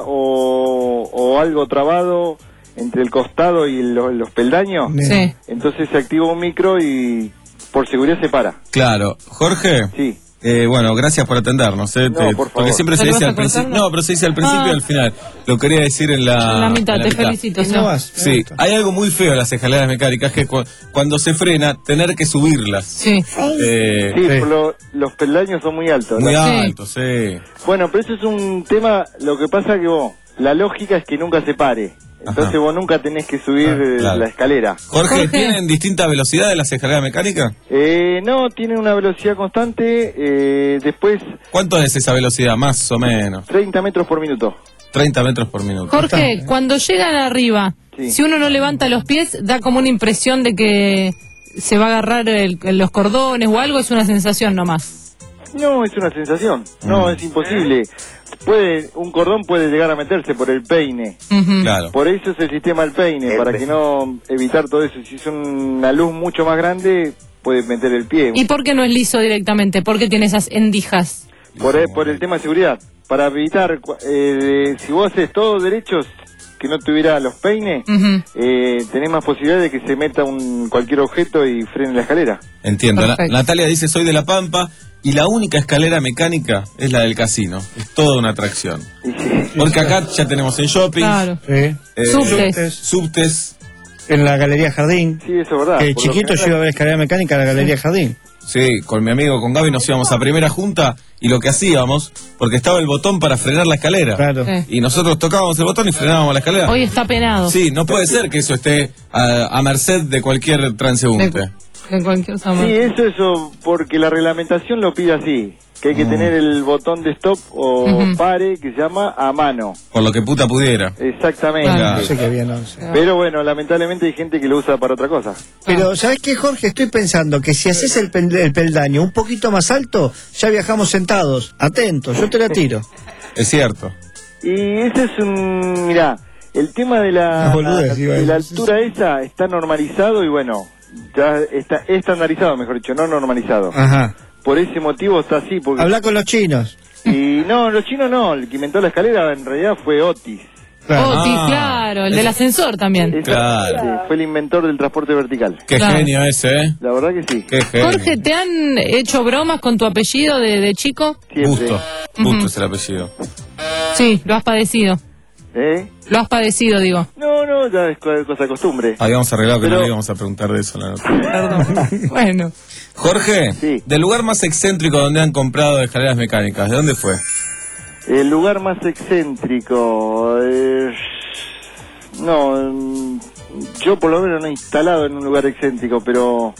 o, o algo trabado entre el costado y lo, los peldaños, sí. entonces se activa un micro y por seguridad se para. Claro. Jorge. Sí. Eh, bueno, gracias por atendernos. Eh, No, te- por favor. porque siempre se ¿Pero dice vas a al principio. cortarlo? No, pero se dice al principio Ah. y al final. Lo quería decir en la. En la mitad, en la te mitad. felicito. Y Seba. no vas. Sí, hay algo muy feo en las escaleras mecánicas que es cu- cuando se frena, tener que subirlas. Sí. Eh, Sí, por lo- los peldaños son muy altos. muy ¿no? alto, sí. Bueno, pero eso es un tema, lo que pasa que vos, la lógica es que nunca se pare. Entonces Ajá. vos nunca tenés que subir eh, claro. la escalera. Jorge, Jorge. ¿tienen distinta velocidad de las escaleras mecánicas? Eh, no, tiene una velocidad constante, eh, después ¿Cuánto es esa velocidad, más o menos? treinta metros por minuto. treinta metros por minuto. Jorge, cuando llegan arriba, Sí. si uno no levanta los pies, da como una impresión de que se va a agarrar el- los cordones o algo, es una sensación nomás. No, es una sensación, no, es imposible. Puede, un cordón puede llegar a meterse por el peine. Ujú. Claro. Por eso es el sistema del peine, para que no evitar todo eso. Si es una luz mucho más grande, puede meter el pie. ¿Y por qué no es liso directamente? ¿Por qué tiene esas endijas? Por, el- por el tema de seguridad. Para evitar, cu- eh, si vos haces todo derechos, que no tuviera los peines, Ujú. eh, tenés más posibilidad de que se meta un cualquier objeto y frene la escalera. Entiendo. Na- Perfecto. Natalia dice, soy de La Pampa y la única escalera mecánica es la del casino. Es toda una atracción. Y sí, Porque acá ya tenemos en shopping. Claro. Sí. eh, Subtes. Subtes. En la Galería Jardín. sí, eso es verdad. Que Por lo chiquito yo general- iba a ver escalera mecánica a la Galería Jardín. Sí, con mi amigo, con Gaby nos íbamos a primera junta y lo que hacíamos, porque estaba el botón para frenar la escalera. Claro. Sí. Y nosotros tocábamos el botón y frenábamos la escalera. Hoy está penado. Sí, no puede ser que eso esté a, a merced de cualquier transeúnte. De, de cualquier forma. Sí, eso, eso, porque la reglamentación lo pide así, que hay que tener el botón de stop o Ujú. pare, que se llama a mano. Por lo que puta pudiera. Exactamente. Claro. No sé qué había, no sé. Pero bueno, lamentablemente hay gente que lo usa para otra cosa. Pero, ¿sabes qué, Jorge? Estoy pensando que si haces el, pel- el peldaño un poquito más alto, ya viajamos sentados. Atentos, yo te la tiro. Es cierto. Y ese es un... Mirá, el tema de la, Una boludez, iba a de la decir. altura esa está normalizado y bueno, ya está estandarizado, mejor dicho, no normalizado. Ajá. Por ese motivo está así. Porque... Habla con los chinos. Y no, los chinos no, el que inventó la escalera en realidad fue Otis. Claro. Otis, Ah. claro, el del ascensor también. Esa- Claro. sí, fue el inventor del transporte vertical. Qué Claro. genio ese, ¿eh? La verdad que sí. Qué genio. Jorge, ¿te han hecho bromas con tu apellido de, de chico? Siempre. Busto. Busto es el apellido. Sí, lo has padecido. ¿Eh? Lo has padecido, digo. No, no, ya es co- cosa de costumbre. Habíamos arreglado que Pero- no le íbamos a preguntar de eso. La nota. Perdón. Bueno. Jorge, Sí. del lugar más excéntrico donde han comprado escaleras mecánicas, ¿de dónde fue? El lugar más excéntrico... eh, no, mm, yo por lo menos no he instalado en un lugar excéntrico, pero...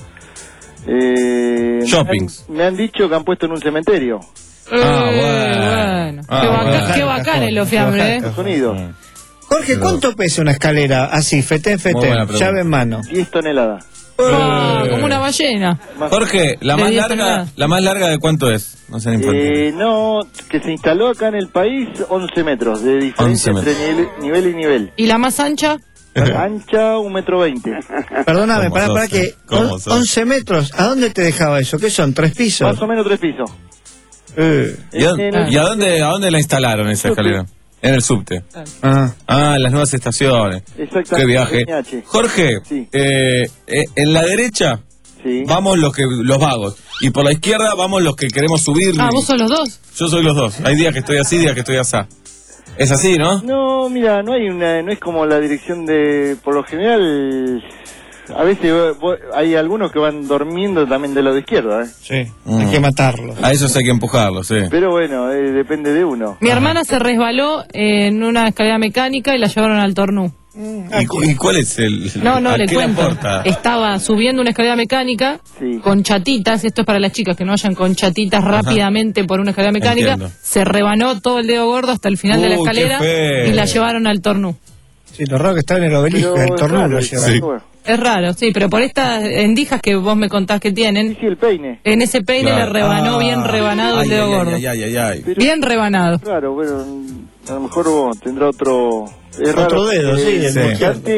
Eh, Shoppings. Me han, me han dicho que han puesto en un cementerio. Ah, Eh, bueno. Ah, qué, baca- bueno. qué bacán el fiambre, ¿eh? Estados Unidos. Jorge, ¿cuánto pesa una escalera así, fetén, Muy buena fetén, pregunta. llave en mano? diez toneladas. Ah, como una ballena. Jorge, la De más diez larga, toneladas. la más larga de cuánto es? No sean infantiles. Eh, no, que se instaló acá en el país once metros de diferencia once entre nivel, nivel y nivel. ¿Y la más ancha? Ancha un metro veinte. Perdóname, ¿Cómo para, sos, para eh? que ¿Cómo on- sos? once metros, ¿a dónde te dejaba eso? ¿Qué son? ¿Tres pisos? Más o menos tres pisos. Eh. ¿Y, a, en el- y a dónde, a dónde la instalaron esa escalera? En el subte. Ah. Ah, en las nuevas estaciones. Exactamente. Qué viaje. N H. Jorge, Sí. eh, eh, en la derecha Sí. vamos los que los vagos y por la izquierda vamos los que queremos subir. Ah, vos sos los dos. Yo soy los dos. Hay días que estoy así, días que estoy así. Es así, ¿no? No, mira, no hay una, no es como la dirección de, por lo general, a veces vos- vos- hay algunos que van durmiendo también del lado izquierdo, ¿eh? Sí, Mm. hay que matarlos. A esos hay que empujarlos, sí. Pero bueno, eh, depende de uno. Mi hermana se resbaló en una escalera mecánica y la llevaron al Tornú. ¿Y, cu- y cuál es el...? No, no, ¿a le qué cuento. aporta? Estaba subiendo una escalera mecánica Sí. con chatitas, esto es para las chicas que no vayan con chatitas rápidamente por una escalera mecánica, Entiendo. se rebanó todo el dedo gordo hasta el final de la Uy, qué escalera feo. y la llevaron al Tornú. Sí, lo raro que está en el obelisco, Pero el es tornudo raro, lo es lleva. Sí. raro. Es raro, sí, pero por estas endijas que vos me contás que tienen, Sí, el peine. en ese peine Claro. le rebanó Ah. bien rebanado Ay, el dedo ay, gordo. Ay, ay, ay, ay. Pero Bien rebanado. es raro, bueno, a lo mejor vos tendrá otro... Es Otro raro, dedo, eh, sí, el porque izquierdo. antes,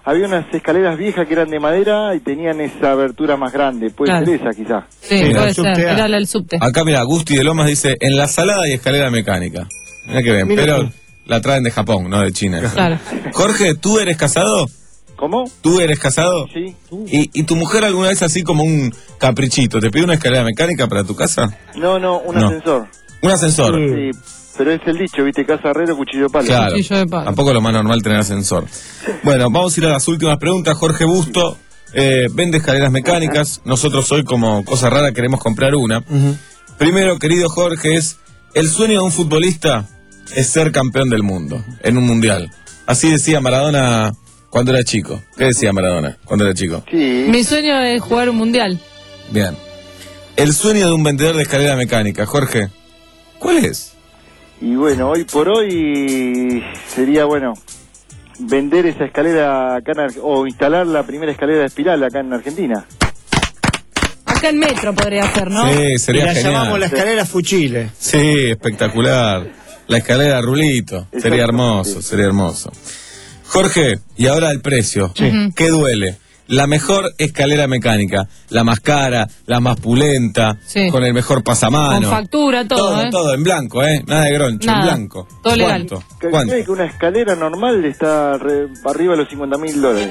había unas escaleras viejas que eran de madera y tenían esa abertura más grande. Puede Claro. ser esa, quizás. Sí, Mira, puede el ser. subte A. Era la del subte. Acá, mira, Gusti de Lomas dice, en la salada y escalera mecánica. Mira que bien, Mira pero tú. la traen de Japón, no de China. Claro. Jorge, ¿tú eres casado? ¿Cómo? ¿Tú eres casado? Sí. ¿Y, ¿Y tu mujer alguna vez así como un caprichito, te pide una escalera mecánica para tu casa? No, no, un No. ascensor. Un ascensor. Sí, pero es el dicho, ¿viste? Casa herrero, cuchillo de palo. Claro, tampoco es lo más normal tener ascensor. Bueno, vamos a ir a las últimas preguntas. Jorge Busto eh, vende escaleras mecánicas. Nosotros hoy, como cosa rara, queremos comprar una. Primero, querido Jorge, es el sueño de un futbolista es ser campeón del mundo en un mundial. Así decía Maradona cuando era chico. ¿Qué decía Maradona cuando era chico? Mi sueño es jugar un mundial. Bien. El sueño de un vendedor de escalera mecánica, Jorge, ¿cuál es? Y bueno, hoy por hoy sería, bueno, vender esa escalera acá en Ar- o instalar la primera escalera de espiral acá en Argentina. Acá en Metro podría ser, ¿no? Sí, sería y la genial. llamamos la escalera Fuchile. Sí, espectacular. La escalera Rulito. Sería hermoso, sería hermoso. Jorge, y ahora el precio. ¿Qué duele? La mejor escalera mecánica, la más cara, la más pulenta, Sí. con el mejor pasamano. Con factura, todo, todo, ¿eh? todo, en blanco, ¿eh? Nada de groncho, Nada, en blanco. todo legal. ¿Cuánto? Que- ¿Cuánto? cree que una escalera normal está re- arriba de los cincuenta mil dólares.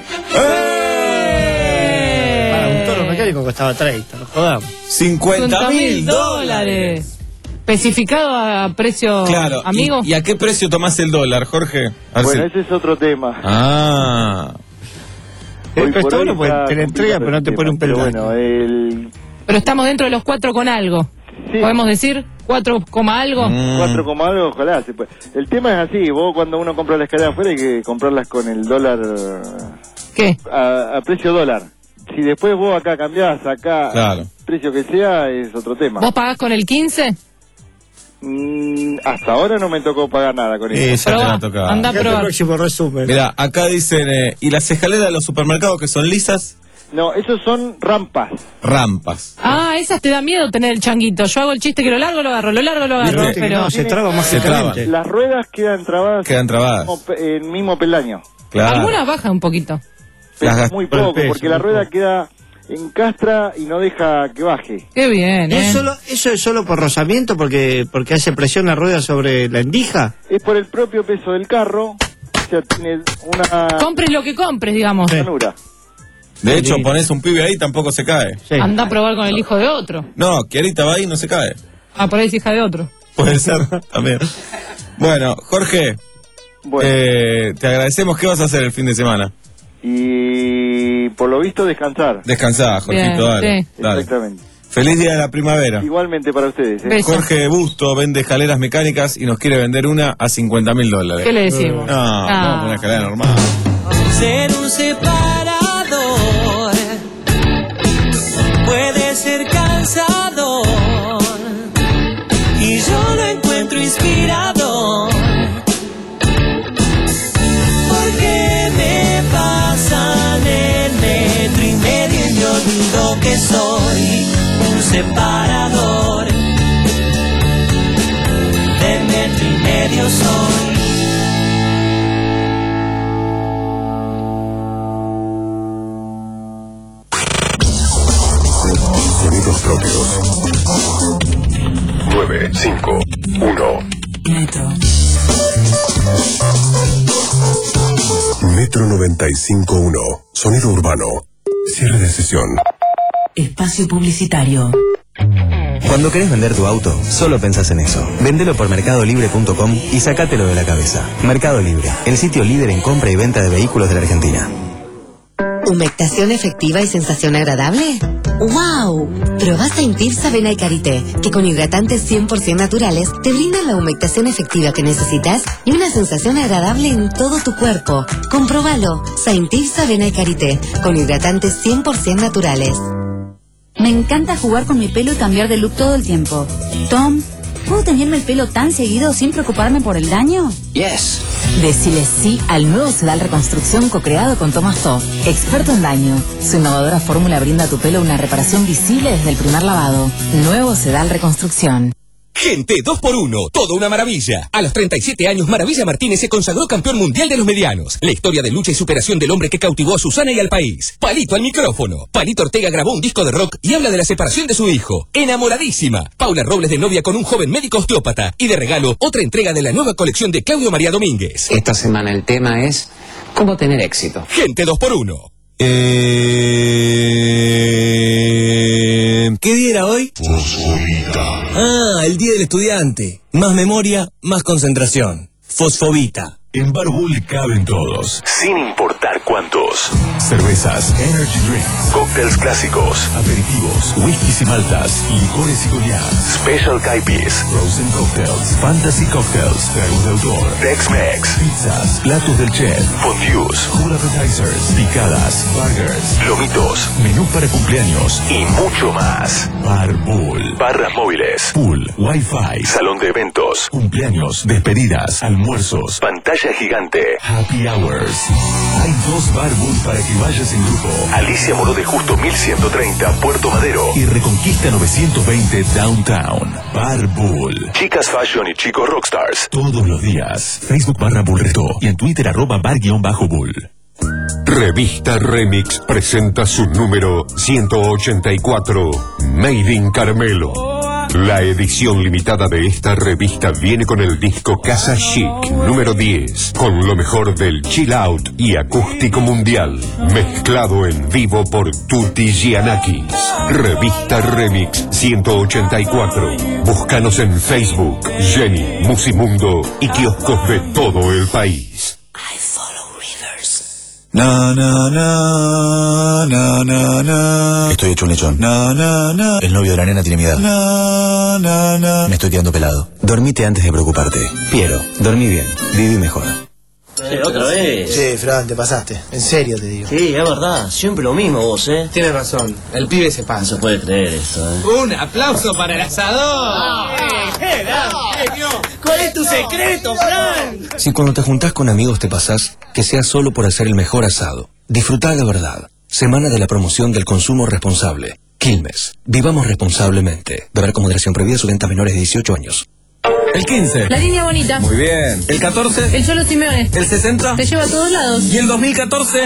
Para un toro mecánico costaba treinta, no jodamos. cincuenta mil dólares. Especificado a precio Claro. amigo. ¿Y, y a qué precio tomás el dólar, Jorge? A ver Bueno, si- ese es otro tema. Ah. El Hoy por prestador hoy no puede- está te la entrega, pero no te pone un pero peldaño. bueno, el Pero estamos dentro de los cuatro con algo. ¿Podemos decir cuatro coma algo? Mm. cuatro coma algo, ojalá se puede. El tema es así, vos cuando uno compra la escalera afuera hay que comprarlas con el dólar. ¿Qué? A, a precio dólar. Si después vos acá cambiás, acá, Claro. precio que sea, es otro tema. ¿Vos pagás con el quince? Mm, hasta ahora no me tocó pagar nada con eso. Eh, ya te va a tocar. Anda a Fíjate el probar. próximo resumen. Mira, acá dicen, eh, ¿y las escaleras de los supermercados que son lisas? No, esos son rampas. Rampas. Ah, esas te da miedo tener el changuito. Yo hago el chiste que lo largo, lo agarro, lo largo, lo agarro. Viste que Pero no, se traba Se traba. mágicamente. Las ruedas quedan trabadas Quedan trabadas. en el mismo pe- en el mismo peldaño. Claro. algunas bajan un poquito. Pero Las gas- muy por el poco, peso, porque la muy rueda poco. queda encastra y no deja que baje. Qué bien, ¿Es ¿eh? solo, ¿Eso es solo por rozamiento porque, porque hace presión la rueda sobre la endija? Es por el propio peso del carro, o sea, tiene una Compres lo que compres, digamos. ranura. De hecho, pones un pibe ahí, tampoco se cae. Sí. Anda a probar con el hijo de otro. No, Kiarita va ahí y no se cae. Ah, por ahí es hija de otro. Puede ser también. Bueno, Jorge, Bueno, eh, te agradecemos. ¿Qué vas a hacer el fin de semana? y por lo visto descansar. Descansá, Jorgito, Bien, dale, sí. dale. Exactamente. Feliz día de la primavera. Igualmente para ustedes. ¿eh? Beso. Jorge Busto vende escaleras mecánicas y nos quiere vender una a cincuenta mil dólares. ¿Qué le decimos? No, Ah. no, una escalera normal. Ser un separador puede ser cansador y yo lo encuentro inspirador porque me pasan el metro y medio y me olvido que soy un separador del metro y medio soy. Sonidos propios. nueve cinco uno. Metro. Metro noventa y cinco uno. Sonido urbano. Cierre de sesión. Espacio publicitario. Cuando querés vender tu auto, solo pensás en eso. Vendelo por mercado libre punto com y sacátelo de la cabeza. Mercado Libre, el sitio líder en compra y venta de vehículos de la Argentina. ¿Humectación efectiva y sensación agradable? ¡Wow! Probá Saint-Tirsa Avena y Karité, que con hidratantes cien por ciento naturales te brindan la humectación efectiva que necesitas y una sensación agradable en todo tu cuerpo. Comprobalo. Saint-Tirsa Avena y Karité, con hidratantes cien por ciento naturales. Me encanta jugar con mi pelo y cambiar de look todo el tiempo. Tom, ¿puedo teñirme el pelo tan seguido sin preocuparme por el daño? Yes. Decile sí al nuevo Sedal Reconstrucción co-creado con Thomas Toff, experto en daño. Su innovadora fórmula brinda a tu pelo una reparación visible desde el primer lavado. Nuevo Sedal Reconstrucción. Gente dos por uno, todo una maravilla. A los treinta y siete años, Maravilla Martínez se consagró campeón mundial de los medianos. La historia de lucha y superación del hombre que cautivó a Susana y al país. Palito al micrófono. Palito Ortega grabó un disco de rock y habla de la separación de su hijo. Enamoradísima. Paula Robles de novia con un joven médico osteópata. Y de regalo, otra entrega de la nueva colección de Claudio María Domínguez. Esta semana el tema es cómo tener éxito. Gente dos por uno. Eh... ¿Qué día era hoy? Fosfobita. Ah, el día del estudiante. Más memoria, más concentración. Fosfobita. En Bar Bull caben todos, sin importar cuántos. Cervezas, energy drinks, cócteles clásicos, aperitivos, whiskies y maltas, licores y coñacs, special caipis, frozen cocktails, fantasy cocktails, tragos de autor, Tex-Mex, pizzas, platos del chef, fondues, full appetizers, picadas, burgers, lomitos, menú para cumpleaños y mucho más. Bar Bull, barras móviles, pool, wifi, salón de eventos, cumpleaños, despedidas, almuerzos, pantalla gigante, happy hours. Hay dos Bar Bull para que vayas en grupo. Alicia Moró de Justo mil ciento treinta, Puerto Madero. Y Reconquista novecientos veinte, Downtown. Bar Bull. Chicas Fashion y chicos Rockstars. Todos los días. Facebook barra Bull Resto. Y en Twitter arroba bar guión bajo Bull. Revista Remix presenta su número ciento ochenta y cuatro, Made in Carmelo. La edición limitada de esta revista viene con el disco Casa Chic número diez, con lo mejor del chill out y acústico mundial, mezclado en vivo por Tutti Giannakis. Revista Remix ciento ochenta y cuatro. Búscanos en Facebook, Jenny, Musimundo y kioscos de todo el país. Na, na, na, na, na, na. Estoy hecho un lechón. Na, na, na. El novio de la nena tiene mi edad. Na, na, na. Me estoy quedando pelado. Dormite antes de preocuparte. Piero, dormí bien. Viví mejor. Eh, otra vez. Sí, Fran, te pasaste. En serio te digo. Sí, es verdad. Siempre lo mismo vos, ¿eh? Tienes razón. El pibe se pasa. No se puede creer eso, ¿eh? Un aplauso para el asador. ¡Eh, genio! ¿Cuál es tu secreto, Fran? Si cuando te juntás con amigos te pasás, que sea solo por hacer el mejor asado. Disfrutá de verdad. Semana de la promoción del consumo responsable. Quilmes. Vivamos responsablemente. Beber con moderación prohibida, su venta a menores de dieciocho años. El quince. La línea bonita. Muy bien. El catorce. El Cholo Simeone. El sesenta. Te lleva a todos lados. Y el dos mil catorce.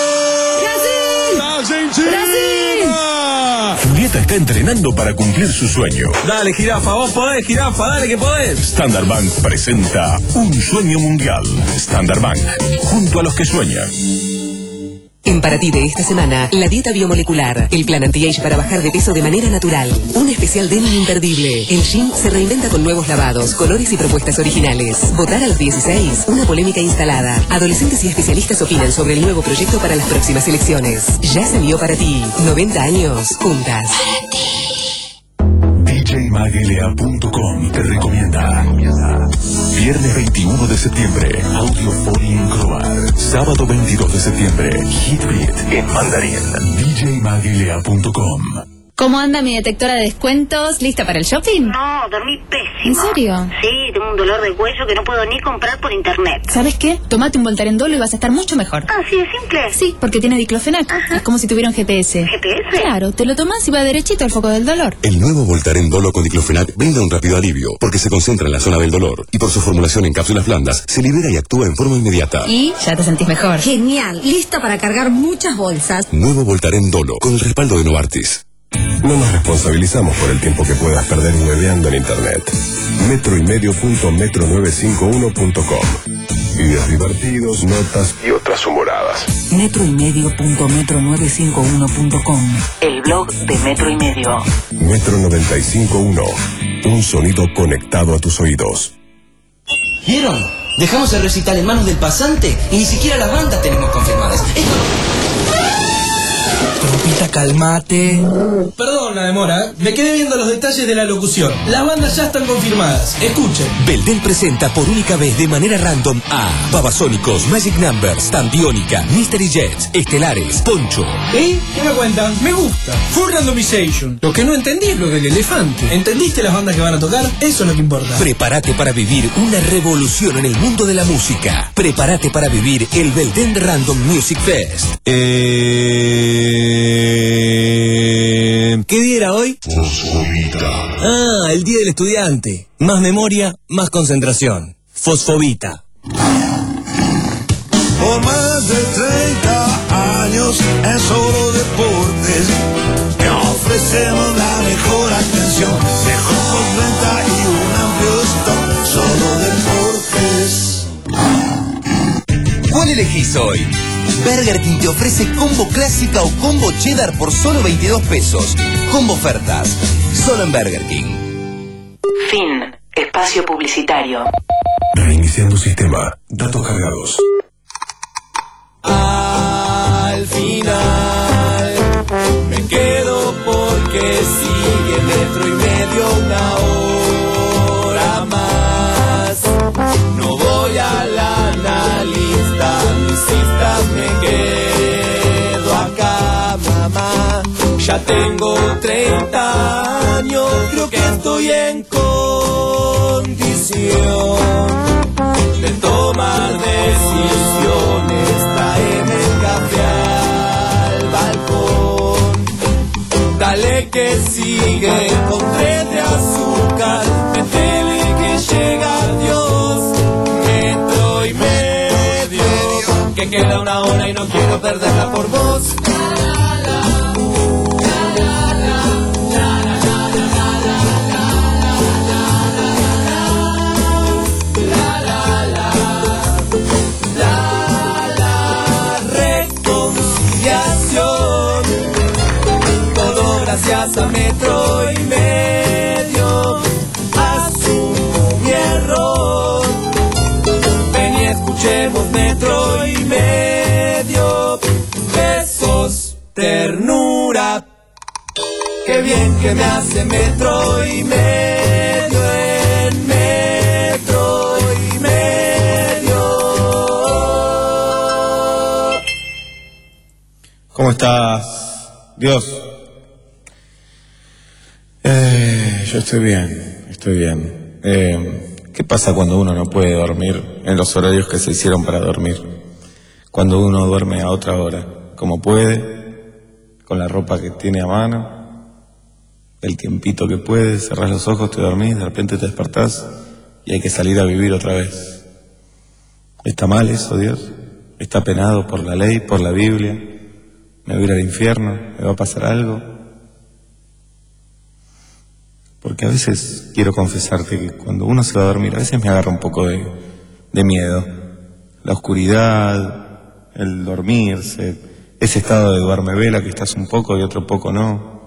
¡Brasil! ¡Brasil! Julieta está entrenando para cumplir su sueño. Dale, jirafa, vos podés, jirafa, dale que podés. Standard Bank presenta Un Sueño Mundial. Standard Bank, junto a los que sueñan. En Para Ti de esta semana, la dieta biomolecular, el plan anti-age para bajar de peso de manera natural, un especial denim imperdible. El gym se reinventa con nuevos lavados, colores y propuestas originales. Votar a los dieciséis, una polémica instalada. Adolescentes y especialistas opinan sobre el nuevo proyecto para las próximas elecciones. Ya se envió Para Ti, noventa años juntas. D J Magelea punto com te recomienda. Viernes veintiuno de septiembre, Audio Foley en Croar. Sábado veintidós de septiembre, Hit Beat en mandarín. D J Magelea punto com. ¿Cómo anda mi detectora de descuentos? ¿Lista para el shopping? No, dormí pésimo. ¿En serio? Sí, tengo un dolor de cuello que no puedo ni comprar por internet. ¿Sabes qué? Tómate un Voltaren Dolo y vas a estar mucho mejor. Ah, ¿sí es simple? Sí, porque tiene diclofenac. Ajá. Es como si tuviera un G P S. ¿G P S? Claro, te lo tomas y va derechito al foco del dolor. El nuevo Voltaren Dolo con diclofenac brinda un rápido alivio, porque se concentra en la zona del dolor, y por su formulación en cápsulas blandas, se libera y actúa en forma inmediata. Y ya te sentís mejor. Genial, lista para cargar muchas bolsas. Nuevo Voltaren Dolo, con el respaldo de Novartis. No nos responsabilizamos por el tiempo que puedas perder hueveando en internet. Metro y medio punto metro novecientos cincuenta y uno punto com. Videos divertidos, notas y otras humoradas. Metro y medio punto metro novecientos cincuenta y uno punto com. El blog de Metro y Medio. Metro noventa y cinco punto uno. Un sonido conectado a tus oídos. ¿Vieron? Dejamos el recital en manos del pasante y ni siquiera las bandas tenemos confirmadas. Esto... Trompita, calmate. Perdón la demora, me quedé viendo los detalles de la locución. Las bandas ya están confirmadas. Escuchen. Belden presenta por única vez de manera random a Babasónicos, Magic Numbers, Tambiónica, Mystery Jets, Estelares, Poncho. ¿Y? ¿Qué me cuentan? Me gusta. Full randomization. Lo que no entendí es lo del elefante. ¿Entendiste las bandas que van a tocar? Eso es lo que importa. Prepárate para vivir una revolución en el mundo de la música. Prepárate para vivir el Belden Random Music Fest. Eh... ¿Qué día era hoy? Fosfobita. Ah, Ah, el día del estudiante. Más memoria, más concentración. Fosfovita. Por más de treinta años en Solo Deportes te ofrecemos la mejor atención, mejor postventa y un amplio stock. Solo Deportes. ¿Cuál elegís hoy? Burger King te ofrece combo clásica o combo cheddar por solo veintidós pesos. Combo ofertas. Solo en Burger King. Fin. Espacio publicitario. Reiniciando sistema. Datos cargados. Al final me quedo porque sigue metro y medio una hora más. No voy a la analista, mis citas me quedo acá, mamá. Ya tengo treinta años, creo que estoy en condición de tomar decisiones. Traeme el café al balcón, dale que sigue con tres de azúcar, metele que llega Dios, metro y medio, que queda una hora y no quiero perderla por vos. Gracias a metro y medio, asumo mi error. Ven y escuchemos metro y medio. Besos, ternura. Qué bien que me hace metro y medio en metro y medio. ¿Cómo estás, Dios? Eh, yo estoy bien, estoy bien. Eh, ¿Qué pasa cuando uno no puede dormir en los horarios que se hicieron para dormir? Cuando uno duerme a otra hora, como puede, con la ropa que tiene a mano, el tiempito que puede, cerrás los ojos, te dormís, de repente te despertás y hay que salir a vivir otra vez. ¿Está mal eso, Dios? ¿Está penado por la ley, por la Biblia? ¿Me voy a ir al infierno? ¿Me va a pasar algo? Porque a veces quiero confesarte que cuando uno se va a dormir, a veces me agarra un poco de, de miedo. La oscuridad, el dormirse, ese estado de duermevela que estás un poco y otro poco no.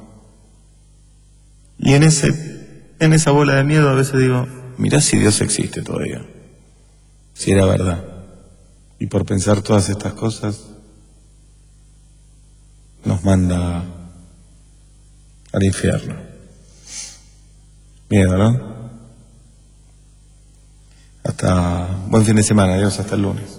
Y en ese, en esa bola de miedo a veces digo, mirá si Dios existe todavía. Si era verdad. Y por pensar todas estas cosas, nos manda al infierno. Miedo, ¿no? Hasta buen fin de semana, adiós, hasta el lunes.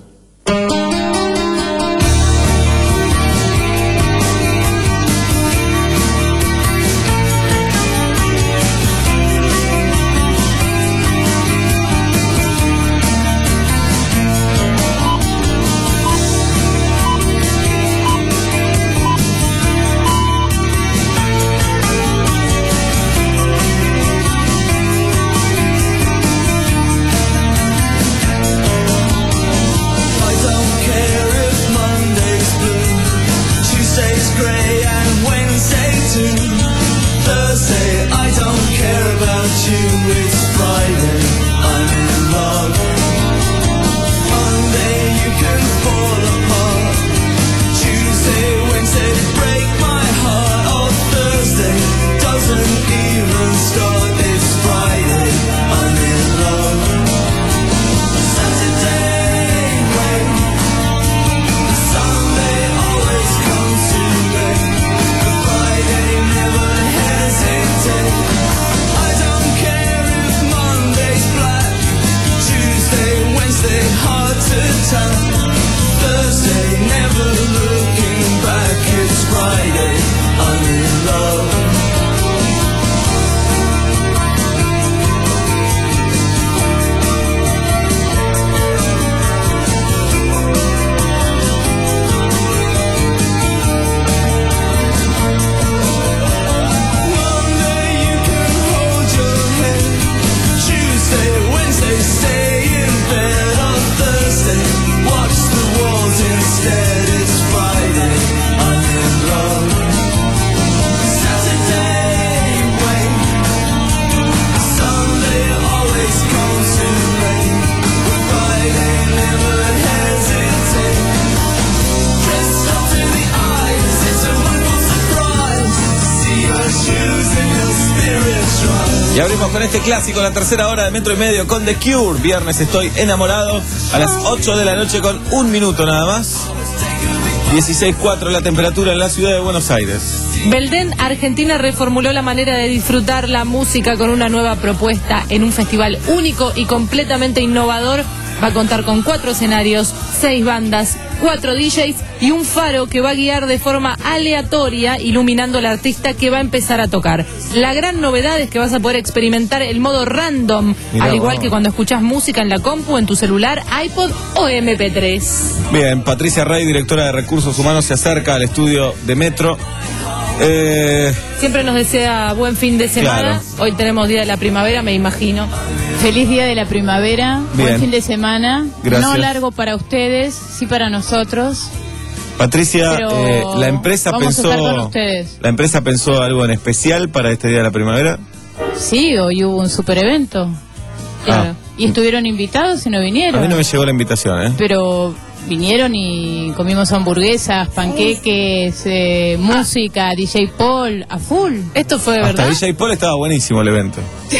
Y abrimos con este clásico, la tercera hora de Metro y Medio con The Cure. Viernes estoy enamorado, a las ocho de la noche con un minuto nada más. dieciséis cuatro la temperatura en la ciudad de Buenos Aires. Belden Argentina reformuló la manera de disfrutar la música con una nueva propuesta en un festival único y completamente innovador. Va a contar con cuatro escenarios, seis bandas, cuatro D Js y un faro que va a guiar de forma aleatoria, iluminando al artista que va a empezar a tocar. La gran novedad es que vas a poder experimentar el modo random, Mirá, al igual wow. que cuando escuchás música en la compu, en tu celular, iPod o eme pe tres. Bien, Patricia Rey, directora de Recursos Humanos, se acerca al estudio de Metro. Eh, Siempre nos desea buen fin de semana. Claro. Hoy tenemos Día de la Primavera, me imagino. Feliz Día de la Primavera, Bien. buen fin de semana. Gracias. No largo para ustedes, sí para nosotros. Patricia, Pero eh, la empresa vamos a estar con pensó, ustedes. la empresa pensó algo en especial para este Día de la Primavera. Sí, hoy hubo un super evento. Claro. Y estuvieron invitados y no A vinieron. mí no me llegó la invitación, ¿eh? Pero vinieron y comimos hamburguesas, panqueques, eh, música, D J Paul, a full. Esto fue de Hasta verdad. D J Paul estaba buenísimo el evento.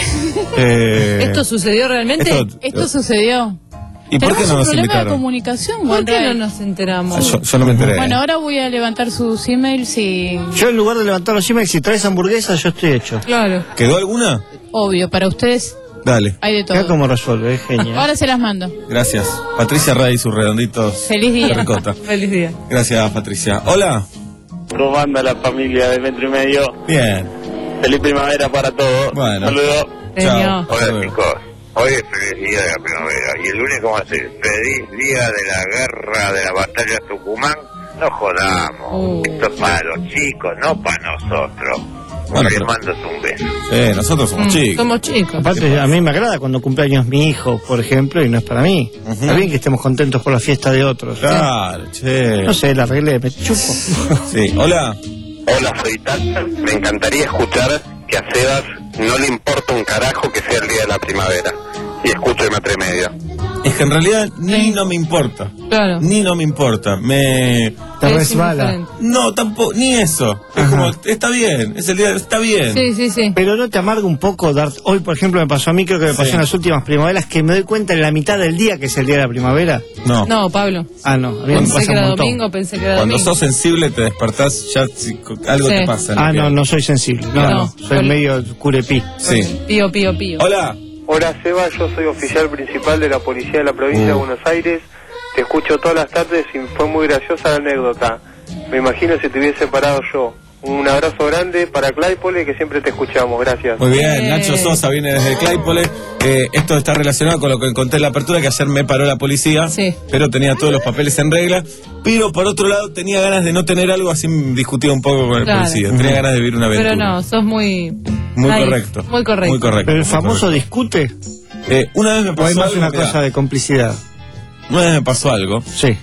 eh, ¿Esto sucedió realmente? esto- Esto sucedió. ¿Y por qué Tenemos no un nos problema de invitaron? comunicación, ¿Por Juan qué no Ray. nos enteramos? Yo, yo no me enteré. Bueno, ahora voy a levantar sus emails y... Yo en lugar de levantar los emails, si traes hamburguesas, yo estoy hecho. Claro. ¿Quedó alguna? Obvio, para ustedes Dale. hay de todo. Mira cómo resuelve, es genial. Ahora se las mando. Gracias. Patricia Rey y sus redonditos Feliz día. de ricota. Feliz día. Gracias, Patricia. Hola. ¿Cómo anda la familia de Metro y Medio? Bien. Feliz primavera para todos. Bueno. Saludos. Chao. Hola chicos. Hoy es feliz día de la primavera. ¿Y el lunes cómo hace? Feliz día de la guerra de la batalla de Tucumán. No jodamos. Uh. Esto es para los chicos, no para nosotros. Bueno, Les pero- mando un beso. Sí, nosotros somos Mm, chicos. Somos chicos. Aparte, a mí me agrada cuando cumpleaños mi hijo, por ejemplo, y no es para mí. Está bien que estemos contentos por la fiesta de otros. Claro, che. No sé, la arreglé, me chupo. Sí, hola. Hola, soy Tata. Me encantaría escuchar que a Sebas no le importa un carajo que sea el día de la primavera. Y escucho el Metro y Medio. Es que en realidad ni no me importa. Claro. Ni no me importa. Me. Te Es resbala. indiferente. No, tampoco, ni eso. Es como, está bien, es el día, está bien. Sí, sí, sí. Pero no te amarga un poco dar... Hoy, por ejemplo, me pasó a mí, creo que me pasó Sí. en las últimas primaveras, que me doy cuenta en la mitad del día que es el día de la primavera. No. No, Pablo. Ah, no, a mí me Pensé pasa que un era montón. domingo, pensé que era Cuando domingo. sos sensible te despertás, ya si- algo Sí. te pasa. en la Ah, no, piel. no soy sensible. No, No, no, soy Oli. medio curepí. Sí. Pío, pío, pío. Hola. Hola Seba, yo soy oficial principal de la policía de la provincia de Uh. Buenos Aires. Te escucho todas las tardes y fue muy graciosa la anécdota. Me imagino si te hubiese parado yo. Un abrazo grande para Claypole, que siempre te escuchamos. Gracias. Muy bien, Eh. Nacho Sosa viene desde Claypole. Eh, esto está relacionado con lo que conté en la apertura, que ayer me paró la policía, Sí. pero tenía todos los papeles en regla. Pero por otro lado tenía ganas de no tener algo, así discutía un poco con el Claro. policía. Tenía ganas de vivir una aventura. Pero no, sos muy... Muy Ay, correcto. Muy correcto. Muy correcto. Pero el muy famoso correcto. discute, Eh, una vez me o hay pasó más algo, una mirá, cosa de complicidad. una vez me pasó algo. Sí.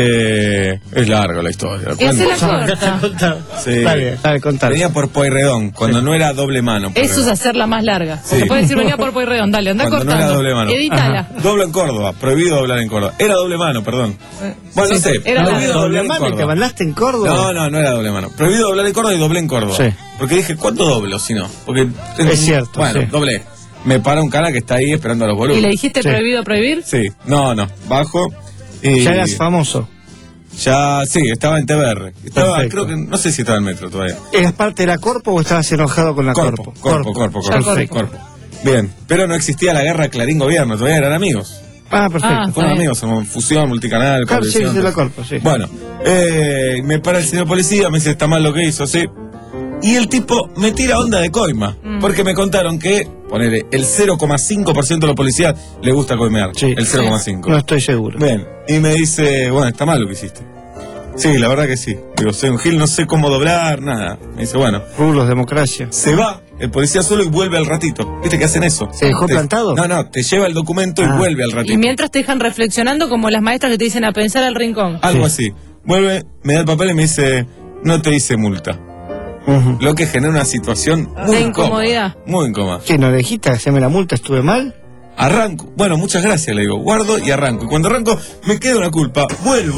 Eh, es largo la historia. Y hace la Cuento. corta. Sí. Está bien, dale, contar. Venía por Pueyrredón, cuando no era doble mano. Eso es Pueyrredón. hacerla más larga. Sí. Se puede decir venía por Pueyrredón, dale, anda Cuando no era cortando. doble mano. Edítala. Ajá. Doblo en Córdoba, prohibido doblar en Córdoba. Era doble mano, perdón. Bueno, no Sí, sé, era prohibido largo. doblar ¿Doble en mano y te Córdoba. mandaste en Córdoba? No, no, no era doble mano. Prohibido doblar en Córdoba y doblé en Córdoba. Sí. Porque dije, ¿cuánto doblo si no? Porque Es cierto, Bueno, sí. doblé. Me para un cara que está ahí esperando a los ¿Y boludos. le dijiste Sí. prohibido prohibir? Sí, no, no. Bajo. Y Ya eras famoso. Ya, sí, estaba en T V R. Estaba, Perfecto. creo que, no sé si estaba en Metro todavía. ¿Eras parte de la Corpo o estabas enojado con la Corpo, Corpo? corpo, corpo, Ya corpo, corpo. corpo. Bien, pero no existía la guerra Clarín-Gobierno, todavía eran amigos. Ah, perfecto. Ah, Fueron bien. amigos, somos fusión, multicanal, Claro, sí, cablevisión, de la todo. Corpo, sí. Bueno, eh, me para el señor policía, me dice, está mal lo que hizo, sí. Y el tipo me tira onda de coima, Mm. porque me contaron que, ponele, el cero coma cinco por ciento de los policías le gusta coimear. Sí. El cero coma cinco. No estoy seguro. Bien, y me dice, bueno, está mal lo que hiciste. Sí, la verdad que sí. Digo, soy un gil, no sé cómo doblar, nada. Me dice, bueno. Rulos, democracia. Se va el policía solo y vuelve al ratito. ¿Viste que hacen eso? ¿Se dejó Te- plantado? No, no, te lleva el documento Ah. y vuelve al ratito. Y mientras te dejan reflexionando como las maestras que te dicen a pensar al rincón. Algo así. Vuelve, me da el papel y me dice, no te hice multa. Ujú. Lo que genera una situación muy De incómoda. incomodidad. Muy incómoda. ¿Qué, no le dijiste hacerme la multa? ¿Estuve mal? Arranco. Bueno, muchas gracias, le digo. Guardo y arranco. Y cuando arranco, me queda una culpa. Vuelvo.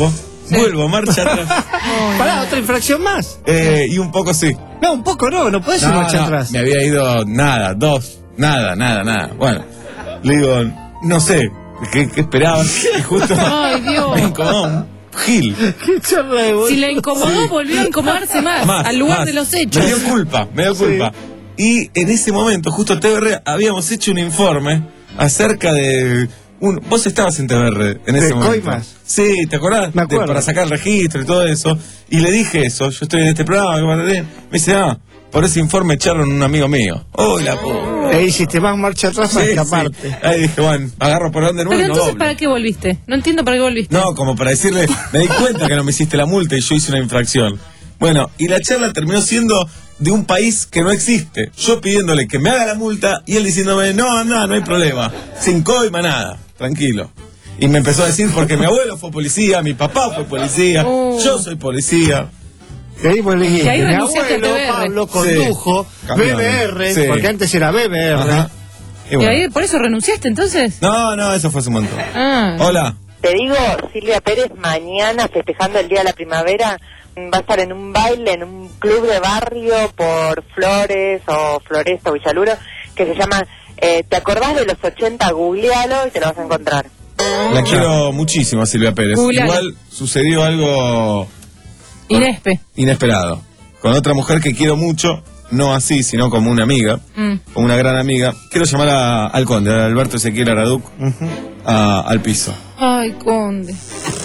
Vuelvo, marcha atrás. Pará, otra infracción más. Eh, y un poco sí. No, un poco no, no podés ir No, marcha no, atrás. Me había ido nada, dos, nada, nada, nada. Bueno, le digo, no sé, ¿qué, qué esperaba? Y justo Ay, Dios. me incomodó un gil. Qué charla de Si le incomodó, volvió a incomodarse más, Más, al lugar más. de los hechos. Me dio culpa, me dio culpa. Y en ese momento, justo T V R, habíamos hecho un informe acerca de... Un, vos estabas en T V R en ese ¿De momento. coimas? Sí, ¿te acordás? Me acuerdo. De- para sacar el registro y todo eso. Y le dije eso, yo estoy en este programa. que me me dice, ah, por ese informe echaron un amigo mío. ¡Oh, la puta! E hiciste más marcha atrás para Sí, escaparte. sí. Ahí dije, bueno, agarro por donde nuevo Pero y no entonces, doblo. ¿para qué volviste? No entiendo para qué volviste. No, como para decirle, me di cuenta que no me hiciste la multa y yo hice una infracción. Bueno, y la charla terminó siendo de un país que no existe. Yo pidiéndole que me haga la multa y él diciéndome, no, anda, no hay problema. Sin coima, nada, tranquilo. Y me empezó a decir, porque mi abuelo fue policía, mi papá fue policía, Oh. yo soy policía. Y ahí vos le dijiste, Y ahí mi renunciaste a abuelo T V R. Pablo condujo Sí, cambió, B B R, sí. porque antes era B B R. Ajá. Y ¿Y bueno. ahí por eso renunciaste entonces? No, no, eso fue su montón. Ah. Hola. Te digo, Silvia Pérez mañana festejando el Día de la Primavera va a estar en un baile en un club de barrio por Flores o Floresta o Villaluro que se llama eh, ¿te acordás de los ochenta? Googlealo y te lo vas a encontrar. La quiero muchísimo a Silvia Pérez. Googleala. Igual sucedió algo Inespe. inesperado. Con otra mujer que quiero mucho, no así, sino como una amiga, Mm. como una gran amiga. Quiero llamar a- al conde, a Alberto Ezequiel Araduc, a- al piso. Ay, conde.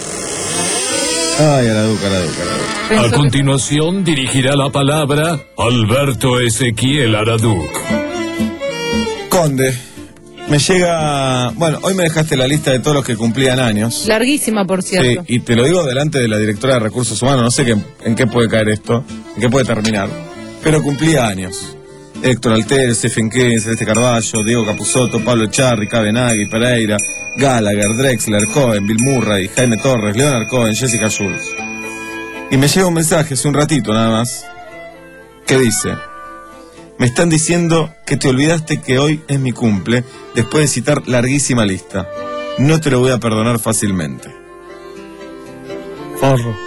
Ay, Araduc, Araduc, Araduc. A continuación dirigirá la palabra Alberto Ezequiel Araduc. Conde, me llega... Bueno, hoy me dejaste la lista de todos los que cumplían años. Larguísima, por Sí, cierto. y te lo digo delante de la directora de Recursos Humanos, no sé qué, en qué puede caer esto, en qué puede terminar, pero cumplía años. Héctor Alter, Stephen King, Celeste Carballo, Diego Capusotto, Pablo Echarri, Cabe Nagui, Pereira, Gallagher, Drexler, Cohen, Bill Murray, Jaime Torres, Leonard Cohen, Jessica Jules. Y me llega un mensaje hace un ratito nada más, que dice: me están diciendo que te olvidaste que hoy es mi cumple, después de citar larguísima lista. No te lo voy a perdonar fácilmente. Forro.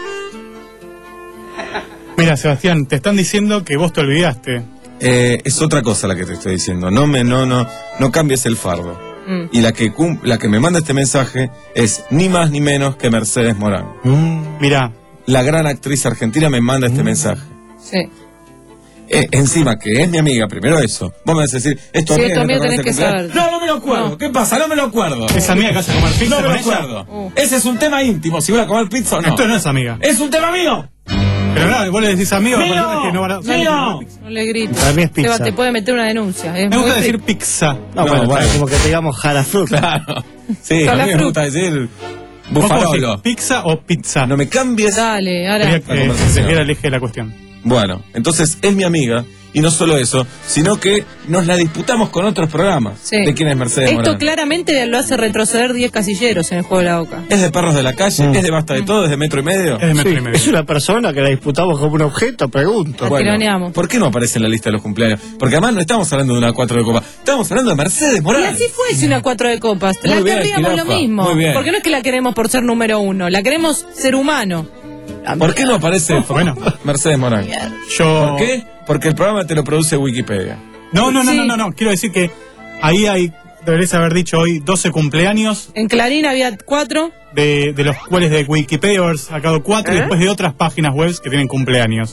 Mira, Sebastián, te están diciendo que vos te olvidaste. Eh, es otra cosa la que te estoy diciendo. No me, no, no, no cambies el fardo. Mm. Y la que cum- la que me manda este mensaje es ni más ni menos que Mercedes Morán. Mirá. La gran actriz argentina me manda este mensaje. Sí. Eh, encima que es mi amiga, primero eso. Vos me vas a decir, esto Sí, es esto mío tenés que saber. No, no me lo acuerdo. ¿Qué pasa? No me lo acuerdo. ¿Es amiga que vas a comer pizza No me con lo ella? acuerdo. Uh. Ese es un tema íntimo, si voy a comer pizza o no. Esto no es amiga. ¡Es un tema mío! Pero no, vos le decís amigo, ¡Mío! parece que no van a... ¡Mío! No le grites. Para mí es pizza. Seba, te puede meter una denuncia. Es Me muy gusta decir fri- pizza. No, No, bueno, bueno. como que te digamos jarafruit. Claro. Sí, a Con la mí me fruta. gusta decir ¿Vos cómo bufarolo. decís, pizza o pizza? No me cambies. Dale, ahora. Quería La que conversación. Ezequiel aleje la cuestión. Bueno, entonces es mi amiga. Y no solo eso, sino que nos la disputamos con otros programas. Sí. ¿De quién es Mercedes Esto Morán? claramente lo hace retroceder diez casilleros en el juego de la Oca. ¿Es de Perros de la Calle? ¿Es de Basta de Todo? ¿Es de Metro y Medio? Es de metro Sí, y medio. es una persona que la disputamos como un objeto, pregunto. La tironeamos. ¿por qué no aparece en la lista de los cumpleaños? Porque además no estamos hablando de una cuatro de copa, estamos hablando de Mercedes Y Morán. así fue, si una cuatro de copas. Muy La bien, querríamos lo jirafa, mismo. muy bien. Porque no es que la queremos por ser número uno, la queremos ser humano. ¿Por qué no aparece Bueno. Mercedes Morán? Yo... ¿Por qué? Porque el programa te lo produce Wikipedia. No, no, no, Sí. no, no, no. Quiero decir que ahí hay, deberías haber dicho hoy, doce cumpleaños, En Clarín había cuatro. de, de los cuales de Wikipedia haber sacado cuatro y ¿Eh? después de otras páginas web que tienen cumpleaños.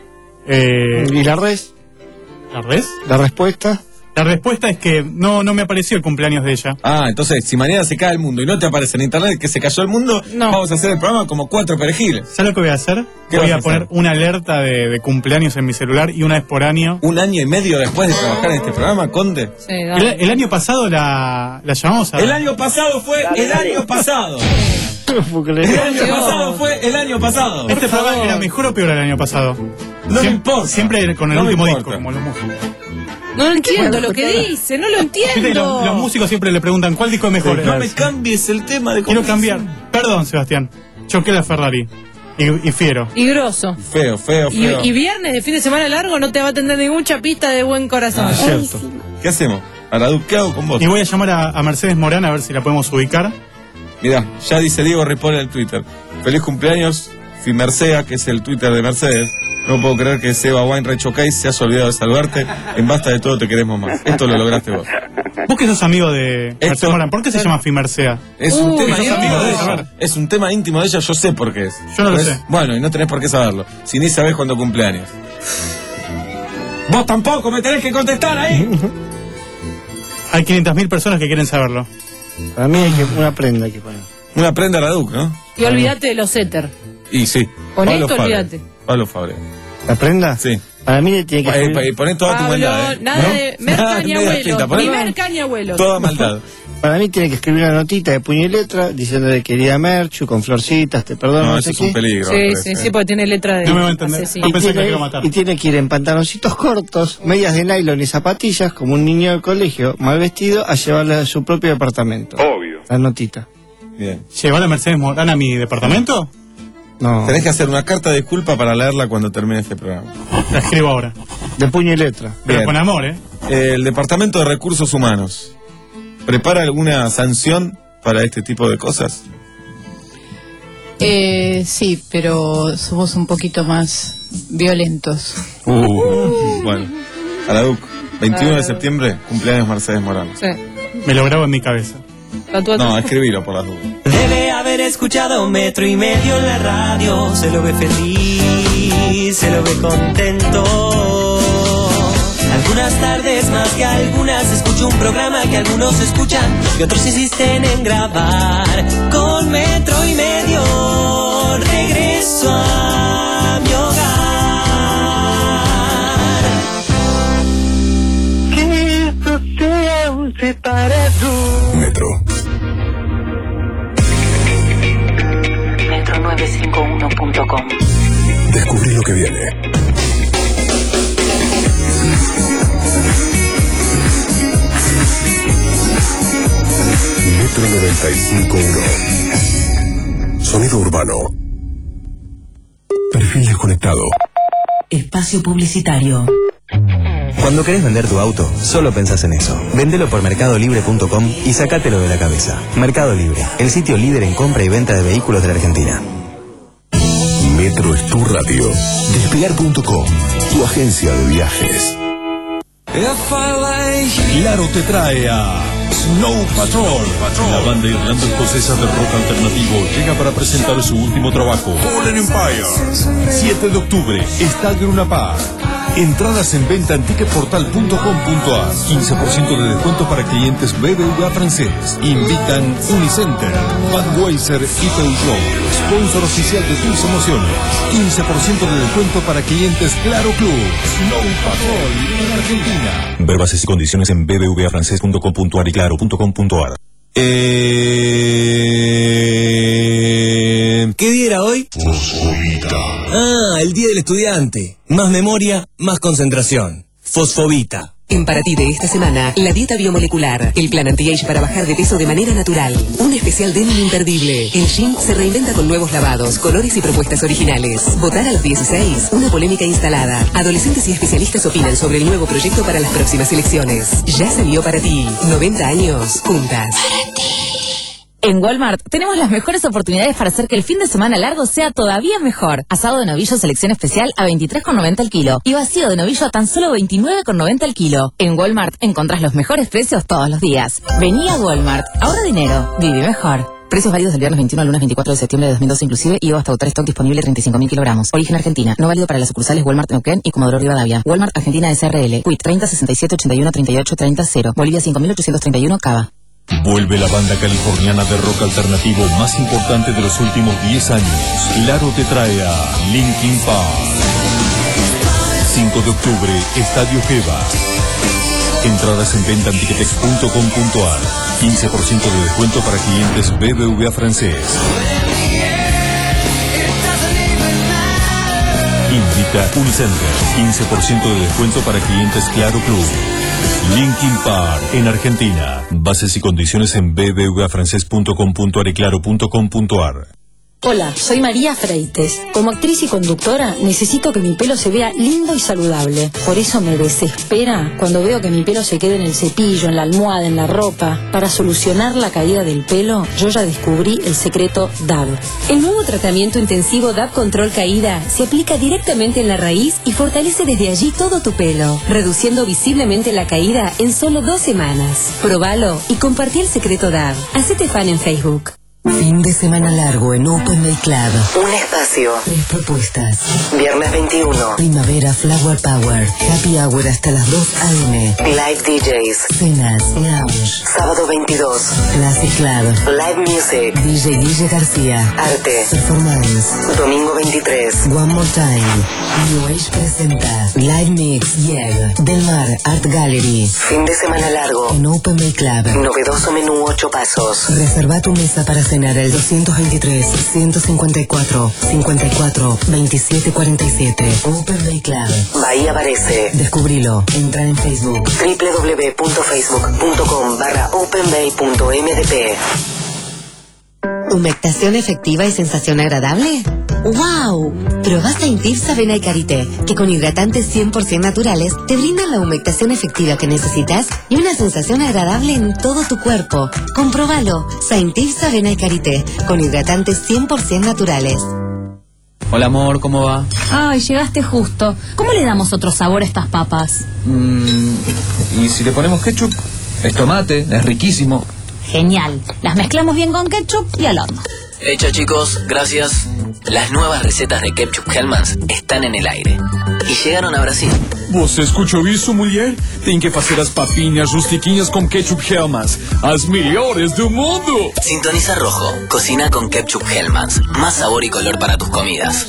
Eh, ¿Y la res? ¿La res? ¿La respuesta? La respuesta es que no, no me apareció el cumpleaños de ella. Ah, entonces, si mañana se cae el mundo y no te aparece en internet que se cayó el mundo, No. vamos a hacer el programa como cuatro perejiles. ¿Sabes lo que voy a hacer? ¿Qué Voy vas a a poner hacer? una alerta de, de cumpleaños en mi celular y una vez por año. Un año y medio después de trabajar en este programa, Conde. Sí, El, dale. el año pasado la, la llamamos a... El año pasado fue el año pasado. Porque le- El año Dios. pasado fue el año pasado. Este programa era mejor o peor el año pasado. No me Siem- importa. Siempre con el No me último importa. disco, como los músicos. No lo entiendo lo que dice, no lo Viste que entiendo. Los, los músicos siempre le preguntan cuál disco es mejor. No me cambies el tema de Quiero conversación. cambiar. Perdón, Sebastián. Choqué la Ferrari. Y, y fiero. Y grosso. Feo, feo, Y, feo. y viernes de fin de semana largo no te va a tener ningún chapista de buen corazón. Ah, cierto. ¿Qué hacemos? Araduc, ¿qué hago con vos? Y voy a llamar a, a Mercedes Morán a ver si la podemos ubicar. Mirá, ya dice Diego Ripoll en el Twitter. Feliz cumpleaños, Fimercea, que es el Twitter de Mercedes. No puedo creer que Seba Weinreich Chocay se haya olvidado de saludarte. En Basta de Todo te queremos más. Esto lo lograste vos. Vos que sos amigo de Mercedes Morán, ¿por qué se llama Fimercea? Es un Uy, tema sos íntimo amigo de de ella. ella. Es un tema íntimo de ella, yo sé por qué es. Yo no lo Pues, sé. Bueno, y no tenés por qué saberlo. Si ni sabés cuándo cumpleaños. Vos tampoco me tenés que contestar ahí. Hay quinientas mil personas que quieren saberlo. Para mí hay que una prenda hay que poner. Una prenda a la Duc, ¿no? Y olvídate de los éter. Y sí. Con Pablo esto, Fabre. olvídate. Pablo Fabre. ¿La prenda? Sí. Para mí le tiene que Eh, escribir- eh, poné toda tu Pablo, maldad, ¿eh? nada ¿No? de merca ni Media tinta, abuelos. poné Ni merca ni abuelos. Toda maldad. Para mí tiene que escribir una notita de puño y letra diciéndole querida Merchu, con florcitas, te perdono. No, No, eso sé es un qué. peligro. Sí, sí, sí, porque tiene letra de No me va a entender. asesino. Y tiene, y tiene que ir en pantaloncitos cortos, medias de nylon y zapatillas, como un niño del colegio, mal vestido, a llevarle a su propio departamento. Obvio. La notita. Bien. ¿Llevar a Mercedes Morán a mi departamento? No. Tenés que hacer una carta de disculpa para leerla cuando termine este programa. La escribo ahora. De puño y letra. Pero Bien. con amor, ¿eh? El Departamento de Recursos Humanos ¿prepara alguna sanción para este tipo de cosas? Eh, sí, pero somos un poquito más violentos. Uh, bueno, a la Duc, veintiuno de septiembre, cumpleaños Mercedes Morán. Sí. Me lo grabo en mi cabeza. Tatuate. No, escribilo por las dudas. Debe haber escuchado metro y medio en la radio. Se lo ve feliz, se lo ve contento. Algunas tardes más que algunas escucho un programa que algunos escuchan y otros insisten en grabar. Con metro y medio regreso a mi hogar. Que esto sea un separado. Metro. metro nueve cinco uno punto com. Descubrí lo que viene. Metro noventa y cinco punto uno. Sonido urbano. Perfil desconectado. Espacio publicitario. Cuando querés vender tu auto, solo pensás en eso. Vendelo por mercado libre punto com y sacátelo de la cabeza. Mercado Libre, el sitio líder en compra y venta de vehículos de la Argentina. Metro es tu radio. Despegar punto com, tu agencia de viajes. Claro te trae a Snow Patrol. La banda irlanda escocesa de rock alternativo llega para presentar su último trabajo, Fallen Empire. siete de octubre, Estadio Luna Park. Entradas en venta en ticketportal punto com punto a r. quince por ciento de descuento para clientes B B V A francés. Invitan Unicenter, Budweiser y Peugeot. Sponsor oficial de tus emociones. quince por ciento de descuento para clientes Claro Club. Snow Patrol en Argentina. Ver bases y condiciones en b b v a francés punto com punto a r y claro punto com punto a r. Eh... ¿Qué día era hoy? Fosfobita. Ah, el Día del Estudiante. Más memoria, más concentración. Fosfobita. En Para Ti de esta semana, la dieta biomolecular, el plan anti-age para bajar de peso de manera natural, un especial denim imperdible. El gym se reinventa con nuevos lavados, colores y propuestas originales. Votar a los dieciséis, una polémica instalada. Adolescentes y especialistas opinan sobre el nuevo proyecto para las próximas elecciones. Ya se vio Para Ti, noventa años, juntas. En Walmart tenemos las mejores oportunidades para hacer que el fin de semana largo sea todavía mejor. Asado de novillo selección especial a veintitrés con noventa el kilo y vacío de novillo a tan solo veintinueve con noventa el kilo. En Walmart encontrás los mejores precios todos los días. Vení a Walmart, ahorra dinero, vive mejor. Precios válidos del viernes veintiuno al lunes veinticuatro de septiembre de dos mil doce inclusive y hasta agotar stock disponible treinta y cinco mil kilogramos. Origen Argentina. No válido para las sucursales Walmart Neuquén y Comodoro Rivadavia. Walmart Argentina S R L. Quit treinta sesenta y siete ochenta y uno treinta y ocho treinta cero. Bolivia cinco mil ochocientos treinta y uno Cava. Vuelve la banda californiana de rock alternativo más importante de los últimos diez años. Claro te trae a Linkin Park. cinco de octubre, Estadio Geva. Entradas en venta en ticketex punto com punto a r. quince por ciento de descuento para clientes B B V A francés. Invita Unicenter. quince por ciento de descuento para clientes Claro Club. Linkin Park en Argentina. Bases y condiciones en b b v a francés punto com punto a r y claro punto com punto a r. Hola, soy María Freites. Como actriz y conductora, necesito que mi pelo se vea lindo y saludable. Por eso me desespera cuando veo que mi pelo se quede en el cepillo, en la almohada, en la ropa. Para solucionar la caída del pelo, yo ya descubrí el secreto D A B. El nuevo tratamiento intensivo D A B Control Caída se aplica directamente en la raíz y fortalece desde allí todo tu pelo, reduciendo visiblemente la caída en solo dos semanas. Probalo y compartí el secreto D A B. Hacete fan en Facebook. Fin de semana largo en Open Bay Club. Un espacio. Tres propuestas. Viernes veintiuno. Primavera Flower Power. Happy Hour hasta las dos a eme. Live D Js. Cenas. Lounge. Sábado veintidós. Classic Club. Live Music. D J Guille García. Arte. Performance. Domingo veintitrés. One More Time. New Age presenta Live Mix. Yeah. Del Mar Art Gallery. Fin de semana largo en Open Bay Club. Novedoso menú ocho pasos. Reserva tu mesa para cenar el doscientos veintitrés, ciento cincuenta y cuatro, cincuenta y cuatro, veintisiete cuarenta y siete. Open Bay Club. Bahía aparece. Descubrilo. Entra en Facebook. doble u doble u doble u punto facebook punto com barra openbay punto m d p. ¿Humectación efectiva y sensación agradable? ¡Wow! Probá Saintifs Avena y Karité, que con hidratantes cien por ciento naturales te brindan la humectación efectiva que necesitas y una sensación agradable en todo tu cuerpo. Comprobalo. Saintifs Avena y Karité, con hidratantes cien por ciento naturales. Hola amor, ¿cómo va? Ay, llegaste justo. ¿Cómo le damos otro sabor a estas papas? Mm, ¿y si le ponemos ketchup? Es tomate, es riquísimo. Genial. Las mezclamos bien con ketchup y al horno. Hecho chicos, gracias. Las nuevas recetas de Ketchup Hellmann's están en el aire. Y llegaron a Brasil. Você escuchou isso, mulher? Tem que fazer as papinhas rustiquinhas com Ketchup Hellmann's. As melhores do mundo. Sintoniza rojo. Cocina con Ketchup Hellmann's. Más sabor y color para tus comidas.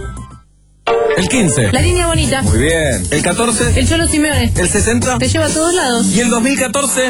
El quince. La línea bonita. Muy bien. El catorce. El Cholo Simeone. El sesenta. Te lleva a todos lados. Y el dos mil catorce.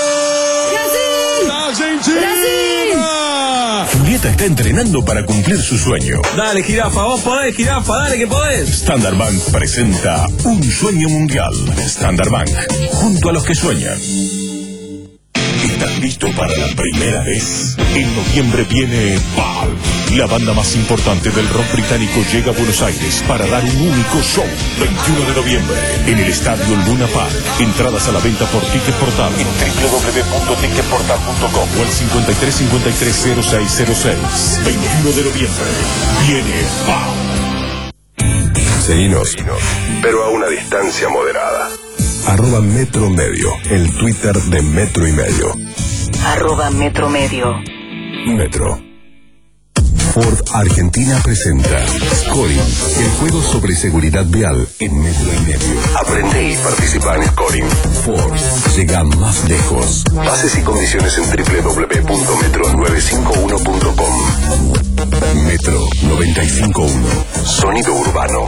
¡Brasil! ¡Brasil! Julieta está entrenando para cumplir su sueño. Dale, jirafa, vos podés, jirafa, dale que podés. Standard Bank presenta Un Sueño Mundial. Standard Bank, junto a los que sueñan. ¿Estás listo para la primera vez? En noviembre viene Valve. La banda más importante del rock británico llega a Buenos Aires para dar un único show. veintiuno de noviembre en el Estadio Luna Park. Entradas a la venta por Ticket Portal en doble u doble u doble u punto ticket portal punto com o al cincuenta y tres cincuenta y tres cero seis cero seis. veintiuno de noviembre viene Valve. Seguinos, pero a una distancia moderada. Arroba Metro Medio, el Twitter de Metro y Medio. Arroba Metro Medio. Metro. Ford Argentina presenta Scoring, el juego sobre seguridad vial en Metro y Medio. Aprende y participa en Scoring. Ford llega más lejos. Bases y condiciones en doble u doble u doble u punto metro nueve cinco uno punto com. Metro noventa y cinco punto uno. Sonido urbano.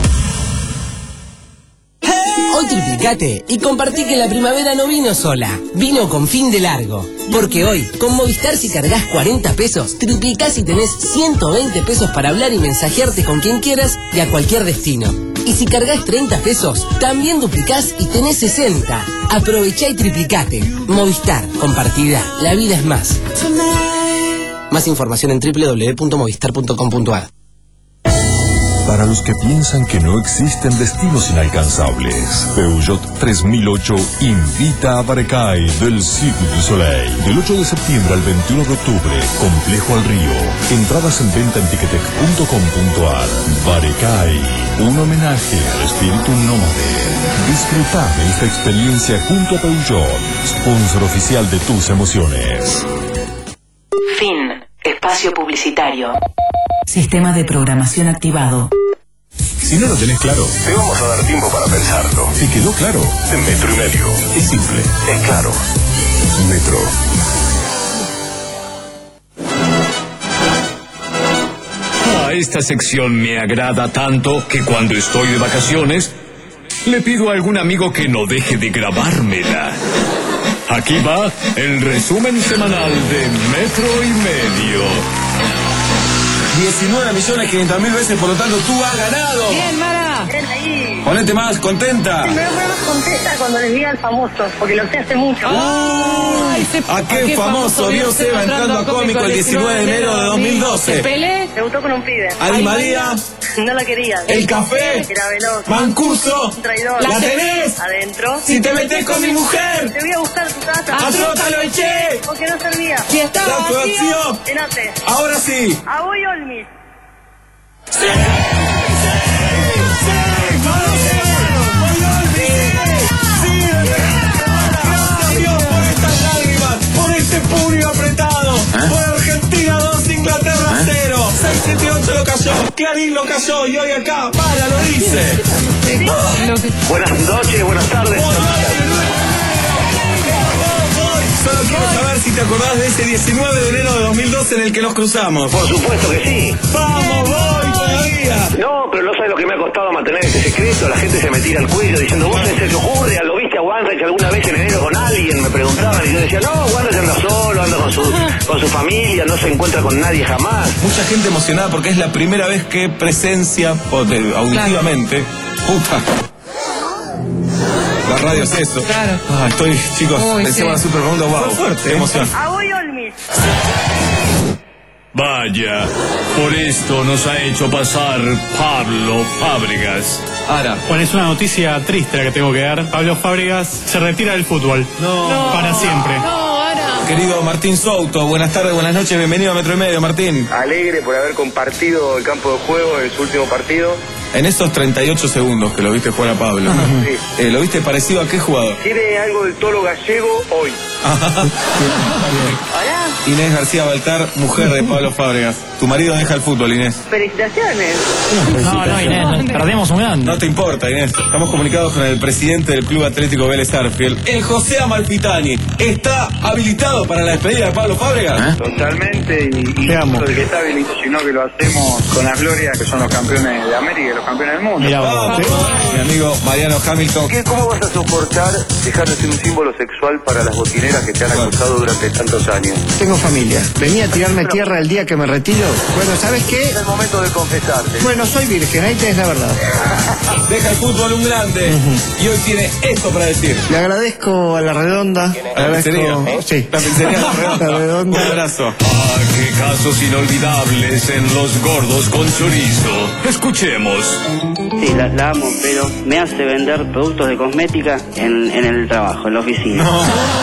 Hoy triplicate y compartí que la primavera no vino sola, vino con fin de largo. Porque hoy, con Movistar, si cargas cuarenta pesos, triplicás y tenés ciento veinte pesos para hablar y mensajearte con quien quieras y a cualquier destino. Y si cargas treinta pesos, también duplicás y tenés sesenta. Aprovechá y triplicate. Movistar, compartida, la vida es más. Más información en doble u doble u doble u punto movistar punto com punto a r. Para los que piensan que no existen destinos inalcanzables, Peugeot tres mil ocho invita a Baracay del Cirque du Soleil. Del ocho de septiembre al veintiuno de octubre, Complejo al Río. Entradas en venta en ticketek punto com punto a r. Baracay, un homenaje al espíritu nómade. Disfruta de esta experiencia junto a Peugeot, sponsor oficial de tus emociones. Fin. Espacio publicitario. Sistema de programación activado. Si no lo tenés claro, Te vamos a dar tiempo para pensarlo. ¿te quedó claro? En Metro y Medio. Es simple. Es claro. Metro. Ah, esta sección me agrada tanto que cuando estoy de vacaciones le pido a algún amigo que no deje de grabármela. Aquí va el resumen semanal de Metro y Medio. diecinueve millones quinientas mil veces, por lo tanto tú has ganado. Bien, Mara. Bien ahí. Ponete más contenta. Me voy más contenta cuando les diga al famoso, porque lo sé hace mucho. Ay, ¿A qué famoso vio Seba entrando a Cómico el diecinueve de enero de dos mil doce? Pelé. Debutó con un pibe. Adi María. No la quería. El café. Era veloz. Mancuso. Un traidor. ¿La tenés? Adentro. Si te metés con mi mujer. Te voy a buscar a tu casa. ¡A Trota lo eché! Porque no servía. Si estaba La actuación. Enate. Ahora sí. A Boy Olmis. ¡Sí! ¡Sí! ¡Sí! ¡Vamos, por este puño apretado! ¿Eh? Por Argentina dos, Inglaterra cero. ¿Eh? seis siete ocho lo cayó, Clarín lo cayó y hoy acá, para, lo dice. Buenas noches, buenas tardes. Solo quiero saber si te acordás de ese diecinueve de enero de dos mil doce en el que nos cruzamos. Por supuesto que sí. ¡Vamos, voy todavía! No, pero no sabes lo que me ha costado mantener ese secreto. La gente se me tira al cuello diciendo, ¿vos en serio Julia? ¿Lo viste a Wanreich alguna vez en enero con alguien? Me preguntaban y yo decía, no, Wanreich anda solo, anda con su, con su familia, no se encuentra con nadie jamás. Mucha gente emocionada porque es la primera vez que presencia auditivamente. Puta. La radio es eso. Claro. Ah, estoy, chicos, Uy, pensé sí. en la super pregunta, wow. Fuerte, qué emoción. A Boy Olmis. Vaya, por esto nos ha hecho pasar Pablo Fábregas. Ahora, Bueno, es una noticia triste la que tengo que dar. Pablo Fábregas se retira del fútbol. No. Para siempre. No, ahora. querido Martín Souto, buenas tardes, buenas noches, bienvenido a Metro y Medio, Martín. Alegre por haber compartido el campo de juego en su último partido. En esos treinta y ocho segundos que lo viste jugar a Pablo, Sí. eh, ¿lo viste parecido a qué jugador? Tiene algo del toro gallego hoy. Hola. Inés García Baltar, mujer de Pablo Fábregas. Tu marido deja el fútbol, Inés. Felicitaciones. No, no, Inés, perdemos un grande. No te importa, Inés. Estamos comunicados con el presidente del Club Atlético Vélez Sarsfield, el José Amalfitani. ¿Está habilitado para la despedida de Pablo Fábregas? Totalmente, y, y no de que está habilitado, sino que lo hacemos con las glorias que son los campeones de América y los campeones del mundo. Mira, vamos, mi amigo Mariano Hamilton. ¿Qué, ¿Cómo vas a soportar dejar de ser un símbolo sexual para las botineras que te han acusado durante tantos años? Tengo familia. Venía a tirarme tierra el día que me retiro. Bueno, ¿sabes qué? Es el momento de confesarte. Bueno, soy virgen, ahí tenés la verdad. Deja el fútbol un grande. Y hoy tiene esto para decir. Le agradezco a la redonda. A la pizzería, ¿eh? Sí. La pizzería La Redonda. La redonda. Un abrazo. Ah, qué casos inolvidables en Los Gordos con Chorizo. Escuchemos. Sí, la, la amo, pero me hace vender productos de cosmética en, en el trabajo, en la oficina. No,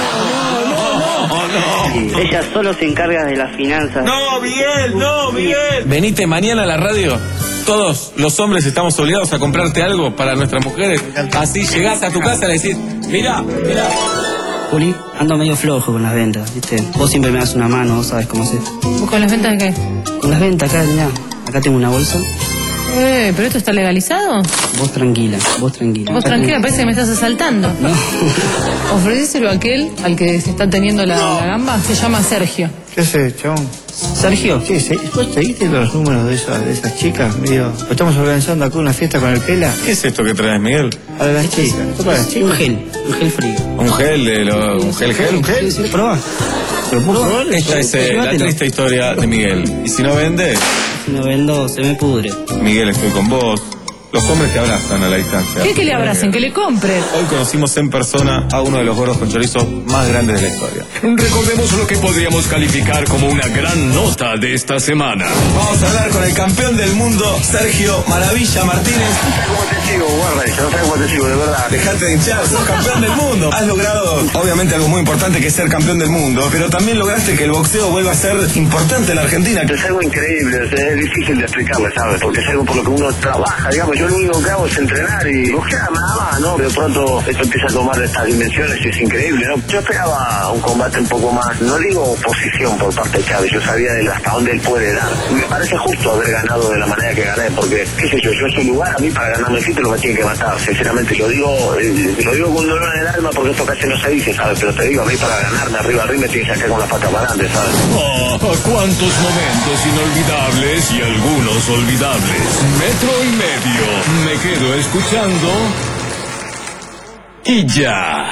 no, no, no. Sí, ella solo se encarga de las finanzas. No, Miguel, no, Miguel. Venite mañana a la radio. Todos los hombres estamos obligados a comprarte algo para nuestras mujeres. Así llegás a tu casa y le decís, mirá, mirá. Juli, ando medio flojo con las ventas, ¿viste? Vos siempre me das una mano, vos sabés cómo hacer. ¿Con las ventas de qué? Con las ventas, acá, mirá, acá tengo una bolsa. Eh, ¿pero esto está legalizado? Vos tranquila, vos tranquila. Vos Acá tranquila, tengo- parece que me estás asaltando. No. Ofrecéselo a aquel al que se está teniendo la, la gamba, se llama Sergio. ¿Qué haces, chabón? Sergio. Sí, sí. ¿Vos seguiste los números de, esa, de esas chicas? Medio. Estamos organizando acá una fiesta con el Pela. ¿Qué es esto que traes, Miguel? A las chicas. Esto para las chicas. Un gel, un gel frío. ¿Un gel de lo, un gel gel? ¿Un gel? Sí, probá. ¿Pero puedo probar? Esta es eh, la Llévatelo. triste historia de Miguel. Y si no vende, Si no vendo, se me pudre. Miguel, estoy con vos. Los hombres te abrazan a la distancia. ¿Qué que le abracen? Que le compren. Hoy conocimos en persona a uno de los gordos con chorizo más grandes de la historia. Recordemos lo que podríamos calificar como una gran nota de esta semana. Vamos a hablar con el campeón del mundo, Sergio Maravilla Martínez. ¿Cómo te sigo, guarda? Yo no sé cómo te sigo, de verdad. Dejate de hinchar, sos campeón del mundo. Has logrado, obviamente, algo muy importante que es ser campeón del mundo, pero también lograste que el boxeo vuelva a ser importante en la Argentina. Es algo increíble, es, es difícil de explicarme, ¿sabes? Porque es algo por lo que uno trabaja, digamos. Yo lo único que hago es entrenar y boxear nada más, ¿no? De pronto esto empieza a tomar estas dimensiones y es increíble, ¿no? Yo esperaba un combate un poco más, no digo oposición por parte de Chávez, yo sabía de hasta dónde él puede dar. Me parece justo haber ganado de la manera que gané, porque, qué sé yo, yo en su lugar, a mí para ganarme el título me tiene que matar, sinceramente, lo digo, eh, lo digo con dolor en el alma porque esto casi no se dice, ¿sabes? Pero te digo, a mí para ganarme arriba arriba me tiene que sacar con la pata para adelante, ¿sabes? Oh, cuántos momentos inolvidables y algunos olvidables. Metro y Medio. Me quedo escuchando y ya.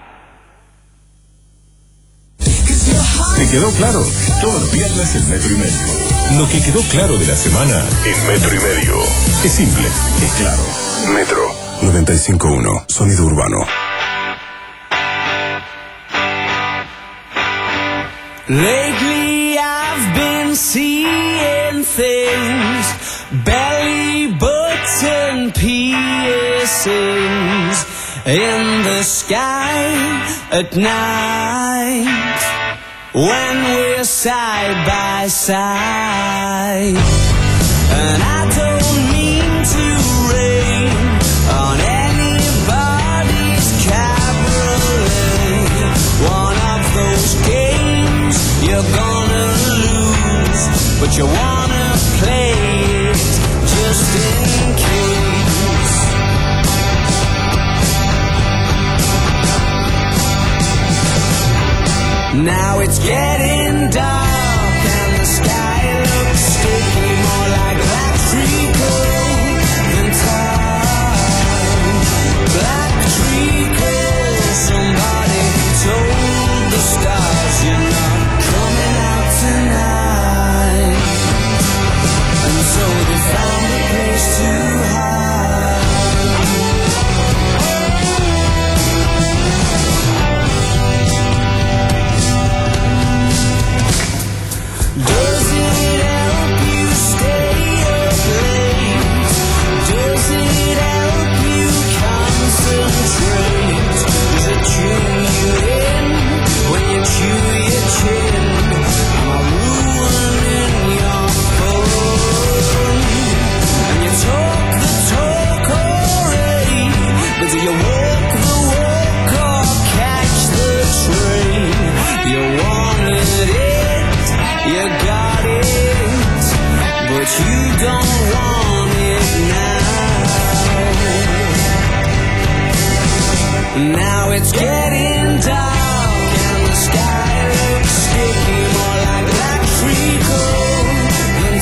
¿Te quedó claro? Todos los viernes en Metro y Medio. Lo que quedó claro de la semana en Metro y Medio. Es simple, es claro. Metro. noventa y cinco punto uno, Sonido Urbano. Lately I've been seeing things, belly button piercings in the sky at night when we're side by side. And I don't mean to rain on anybody's cabaret, one of those games you're gonna lose, but you wanna play it just in case. Now it's getting dark and the sky looks sticky, more like black treacle than tar. Black treacle, somebody told the stars you're not coming out tonight, and so they found a place to hide. Does it help you stay up late? Does it help you concentrate? Does it tune you in when you chew your chin? Am I ruining your fun? And you talk the talk already, but do you walk the walk or catch the train? You wanted it, you got it, but you don't want it now. Now it's getting dark and the sky looks sticky, more like black treacle than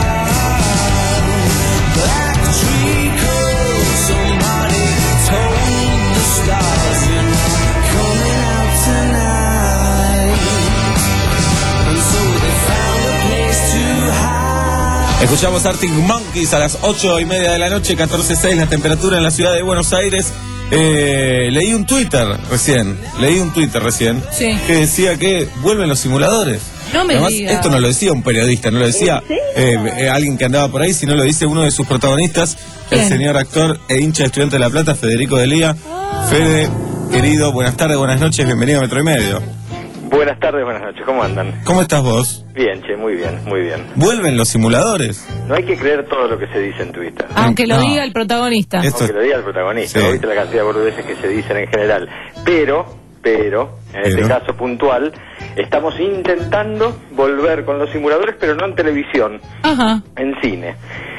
tar. Black treacle, somebody told the stars you're not coming out tonight, and so they found a place to hide. Escuchamos Arctic Monkeys a las ocho y media de la noche, catorce punto seis la temperatura en la ciudad de Buenos Aires. Eh, leí un Twitter recién, leí un Twitter recién Sí. que decía que vuelven los simuladores. No me Además, digas. esto no lo decía un periodista, no lo decía eh, eh, alguien que andaba por ahí, sino lo dice uno de sus protagonistas, el ¿Quién? señor actor e hincha de Estudiante de La Plata, Federico Delía. Fede, querido, buenas tardes, buenas noches, bienvenido a Metro y Medio. Buenas tardes, buenas noches, ¿cómo andan? ¿Cómo estás vos? Bien, che, muy bien, muy bien. ¿Vuelven los simuladores? No hay que creer todo lo que se dice en Twitter. Aunque lo No. diga el protagonista. Esto- Aunque lo diga el protagonista, Sí. ¿no? Viste la cantidad de boludeces que se dicen en general. Pero, pero, en Pero. este caso puntual, estamos intentando volver con los simuladores, pero no en televisión, Ajá. en cine.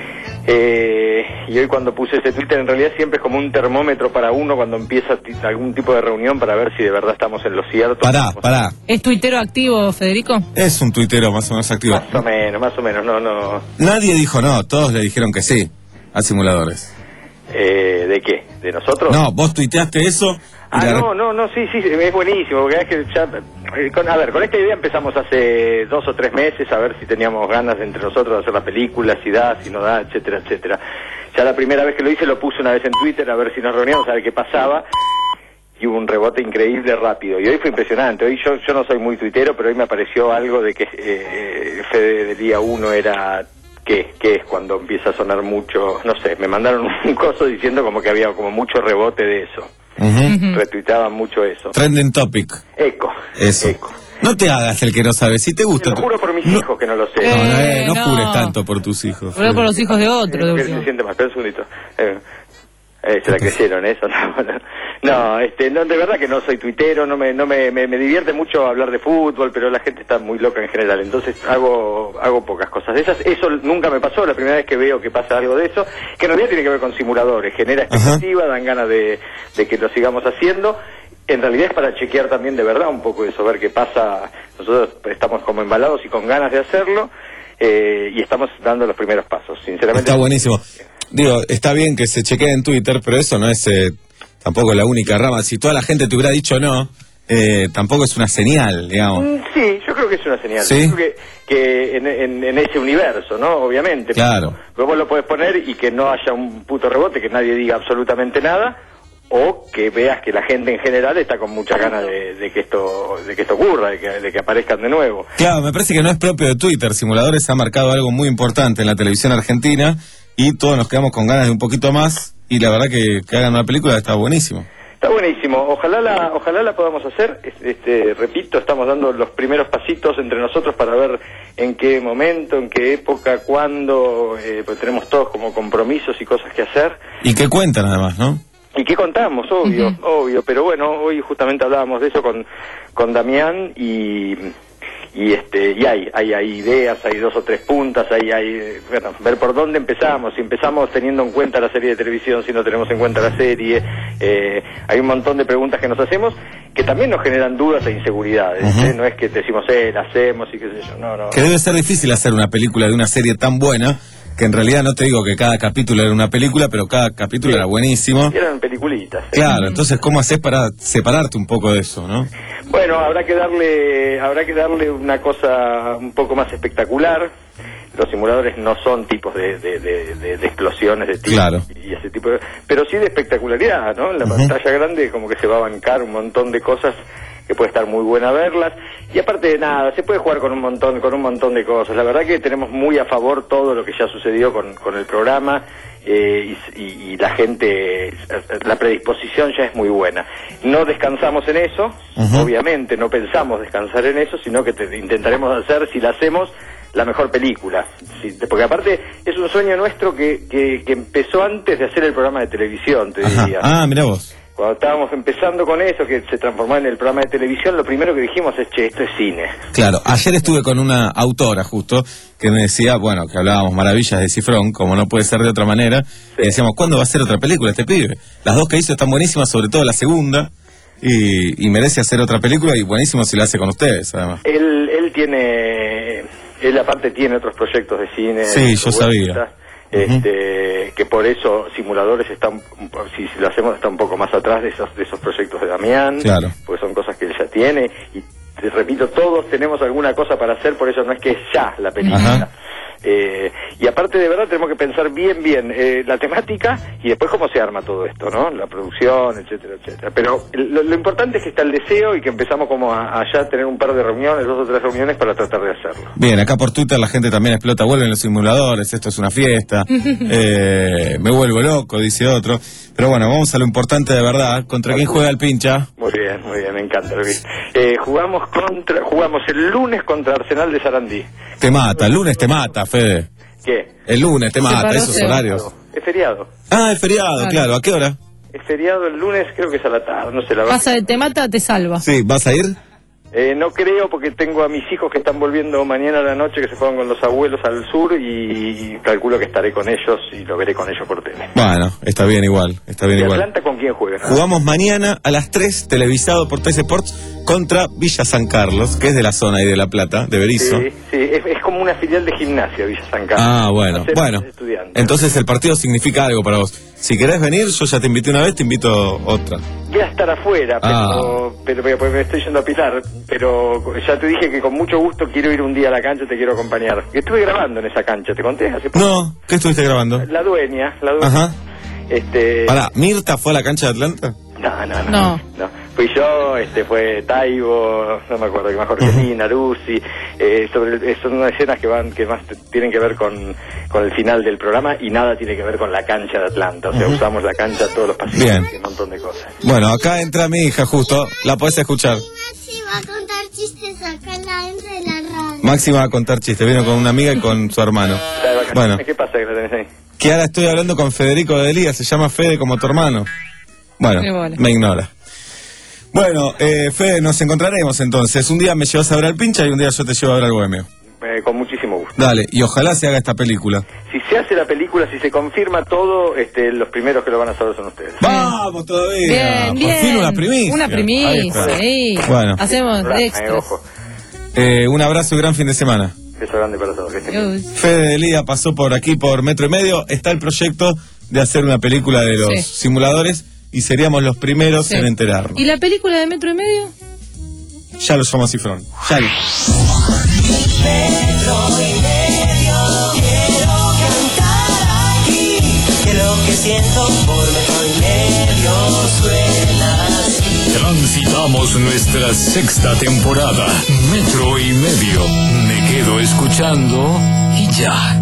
Eh, y hoy cuando puse ese Twitter, en realidad siempre es como un termómetro para uno cuando empieza ti- algún tipo de reunión para ver si de verdad estamos en lo cierto. Pará, pará. ¿Es tuitero activo, Federico? Es un tuitero más o menos activo. Más o menos, más o menos, no, no. Nadie dijo no, todos le dijeron que sí a simuladores. Eh, ¿De qué? ¿De nosotros? No, vos tuiteaste eso. y Ah, la- no, no, no, sí, sí, es buenísimo, porque es que ya, eh, con- a ver, con esta idea empezamos hace dos o tres meses a ver si teníamos ganas entre nosotros de hacer la película, si da, si no da, etcétera, etcétera. Ya la primera vez que lo hice lo puse una vez en Twitter a ver si nos reuníamos, a ver qué pasaba, y hubo un rebote increíble rápido, y hoy fue impresionante. Hoy yo, yo no soy muy tuitero, pero hoy me apareció algo de que eh, Fede del día uno era... ¿Qué? ¿Qué es cuando empieza a sonar mucho? No sé, me mandaron un coso diciendo como que había como mucho rebote de eso. Ujú. Retuitaban mucho eso. Trending topic. Eco. Eso. Eco. No te hagas el que no sabes. Si te gusta. Te lo juro por mis hijos que no lo sé. No, no, eh, no no. jures tanto por tus hijos. Juro por los hijos de otro. de Eh, última. se siente más, pero un segundito. Eh, eh, se la crecieron eso, no, no, no, este, no, de verdad que no soy tuitero, no me, no me, me, me divierte mucho hablar de fútbol, pero la gente está muy loca en general, entonces hago, hago pocas cosas de esas. Eso nunca me pasó, la primera vez que veo que pasa algo de eso, que en realidad tiene que ver con simuladores, genera expectativa, dan ganas de, de que lo sigamos haciendo. En realidad es para chequear también de verdad un poco eso, ver qué pasa. Nosotros estamos como embalados y con ganas de hacerlo, eh, y estamos dando los primeros pasos, sinceramente. Está buenísimo. Digo, está bien que se chequee en Twitter, pero eso no es eh, tampoco la única rama. Si toda la gente te hubiera dicho no, eh, tampoco es una señal, digamos. Mm, Sí, yo creo que es una señal. ¿Sí? Yo creo que, que en, en, en ese universo, ¿no? Obviamente. Claro. Pero vos lo podés poner y que no haya un puto rebote, que nadie diga absolutamente nada, o que veas que la gente en general está con muchas ganas de, de que esto de que esto ocurra, de que, de que aparezcan de nuevo. Claro, me parece que no es propio de Twitter. Simuladores ha marcado algo muy importante en la televisión argentina y todos nos quedamos con ganas de un poquito más y la verdad que, que hagan una película está buenísimo. Está buenísimo, ojalá la, ojalá la podamos hacer, este, repito, estamos dando los primeros pasitos entre nosotros para ver en qué momento, en qué época, cuándo, eh, pues tenemos todos como compromisos y cosas que hacer. Y que cuentan además, ¿no? ¿Y qué contamos? Obvio, uh-huh. obvio, pero bueno, hoy justamente hablábamos de eso con, con Damián y... y este y hay, hay hay ideas, hay dos o tres puntas, hay hay bueno, ver por dónde empezamos, si empezamos teniendo en cuenta la serie de televisión, si no tenemos en cuenta la serie, eh, hay un montón de preguntas que nos hacemos que también nos generan dudas e inseguridades, uh-huh. ¿eh? No es que decimos, eh, la hacemos y qué sé yo, no, no. Que debe ser difícil hacer una película de una serie tan buena, que en realidad no te digo que cada capítulo era una película, pero cada capítulo sí. era buenísimo. Eran peliculitas. Claro, entonces ¿cómo haces para separarte un poco de eso, no? Bueno, habrá que darle, habrá que darle una cosa un poco más espectacular. Los simuladores no son tipos de, de, de, de, de explosiones de tipo claro. y ese tipo de, pero sí de espectacularidad, ¿no? En la uh-huh. pantalla grande como que se va a bancar un montón de cosas que puede estar muy buena verlas, y aparte de nada, se puede jugar con un montón, con un montón de cosas. La verdad que tenemos muy a favor todo lo que ya sucedió con, con el programa, eh, y, y, y la gente, la predisposición ya es muy buena. No descansamos en eso, uh-huh. obviamente no pensamos descansar en eso, sino que te, intentaremos hacer, si la hacemos, la mejor película, sí, porque aparte es un sueño nuestro que, que, que empezó antes de hacer el programa de televisión, te Ajá. diría. Ah, mira vos. Cuando estábamos empezando con eso, que se transformó en el programa de televisión, lo primero que dijimos es, che, esto es cine. Claro, ayer estuve con una autora justo, que me decía, bueno, que hablábamos maravillas de Cifrón, como no puede ser de otra manera, sí. y decíamos, ¿cuándo va a ser otra película este pibe? Las dos que hizo están buenísimas, sobre todo la segunda, y, y merece hacer otra película, y buenísimo si la hace con ustedes, además. Él, él tiene, él aparte tiene otros proyectos de cine. Sí, yo sabía. Este, uh-huh. que por eso Simuladores están, si lo hacemos, está un poco más atrás de esos de esos proyectos de Damián, claro. pues son cosas que él ya tiene, y te repito, todos tenemos alguna cosa para hacer, por eso no es que es ya la película. Eh, y aparte de verdad tenemos que pensar bien bien eh, la temática y después cómo se arma todo esto, ¿no? La producción, etcétera, etcétera. Pero lo, lo importante es que está el deseo y que empezamos como a, a ya tener un par de reuniones, dos o tres reuniones para tratar de hacerlo. Bien, acá por Twitter la gente también explota, vuelven los simuladores, esto es una fiesta, eh, me vuelvo loco, dice otro. Pero bueno, vamos a lo importante de verdad. ¿Contra quién juega el Pincha? Muy bien, muy bien, me encanta. Eh, jugamos contra, jugamos el lunes contra Arsenal de Sarandí. Te mata, el lunes te mata, Fede. ¿Qué? El lunes te mata, esos horarios. Es feriado. Ah, es feriado, claro. claro. ¿A qué hora? Es feriado el lunes, creo que es a la tarde, no sé la verdad. Pasa de te mata, te salva. Sí, ¿vas a ir? Eh, no creo, porque tengo a mis hijos que están volviendo mañana a la noche, que se fueron con los abuelos al sur, y calculo que estaré con ellos y lo veré con ellos por tele. Bueno, está bien igual, está bien ¿Y igual. Atlanta con quién juega? Jugamos mañana a las tres, televisado por T C Sports, contra Villa San Carlos, que es de la zona ahí de La Plata, de Berisso. Sí, sí, es, es como una filial de gimnasia, Villa San Carlos. Ah, bueno, bueno. Entonces el partido significa algo para vos. Si querés venir, yo ya te invité una vez, te invito otra. Voy a estar afuera, pero, Ah. pero, pero, pero me estoy yendo a Pilar, pero ya te dije que con mucho gusto quiero ir un día a la cancha, te quiero acompañar. Estuve grabando en esa cancha, ¿te conté hace poco? No, ¿qué estuviste grabando? La dueña, la dueña. Ajá. Este... Pará, ¿Mirta fue a la cancha de Atlanta? No, no, no. No. no. Fui yo, este, fue Taibo, no me acuerdo qué más, Jorgelina, Rusi, eh, sobre el- son unas escenas que van, que más te- tienen que ver con, con el final del programa y nada tiene que ver con la cancha de Atlanta, o sea, Ujú. usamos la cancha, todos los pasillos, Bien. y un montón de cosas. Bueno, acá entra mi hija justo, la podés escuchar. Sí, va a contar chistes acá en la dentro de la radio. Máxima va a contar chistes, vino con una amiga y con su hermano. Está de vacaciones. Bueno, ¿Qué pasa que la tenés ahí? que ahora estoy hablando con Federico de Elías, se llama Fede como tu hermano. Bueno, Qué bola. me ignora. Bueno, eh, Fede, nos encontraremos entonces. Un día me llevas a ver al Pincha y un día yo te llevo a ver al Bohemio. Eh, con muchísimo gusto. Dale, y ojalá se haga esta película. Si se hace la película, si se confirma todo, este, los primeros que lo van a saber son ustedes. ¡Vamos todavía! Bien, Por bien. fin una primicia. Una Ahí primicia, está. sí. Bueno. Hacemos Hola, eh, extras. ojo. Eh, un abrazo y gran fin de semana. Beso grande para todos. Que estén bien. Uy. Fede de Elías pasó por aquí por Metro y Medio. Está el proyecto de hacer una película de los Sí. simuladores y seríamos los primeros Sí. en enterarnos. ¿Y la película de Metro y Medio? Ya lo somos Cifrón. Ya. Metro y medio, quiero cantar aquí, que lo que siento por metro y medio suena así. Transitamos nuestra sexta temporada. Metro y medio. Me quedo escuchando y ya.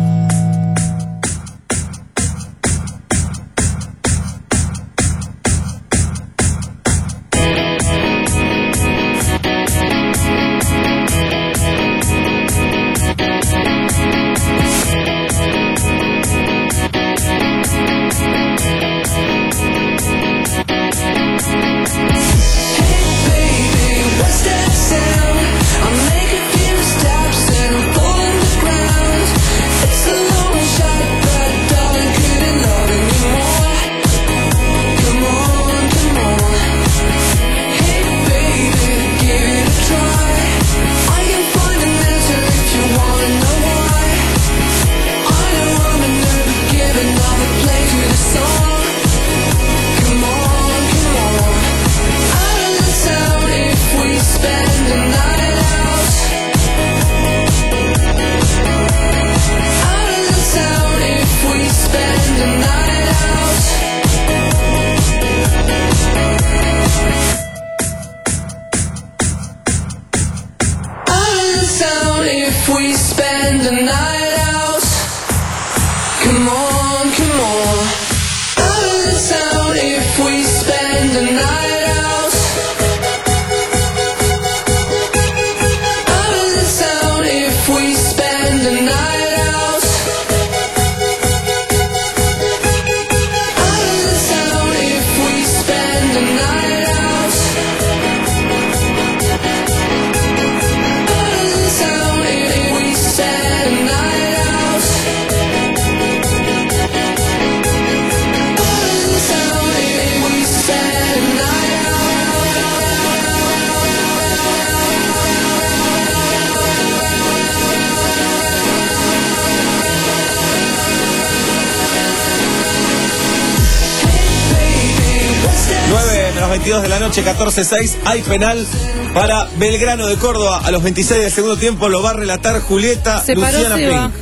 veintidós de la noche, catorce seis, hay penal para Belgrano de Córdoba. A los veintiséis del segundo tiempo lo va a relatar Julieta Se paró, Luciana se Pink. va.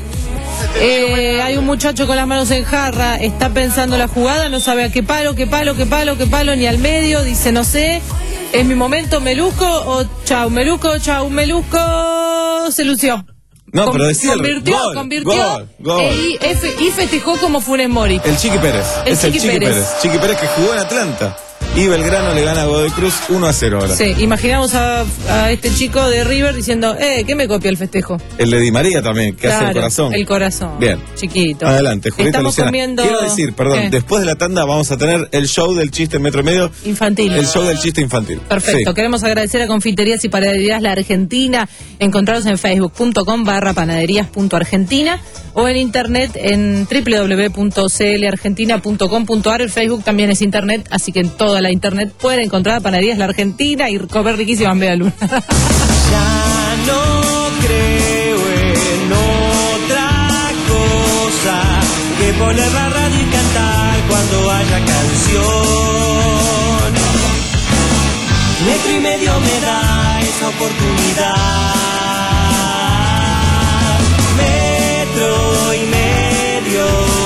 Eh, hay un muchacho con las manos en jarra, está pensando la jugada, no sabe a qué palo, qué palo, qué palo, qué palo, ni al medio, dice no sé, es mi momento, me luzco o chau, me luzco, chau, me luzco, se lució. No, Con- pero decía el- convirtió, gol, convirtió gol, gol. E- y, F- y festejó como Funes Mori. El Chiqui Pérez. El es Chiqui el Chiqui Pérez. Pérez. Chiqui Pérez que jugó en Atlanta. Y Belgrano le gana a Godoy Cruz uno a cero ahora. Sí, imaginamos a, a este chico de River diciendo, eh, ¿qué me copia el festejo? El de Di María también, que hace el Claro, corazón. El corazón. Bien. Chiquito. Adelante, Julieta Estamos Luciana. comiendo... Quiero decir, perdón, ¿Qué? después de la tanda vamos a tener el show del chiste en Metro y Medio. Infantil. El show del chiste infantil. Perfecto, Sí. queremos agradecer a Confiterías y Panaderías La Argentina, encontrados en facebook.com barra panaderías.argentina o en internet en doble u doble u doble u punto c l argentina punto com punto a r. El Facebook también es internet, así que en toda la internet pueden encontrar a Panaderías La Argentina y comer riquísima media luna. Ya no creo en otra cosa que poner la radio y cantar cuando haya canción. Metro y medio me da esa oportunidad. Metro y medio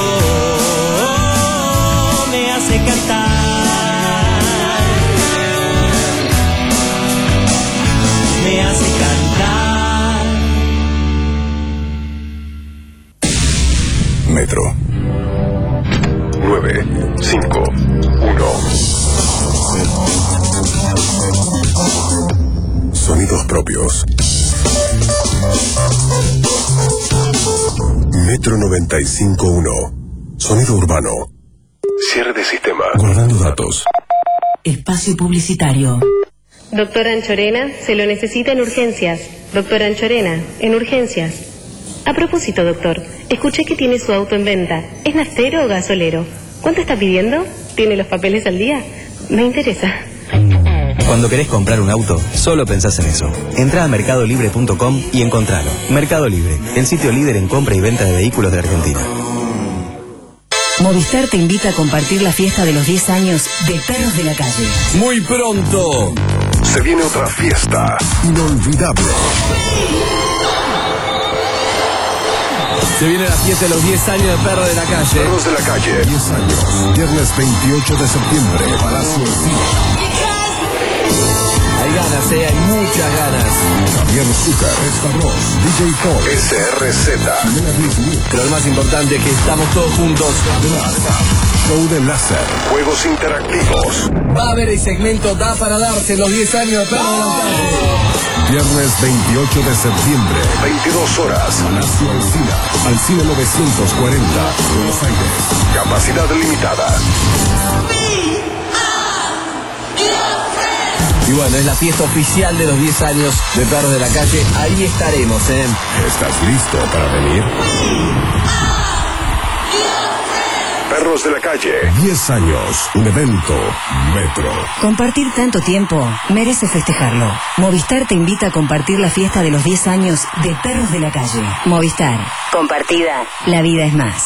me hace cantar. Me hace cantar. Metro. nueve, cinco, uno. Sonidos propios. Metro noventa y cinco punto uno. Sonido urbano. Cierre de sistema. Guardando datos. Espacio publicitario. Doctor Anchorena, se lo necesita en urgencias. Doctor Anchorena, en urgencias. A propósito, doctor, escuché que tiene su auto en venta. ¿Es naftalero o gasolero? ¿Cuánto está pidiendo? ¿Tiene los papeles al día? Me interesa. Cuando querés comprar un auto, solo pensás en eso. Entrá a mercado libre punto com y encontralo. Mercado Libre, el sitio líder en compra y venta de vehículos de Argentina. Movistar te invita a compartir la fiesta de los diez años de Perros de la Calle. Muy pronto, se viene otra fiesta inolvidable. Se viene la fiesta de los diez años de Perros de la Calle. Perros de la Calle, diez años, viernes veintiocho de septiembre, Palacio Encina. Hay ganas, eh, hay muchas ganas. Javier Zucker, Estabros, D J Paul, S R Z. Pero lo más importante es que estamos todos juntos. Show de láser, juegos interactivos. Va a haber el segmento Da para Darse, los diez años de Perros de la Calle. Viernes veintiocho de septiembre, veintidós horas, Palacio Encina, al cine novecientos cuarenta, Buenos Aires. Capacidad limitada. Y bueno, es la fiesta oficial de los diez años de Perros de la Calle. Ahí estaremos, ¿eh? ¿Estás listo para venir? Perros de la Calle, diez años, un evento Metro. Compartir tanto tiempo merece festejarlo. Movistar te invita a compartir la fiesta de los diez años de Perros de la Calle. Movistar. Compartida. La vida es más.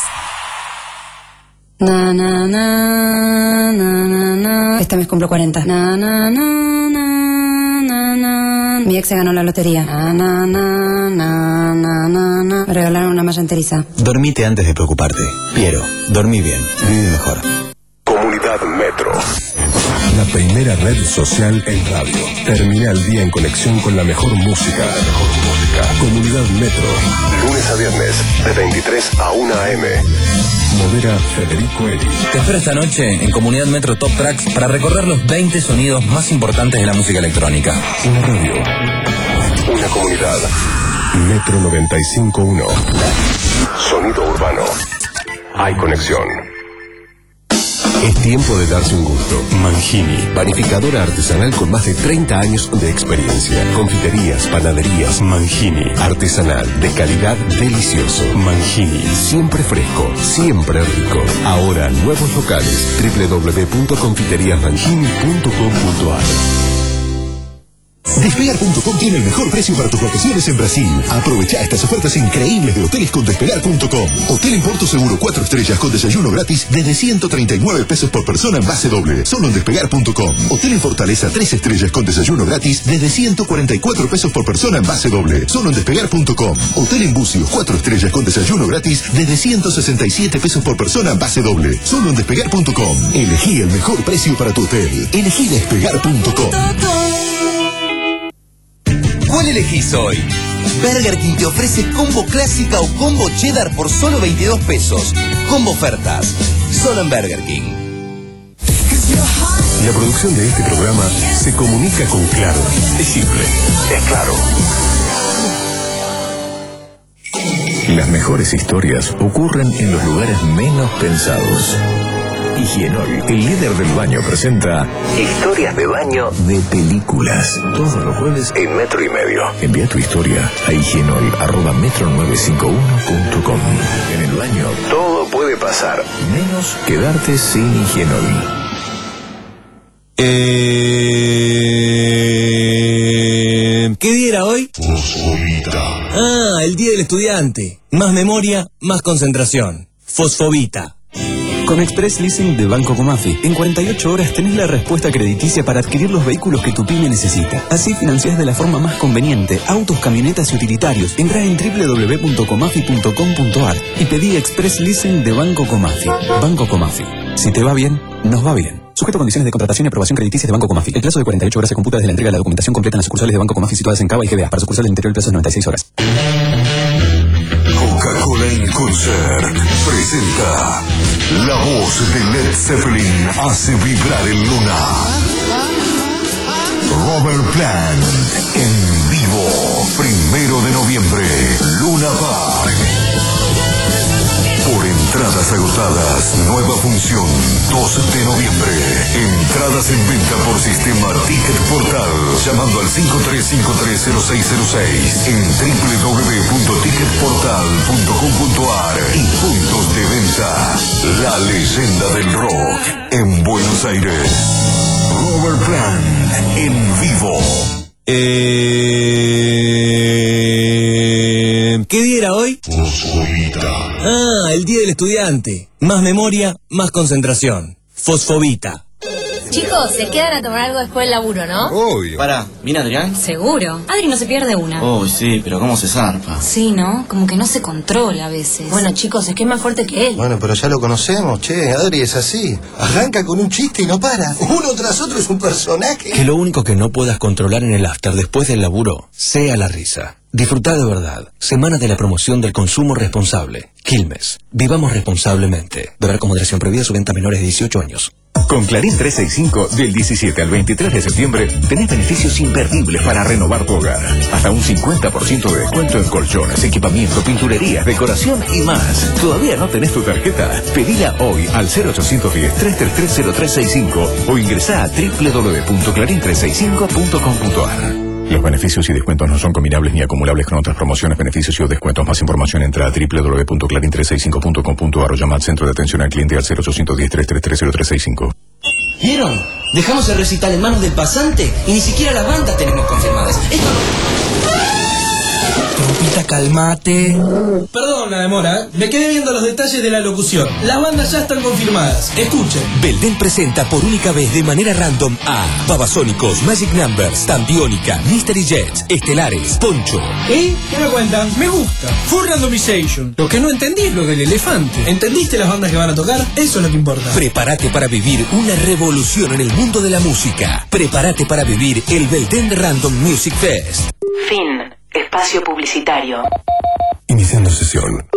Na, na, na, na, na, na. Este mes cumplo cuarenta. Na, na, na, na, na, na. Mi ex se ganó la lotería. Na, na, na, na, na, na, na. Me regalaron una malla enteriza. Dormite antes de preocuparte. Piero, dormí bien. Vive mejor. Comunidad Metro. La primera red social en radio. Termina el día en conexión con la mejor música. La mejor música. Comunidad Metro. Lunes a viernes, de veintitrés a una a eme. Modera Federico Eri. Te espero esta noche en Comunidad Metro Top Tracks para recorrer los veinte sonidos más importantes de la música electrónica. Una radio. Una comunidad. Metro noventa y cinco punto uno. Sonido urbano. Hay conexión. Es tiempo de darse un gusto. Mangini, panificadora artesanal con más de treinta años de experiencia. Confiterías, panaderías. Mangini, artesanal, de calidad, delicioso. Mangini, siempre fresco, siempre rico. Ahora, nuevos locales. doble u doble u doble u punto confiterías mangini punto com punto a r. Despegar punto com tiene el mejor precio para tus vacaciones en Brasil. Aprovecha estas ofertas increíbles de hoteles con Despegar punto com. Hotel en Porto Seguro cuatro estrellas con desayuno gratis desde ciento treinta y nueve pesos por persona en base doble. Solo en Despegar punto com. Hotel en Fortaleza tres estrellas con desayuno gratis desde ciento cuarenta y cuatro pesos por persona en base doble. Solo en Despegar punto com. Hotel en Bucios cuatro estrellas con desayuno gratis desde ciento sesenta y siete pesos por persona en base doble. Solo en Despegar punto com. Elegí el mejor precio para tu hotel. Elegí Despegar punto com. ¿Cuál elegís hoy? Burger King te ofrece combo clásica o combo cheddar por solo veintidós pesos. Combo ofertas. Solo en Burger King. La producción de este programa se comunica con Claro. Es simple. Es claro. Las mejores historias ocurren en los lugares menos pensados. Higienol, el líder del baño, presenta Historias de baño de películas. Todos los jueves en Metro y Medio. Envía tu historia a higienol arroba metro nueve cinco uno punto com. En el baño todo puede pasar, menos quedarte sin Higienol. Eh... ¿Qué día era hoy? Fosfobita. Ah, el día del estudiante. Más memoria, más concentración. Fosfobita. Con Express Leasing de Banco Comafi, en cuarenta y ocho horas tenés la respuesta crediticia para adquirir los vehículos que tu pyme necesita. Así financiás de la forma más conveniente autos, camionetas y utilitarios. Entrá en doble u doble u doble u punto comafi punto com punto a r y pedí Express Leasing de Banco Comafi. Banco Comafi. Si te va bien, nos va bien. Sujeto a condiciones de contratación y aprobación crediticia de Banco Comafi. El plazo de cuarenta y ocho horas se computa desde la entrega de la documentación completa en las sucursales de Banco Comafi situadas en Cava y G B A. Para sucursales del interior el plazo es noventa y seis horas. Coca-Cola en concert presenta la voz de Led Zeppelin hace vibrar el lunar. Robert Plant en vivo, primero de noviembre, Luna Park. Por entradas agotadas, nueva función, dos de noviembre. Entradas en venta por sistema Ticket Portal, llamando al cinco tres cinco tres cero seis cero seis en doble u doble u doble u punto ticket portal punto com punto a r y puntos de venta. La leyenda del rock en Buenos Aires. Robert Plant en vivo. Eh... ¿Qué día era hoy? Fosfobita. Ah, el día del estudiante. Más memoria, más concentración. Fosfobita. Chicos, se quedan a tomar algo después del laburo, ¿no? Obvio. Pará, ¿viene Adrián? Seguro. Adri no se pierde una. Uy, sí, pero ¿cómo se zarpa? Sí, ¿no? Como que no se controla a veces. Bueno, chicos, es que es más fuerte que él. Bueno, pero ya lo conocemos, che, Adri es así. Arranca con un chiste y no para. Uno tras otro es un personaje. Que lo único que no puedas controlar en el after después del laburo sea la risa. Disfrutá de verdad. Semana de la promoción del consumo responsable. Quilmes. Vivamos responsablemente. Beber con moderación, prohibida su venta a menores de dieciocho años. Con Clarín trescientos sesenta y cinco, del diecisiete al veintitrés de septiembre, tenés beneficios imperdibles para renovar tu hogar. Hasta un cincuenta por ciento de descuento en colchones, equipamiento, pinturerías, decoración y más. ¿Todavía no tenés tu tarjeta? Pedila hoy al cero ochocientos diez, trescientos treinta y tres, cero tres sesenta y cinco o ingresá a doble u doble u doble u punto clarín trescientos sesenta y cinco punto com punto a r. Los beneficios y descuentos no son combinables ni acumulables con otras promociones, beneficios o descuentos. Más información entra a doble u doble u doble u punto clarín trescientos sesenta y cinco punto com punto a r o llama al centro de atención al cliente al cero ochocientos diez, trescientos treinta y tres, cero tres sesenta y cinco. ¿Vieron? Dejamos el recital en manos del pasante y ni siquiera las bandas tenemos confirmadas. Esto Trompita, calmate. Perdón la demora, me quedé viendo los detalles de la locución. Las bandas ya están confirmadas. Escuchen. Belden presenta por única vez de manera random a Babasónicos, Magic Numbers, Tambiónica, Mystery Jets, Estelares, Poncho. ¿Y? ¿Qué me cuentan? Me gusta. Full randomization. Lo que no entendí es lo del elefante. ¿Entendiste las bandas que van a tocar? Eso es lo que importa. Prepárate para vivir una revolución en el mundo de la música. Prepárate para vivir el Belden Random Music Fest. Fin. Espacio publicitario. Iniciando sesión.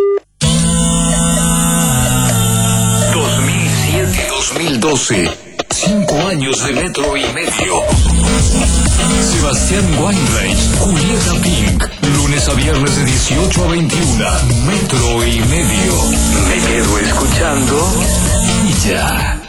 dos mil siete dos mil doce. Cinco años de metro y medio. Sebastián Weinreich, Julieta Pink. Lunes a viernes de dieciocho a veintiuno. Metro y medio. Me quedo escuchando y ya.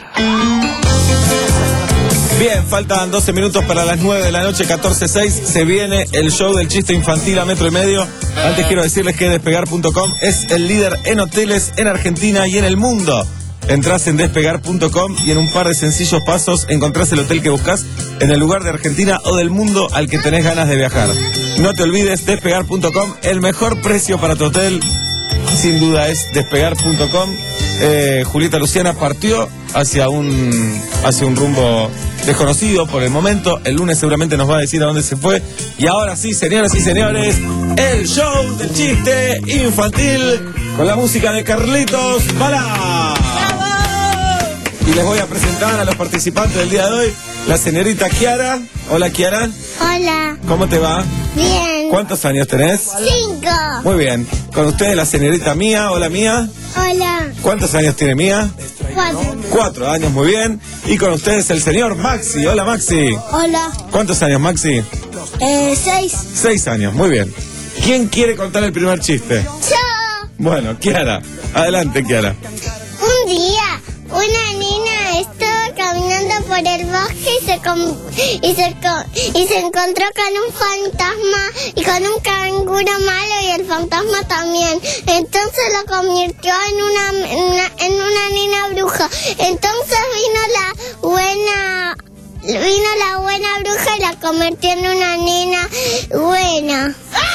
Bien, faltan doce minutos para las nueve de la noche, catorce seis. Se viene el show del chiste infantil a metro y medio. Antes quiero decirles que despegar punto com es el líder en hoteles en Argentina y en el mundo. Entrás en despegar punto com y en un par de sencillos pasos encontrás el hotel que buscas en el lugar de Argentina o del mundo al que tenés ganas de viajar. No te olvides, despegar punto com, el mejor precio para tu hotel, sin duda es despegar punto com. Eh, Julieta Luciana partió hacia un hacia un rumbo desconocido por el momento. El lunes seguramente nos va a decir a dónde se fue. Y ahora sí, señoras y señores, el show del chiste infantil con la música de Carlitos Balá. Y les voy a presentar a los participantes del día de hoy. La señorita Kiara. Hola, Kiara. Hola. ¿Cómo te va? Bien. ¿Cuántos años tenés? Cinco. Muy bien. Con ustedes la señorita Mía. Hola, Mía. Hola. ¿Cuántos años tiene Mía? Cuatro. Cuatro años, muy bien. Y con ustedes el señor Maxi. Hola, Maxi. Hola. ¿Cuántos años, Maxi? Eh, seis. Seis años, muy bien. ¿Quién quiere contar el primer chiste? Yo. Bueno, Kiara. Adelante, Kiara. Un día, una niña estaba caminando por el bosque y se, com- y, se co- y se encontró con un fantasma y con un canguro malo y el fantasma también. Entonces lo convirtió en una, en una, en una niña bruja. Entonces vino la buena... Vino la buena bruja y la convirtió en una nena buena.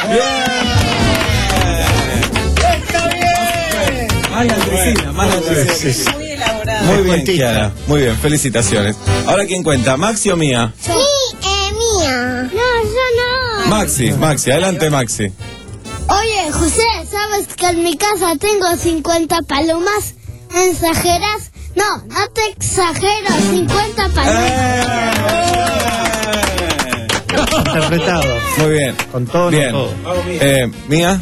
¡Está bien! Más la vecina, más la vecina. Muy elaborado. Muy bien, Kiara. Muy bien, felicitaciones. Ahora, ¿quién cuenta? ¿Maxi o Mía? Mi, eh, mía. No, yo no. Maxi, Maxi. Adelante, Maxi. Oye, José, ¿sabes que en mi casa tengo cincuenta palomas mensajeras? No, no te exagero, cincuenta palomas. Interpretado. Muy bien. Con todo. Bien. Todo. Eh, Mía.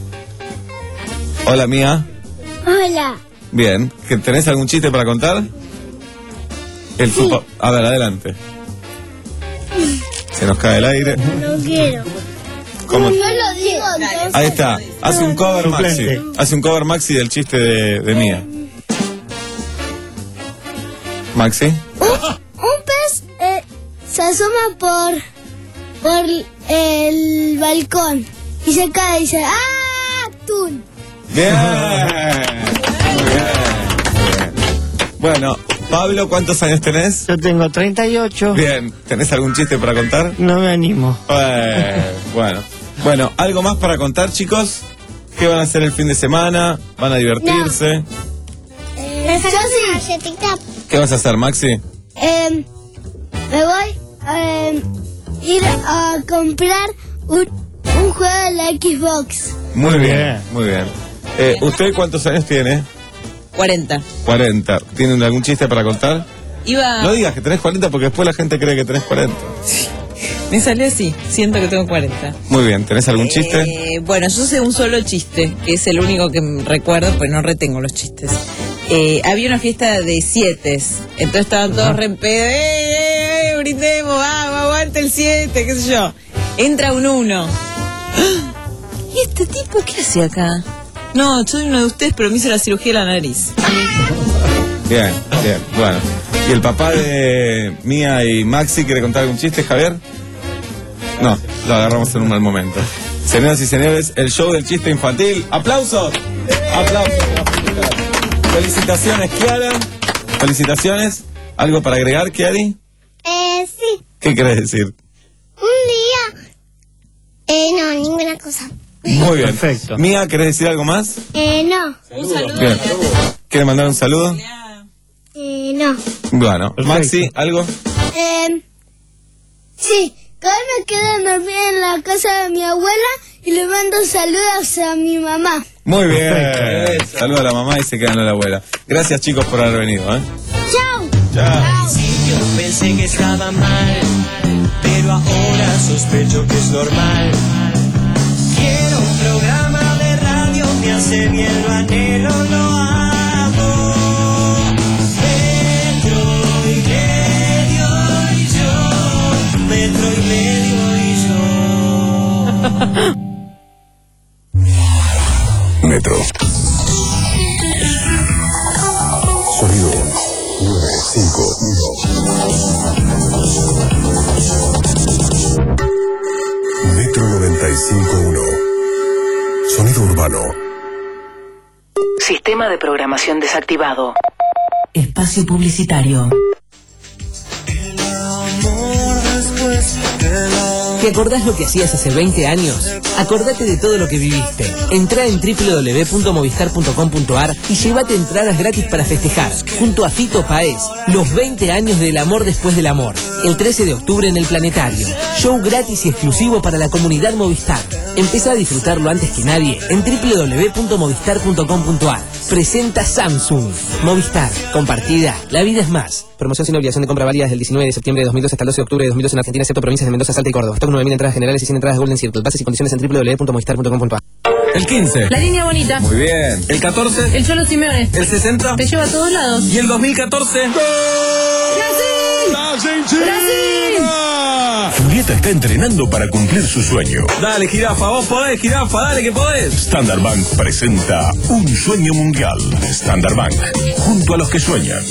Hola, Mía. Hola. Bien. ¿Que ¿Tenés algún chiste para contar? El Sí. tupa- A ver, adelante. Se nos cae el aire. No quiero. ¿Cómo? Yo lo digo, entonces. Ahí está. Hace un cover Maxi. Suplente. Hace un cover Maxi del chiste de, de Mía. Maxi. Un, un pez eh, se asoma por por el balcón y se cae y dice ¡ah! ¡Atún! Bien. Muy bien. Bien. Bueno, Pablo, ¿cuántos años tenés? Yo tengo treinta y ocho. Bien. ¿Tenés algún chiste para contar? No me animo. Eh, bueno. Bueno, ¿algo más para contar, chicos? ¿Qué van a hacer el fin de semana? ¿Van a divertirse? Eh, yo sí. Galletita. ¿Qué vas a hacer, Maxi? Eh, me voy a eh, ir a comprar un, un juego de la Xbox. Muy bien, muy bien. Eh, ¿Usted cuántos años tiene? cuarenta. cuarenta. ¿Tienen algún chiste para contar? Iba... No digas que tenés cuarenta porque después la gente cree que tenés cuarenta. Me salió así, siento que tengo cuarenta. Muy bien, ¿tenés algún chiste? Eh, bueno, yo sé un solo chiste, que es el único que recuerdo, pues no retengo los chistes. Eh, había una fiesta de siete, entonces estaban todos re en pedo, ¡eh, eh, eh! Brindemos, vamos, aguante el siete, qué sé yo. Entra un uno. ¿Y este tipo qué hace acá? No, yo soy uno de ustedes, pero me hice la cirugía de la nariz. Bien, bien, bueno. ¿Y el papá de Mía y Maxi quiere contar algún chiste, Javier? No, lo agarramos en un mal momento. Señoras y señores, el show del chiste infantil. ¡Aplausos! ¡Aplausos! Felicitaciones, Kiara. Felicitaciones. ¿Algo para agregar, Kiari? Eh, sí. ¿Qué querés decir? Un día... Eh, no, ninguna cosa. Muy bien. Perfecto. Mía, ¿querés decir algo más? Eh, no. Un saludo. Bien. ¿Quieres mandar un saludo? Eh, no. Bueno, Maxi, ¿algo? Eh, sí. Hoy me quedo dormida en la casa de mi abuela y le mando saludos a mi mamá. Muy bien. Saluda a la mamá y se quedan a la abuela. Gracias, chicos, por haber venido, ¿eh? Chao. Chao. Yo pensé que estaba mal, pero ahora sospecho que es normal. Quiero un programa de radio, me hace bien, lo anhelo, lo amo. Metro y medio y yo, metro y medio y yo. Metro. Sonido nueve cinco uno. Metro noventa y cinco punto uno. Sonido urbano. Sistema de programación desactivado. Espacio publicitario. ¿Te acordás lo que hacías hace veinte años? Acordate de todo lo que viviste. Entrá en doble u doble u doble u punto movistar punto com punto a r y llévate entradas gratis para festejar, junto a Fito Páez, los veinte años del amor después del amor. El trece de octubre en el Planetario. Show gratis y exclusivo para la comunidad Movistar. Empezá a disfrutarlo antes que nadie en doble u doble u doble u punto movistar punto com punto a r. Presenta Samsung. Movistar. Compartida. La vida es más. Promoción sin obligación de compra válida desde el diecinueve de septiembre de dos mil dos hasta el doce de octubre de dos mil dos en Argentina, excepto provincias de Mendoza, Salta y Córdoba. Stock nueve mil entradas generales y cien entradas Golden Circle. Bases y condiciones en doble u doble u doble u punto movistar punto com punto a r. El quince. La línea bonita. Muy bien. El catorce. El Cholo Simeone. El sesenta. Te lleva a todos lados. Y el dos mil catorce. ¡Brasil! ¡Brasil! Julieta está entrenando para cumplir su sueño. Dale, jirafa, vos podés, jirafa, dale que podés. Standard Bank presenta Un Sueño Mundial. Standard Bank, junto a los que sueñan.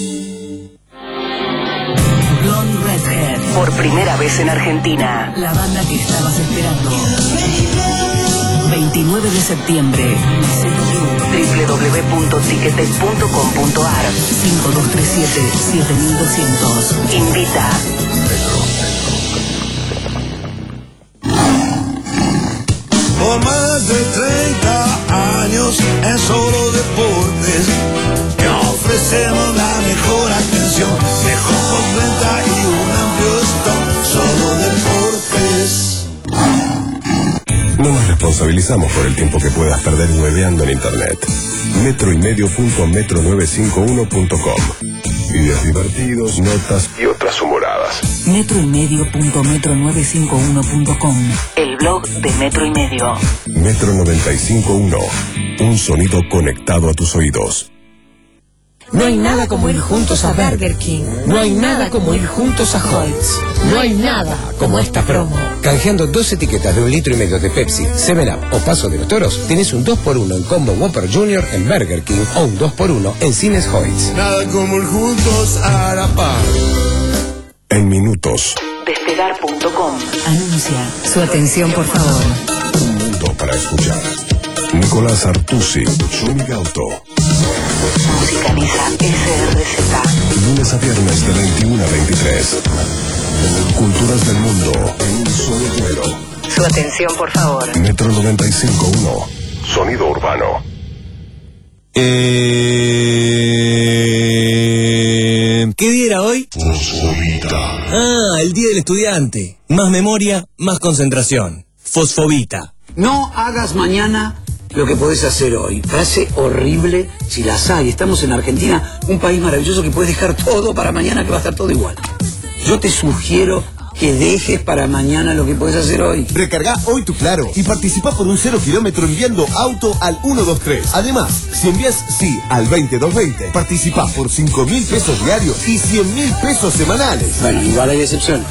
Blonde Redhead. Por primera vez en Argentina. La banda que estabas esperando. veintinueve de septiembre. doble u doble u doble u punto ticketek punto com punto a r. cinco dos tres siete siete mil doscientos. Invita. Por más de treinta años en Solo Deportes te ofrecemos la mejor atención, mejor postventa y un amplio stock. Solo Deportes. No nos responsabilizamos por el tiempo que puedas perder hueveando en internet. Metro y medio punto metro novecientos cincuenta y uno punto com. Videos divertidos, notas y otras humoradas. Metro y medio punto metro novecientos cincuenta y uno punto com. El blog de Metro y Medio. Metro noventa y cinco punto uno. Un sonido conectado a tus oídos. No hay nada como ir juntos a Burger King. No hay nada como ir juntos a Hoyts. No hay nada como esta promo. Canjeando dos etiquetas de un litro y medio de Pepsi, seven up o Paso de los Toros, tenés un dos por uno en combo Whopper Junior en Burger King o un dos por uno en Cines Hoyts. Nada como ir juntos a la par. En minutos. Despegar punto com. Anuncia. Su atención, por favor. Un mundo para escuchar. Nicolás Artusi, Zuni Gauto. Musicaliza S R Z. Lunes a viernes de veintiuno a veintitrés. Culturas del mundo en un solo vuelo. Su atención, por favor. Metro noventa y cinco punto uno. Sonido urbano. Eh... ¿Qué día era hoy? Fosforita. el Día del Estudiante. Más memoria, más concentración. Fosfobita. No hagas mañana lo que podés hacer hoy. Frase horrible si las hay. Estamos en Argentina, un país maravilloso que puedes dejar todo para mañana, que va a estar todo igual. Yo te sugiero que dejes para mañana lo que podés hacer hoy. Recarga hoy tu Claro y participa por un cero kilómetro enviando auto al uno dos tres. Además, si envías sí al veinte doscientos veinte, participa por cinco mil pesos diarios y cien mil pesos semanales. Bueno, igual hay excepciones.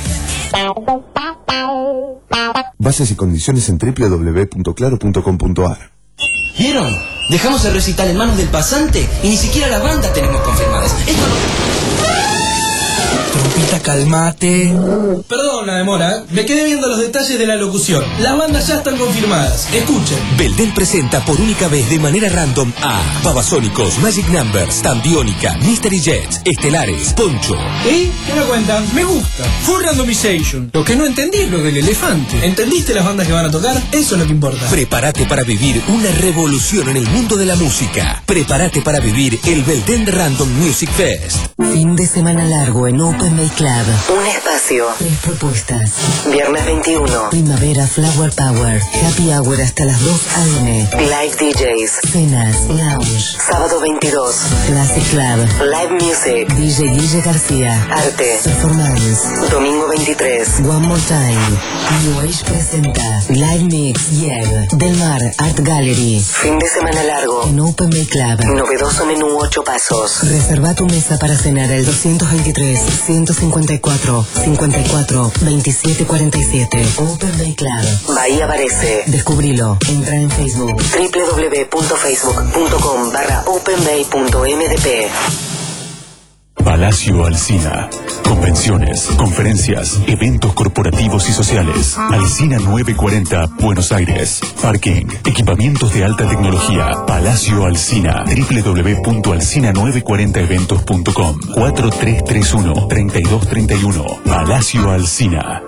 Bases y condiciones en doble u doble u doble u punto claro punto com punto a r. ¿Vieron? Dejamos el recital en manos del pasante y ni siquiera la banda tenemos confirmadas. Esto no... Trompita, calmate. Perdón la demora, me quedé viendo los detalles de la locución. Las bandas ya están confirmadas. Escuchen. Belden presenta por única vez de manera random a Babasónicos, Magic Numbers, Tambiónica, Mystery Jets, Estelares, Poncho. ¿Y? ¿Qué me cuentan? Me gusta. Full randomization. Lo que no entendí es lo del elefante. ¿Entendiste las bandas que van a tocar? Eso es lo que importa. Prepárate para vivir una revolución en el mundo de la música. Prepárate para vivir el Belden Random Music Fest. Fin de semana largo en Open Bay Club. Un espacio. Tres propuestas. Viernes veintiuno. Primavera Flower Power. Happy Hour hasta las dos a eme. Live D Js. Cenas. Lounge. Sábado veintidós. Classic Club. Live Music. D J Guille García. Arte. Performance. Domingo veintitrés. One More Time. New Age presenta Live Mix. Yeah. Del Mar Art Gallery. Fin de semana largo en Open Bay Club. Novedoso menú ocho pasos. Reserva tu mesa para cenar al doscientos veintitrés, ciento cincuenta y cuatro, cincuenta y cuatro, veintisiete cuarenta y siete. Open Bay Club. Bahía aparece. Descubrilo. Entra en Facebook. doble u doble u doble u punto facebook punto com barra openbay punto m d p. Palacio Alsina. Convenciones, conferencias, eventos corporativos y sociales. Alsina novecientos cuarenta, Buenos Aires. Parking, equipamientos de alta tecnología. Palacio Alsina. doble u doble u doble u punto alsina novecientos cuarenta eventos punto com. cuatro tres tres uno, tres dos tres uno. Palacio Alsina.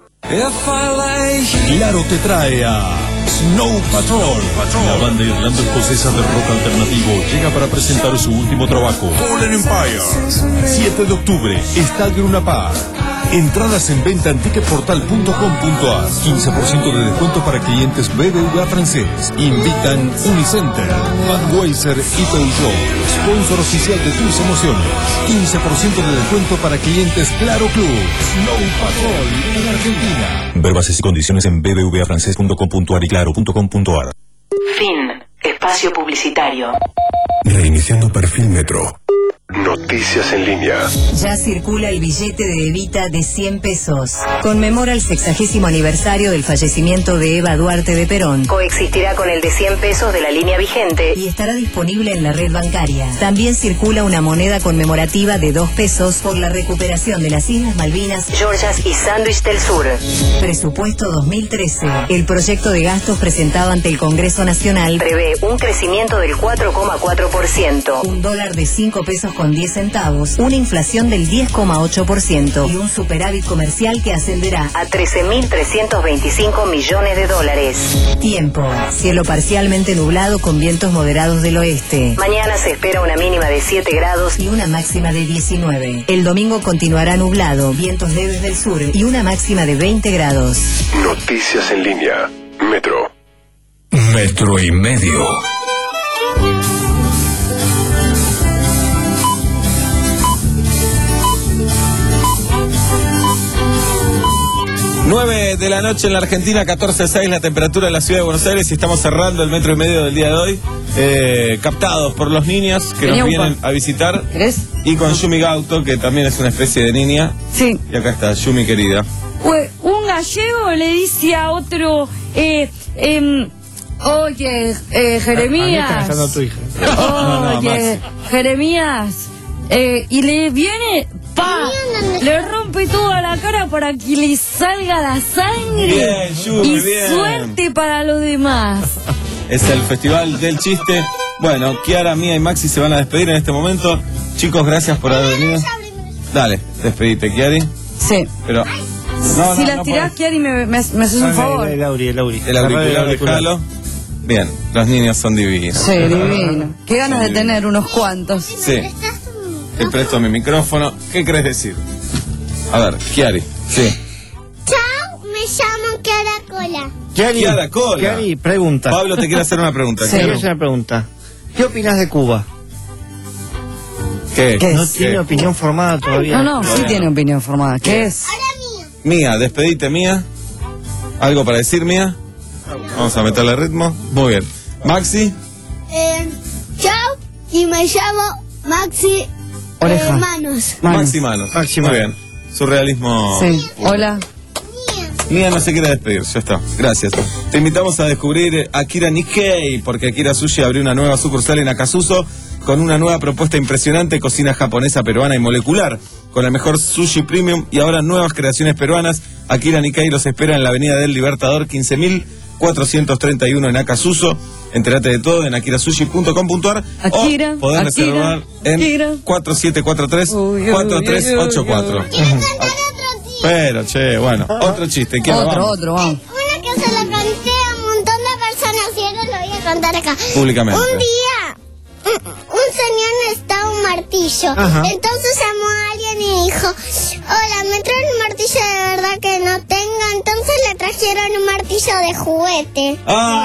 Claro te trae a Snow Patrol. La banda irlando-escocesa de rock alternativo llega para presentar su último trabajo, Fallen Empire. siete de octubre, Estadio Luna Park. Entradas en venta en ticketportal punto com punto a r. quince por ciento de descuento para clientes B B V A francés. Invitan Unicenter, Budweiser y Peugeot. Sponsor oficial de tus emociones. quince por ciento de descuento para clientes Claro Club. Snow Patrol en Argentina. Ver bases y condiciones en b b v a francés punto com punto a r y claro punto com punto a r. Fin. Espacio publicitario. Reiniciando perfil Metro. Noticias en línea. Ya circula el billete de Evita de cien pesos. Conmemora el sexagésimo aniversario del fallecimiento de Eva Duarte de Perón. Coexistirá con el de cien pesos de la línea vigente y estará disponible en la red bancaria. También circula una moneda conmemorativa de dos pesos por la recuperación de las Islas Malvinas, Georgias y Sandwich del Sur. Presupuesto dos mil trece. El proyecto de gastos presentado ante el Congreso Nacional prevé un crecimiento del cuatro coma cuatro por ciento, un dólar de cinco pesos con diez centavos, una inflación del diez coma ocho por ciento y un superávit comercial que ascenderá a trece mil trescientos veinticinco millones de dólares. Tiempo. Cielo parcialmente nublado con vientos moderados del oeste. Mañana se espera una mínima de siete grados y una máxima de diecinueve. El domingo continuará nublado, vientos leves del sur y una máxima de veinte grados. Noticias en línea. Metro. Metro y medio. nueve de la noche en la Argentina, catorce seis la temperatura de la ciudad de Buenos Aires y estamos cerrando el metro y medio del día de hoy, eh, captados por los niños que nos vienen a visitar. ¿Querés? Y con Yumi Gauto, que también es una especie de niña. Sí. Y acá está, Yumi querida. Pues un gallego le dice a otro, eh, eh, oye, eh, Jeremías. A, a mí está tu hija. Oye, Jeremías. Eh, y le viene, pa, le rompe toda la cara para que le salga la sangre. Bien, Yumi, y bien. suerte para los demás. Es el Festival del Chiste. Bueno, Kiara, Mía y Maxi se van a despedir en este momento. Chicos, gracias por haber venido. Dale, despedite, Kiari. Sí. Pero... No, si no, las no tirás, Kiari, me, me, me haces un favor. El Auri, el Auri. El auricular, dejalo. Bien, los niños son divinos. Sí, divino. Qué ganas de tener unos cuantos. Sí. Te presto mi micrófono. ¿Qué querés decir? A ver, Kiari. Sí. Chao, me llamo Kiara Cola. Kiari, Kiara Cola. Kiari, pregunta. Pablo te quiere hacer una pregunta. Sí, quiero hacer una pregunta. ¿Qué opinas de Cuba? ¿Qué? No ¿Qué? tiene opinión formada todavía. No, no, sí Todavía tiene no. opinión formada. ¿Qué es? Mía, despedite, Mía. ¿Algo para decir, Mía? Vamos a meterle ritmo. Muy bien. Maxi. Eh, chao, y me llamo Maxi Oreja. eh, Manos. Maxi Manos. Maxi Muy Manos. bien. Surrealismo. Sí. Hola. Mía no se quiere despedir, ya está. Gracias. Te invitamos a descubrir Akira Nikkei, porque Akira Sushi abrió una nueva sucursal en Acasuso con una nueva propuesta impresionante, cocina japonesa, peruana y molecular, con el mejor sushi premium y ahora nuevas creaciones peruanas. Akira Nikkei los espera en la avenida del Libertador quince mil cuatrocientos treinta y uno en Acasuso. Entérate de todo en akira sushi punto com punto ar Akira, o podés Akira, reservar en Akira. cuatro siete cuatro tres, cuatro tres ocho cuatro. Pero, che, bueno, otro chiste. ¿Quién lo Otro, vamos? otro, vamos. Una que se lo conté a un montón de personas y ahora lo voy a contar acá. Públicamente. Un día, un, un señor necesitaba un martillo. Ajá. Entonces llamó a alguien y dijo, hola, ¿me traen un martillo de verdad que no tenga? Entonces le trajeron un martillo de juguete.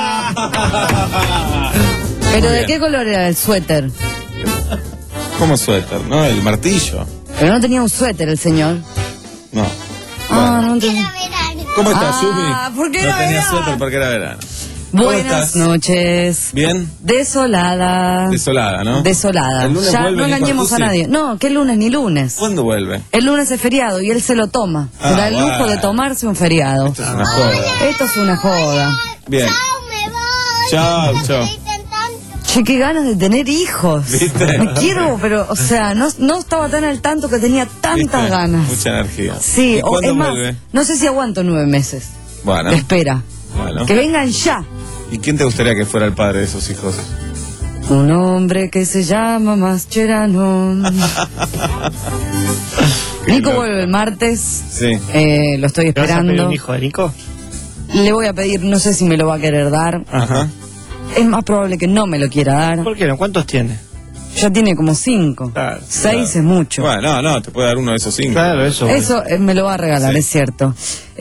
¿Pero Muy de bien. qué color era el suéter? ¿Cómo suéter? ¿No? El martillo. Pero no tenía un suéter el señor. No. Ah, no tenía. ¿Cómo estás, Ah, Yumi? ¿por qué no era tenía verano? suéter porque era verano. ¿Cómo Buenas estás? noches. ¿Bien? Desolada. Desolada, ¿no? Desolada. ¿El lunes Ya vuelve no Nico engañemos a Artusi? nadie. No, ¿qué lunes ni lunes? ¿Cuándo vuelve? El lunes es feriado y él se lo toma. Ah, se da el lujo bueno. de tomarse un feriado. Esto es una joda. Esto es una joda. Bien. Chao, chao. Che, qué ganas de tener hijos. ¿Viste? Me quiero, pero, o sea, no, no estaba tan al tanto que tenía tantas ¿Viste? ganas. Mucha energía. Sí, ¿Y o cuándo es más, vuelve? no sé si aguanto nueve meses Bueno. de espera. Bueno. Que vengan ya. ¿Y quién te gustaría que fuera el padre de esos hijos? Un hombre que se llama Mascherano. Nico vuelve el martes. Sí. Eh, lo estoy ¿Te vas a pedir esperando. un hijo de Nico? Le voy a pedir, no sé si me lo va a querer dar. Ajá. Es más probable que no me lo quiera dar. ¿Por qué no? ¿Cuántos tiene? Ya tiene como cinco. Claro, Seis es mucho. Bueno, no, no, te puede dar uno de esos cinco. Claro, eso. Eso eh, me lo va a regalar, Sí. es cierto.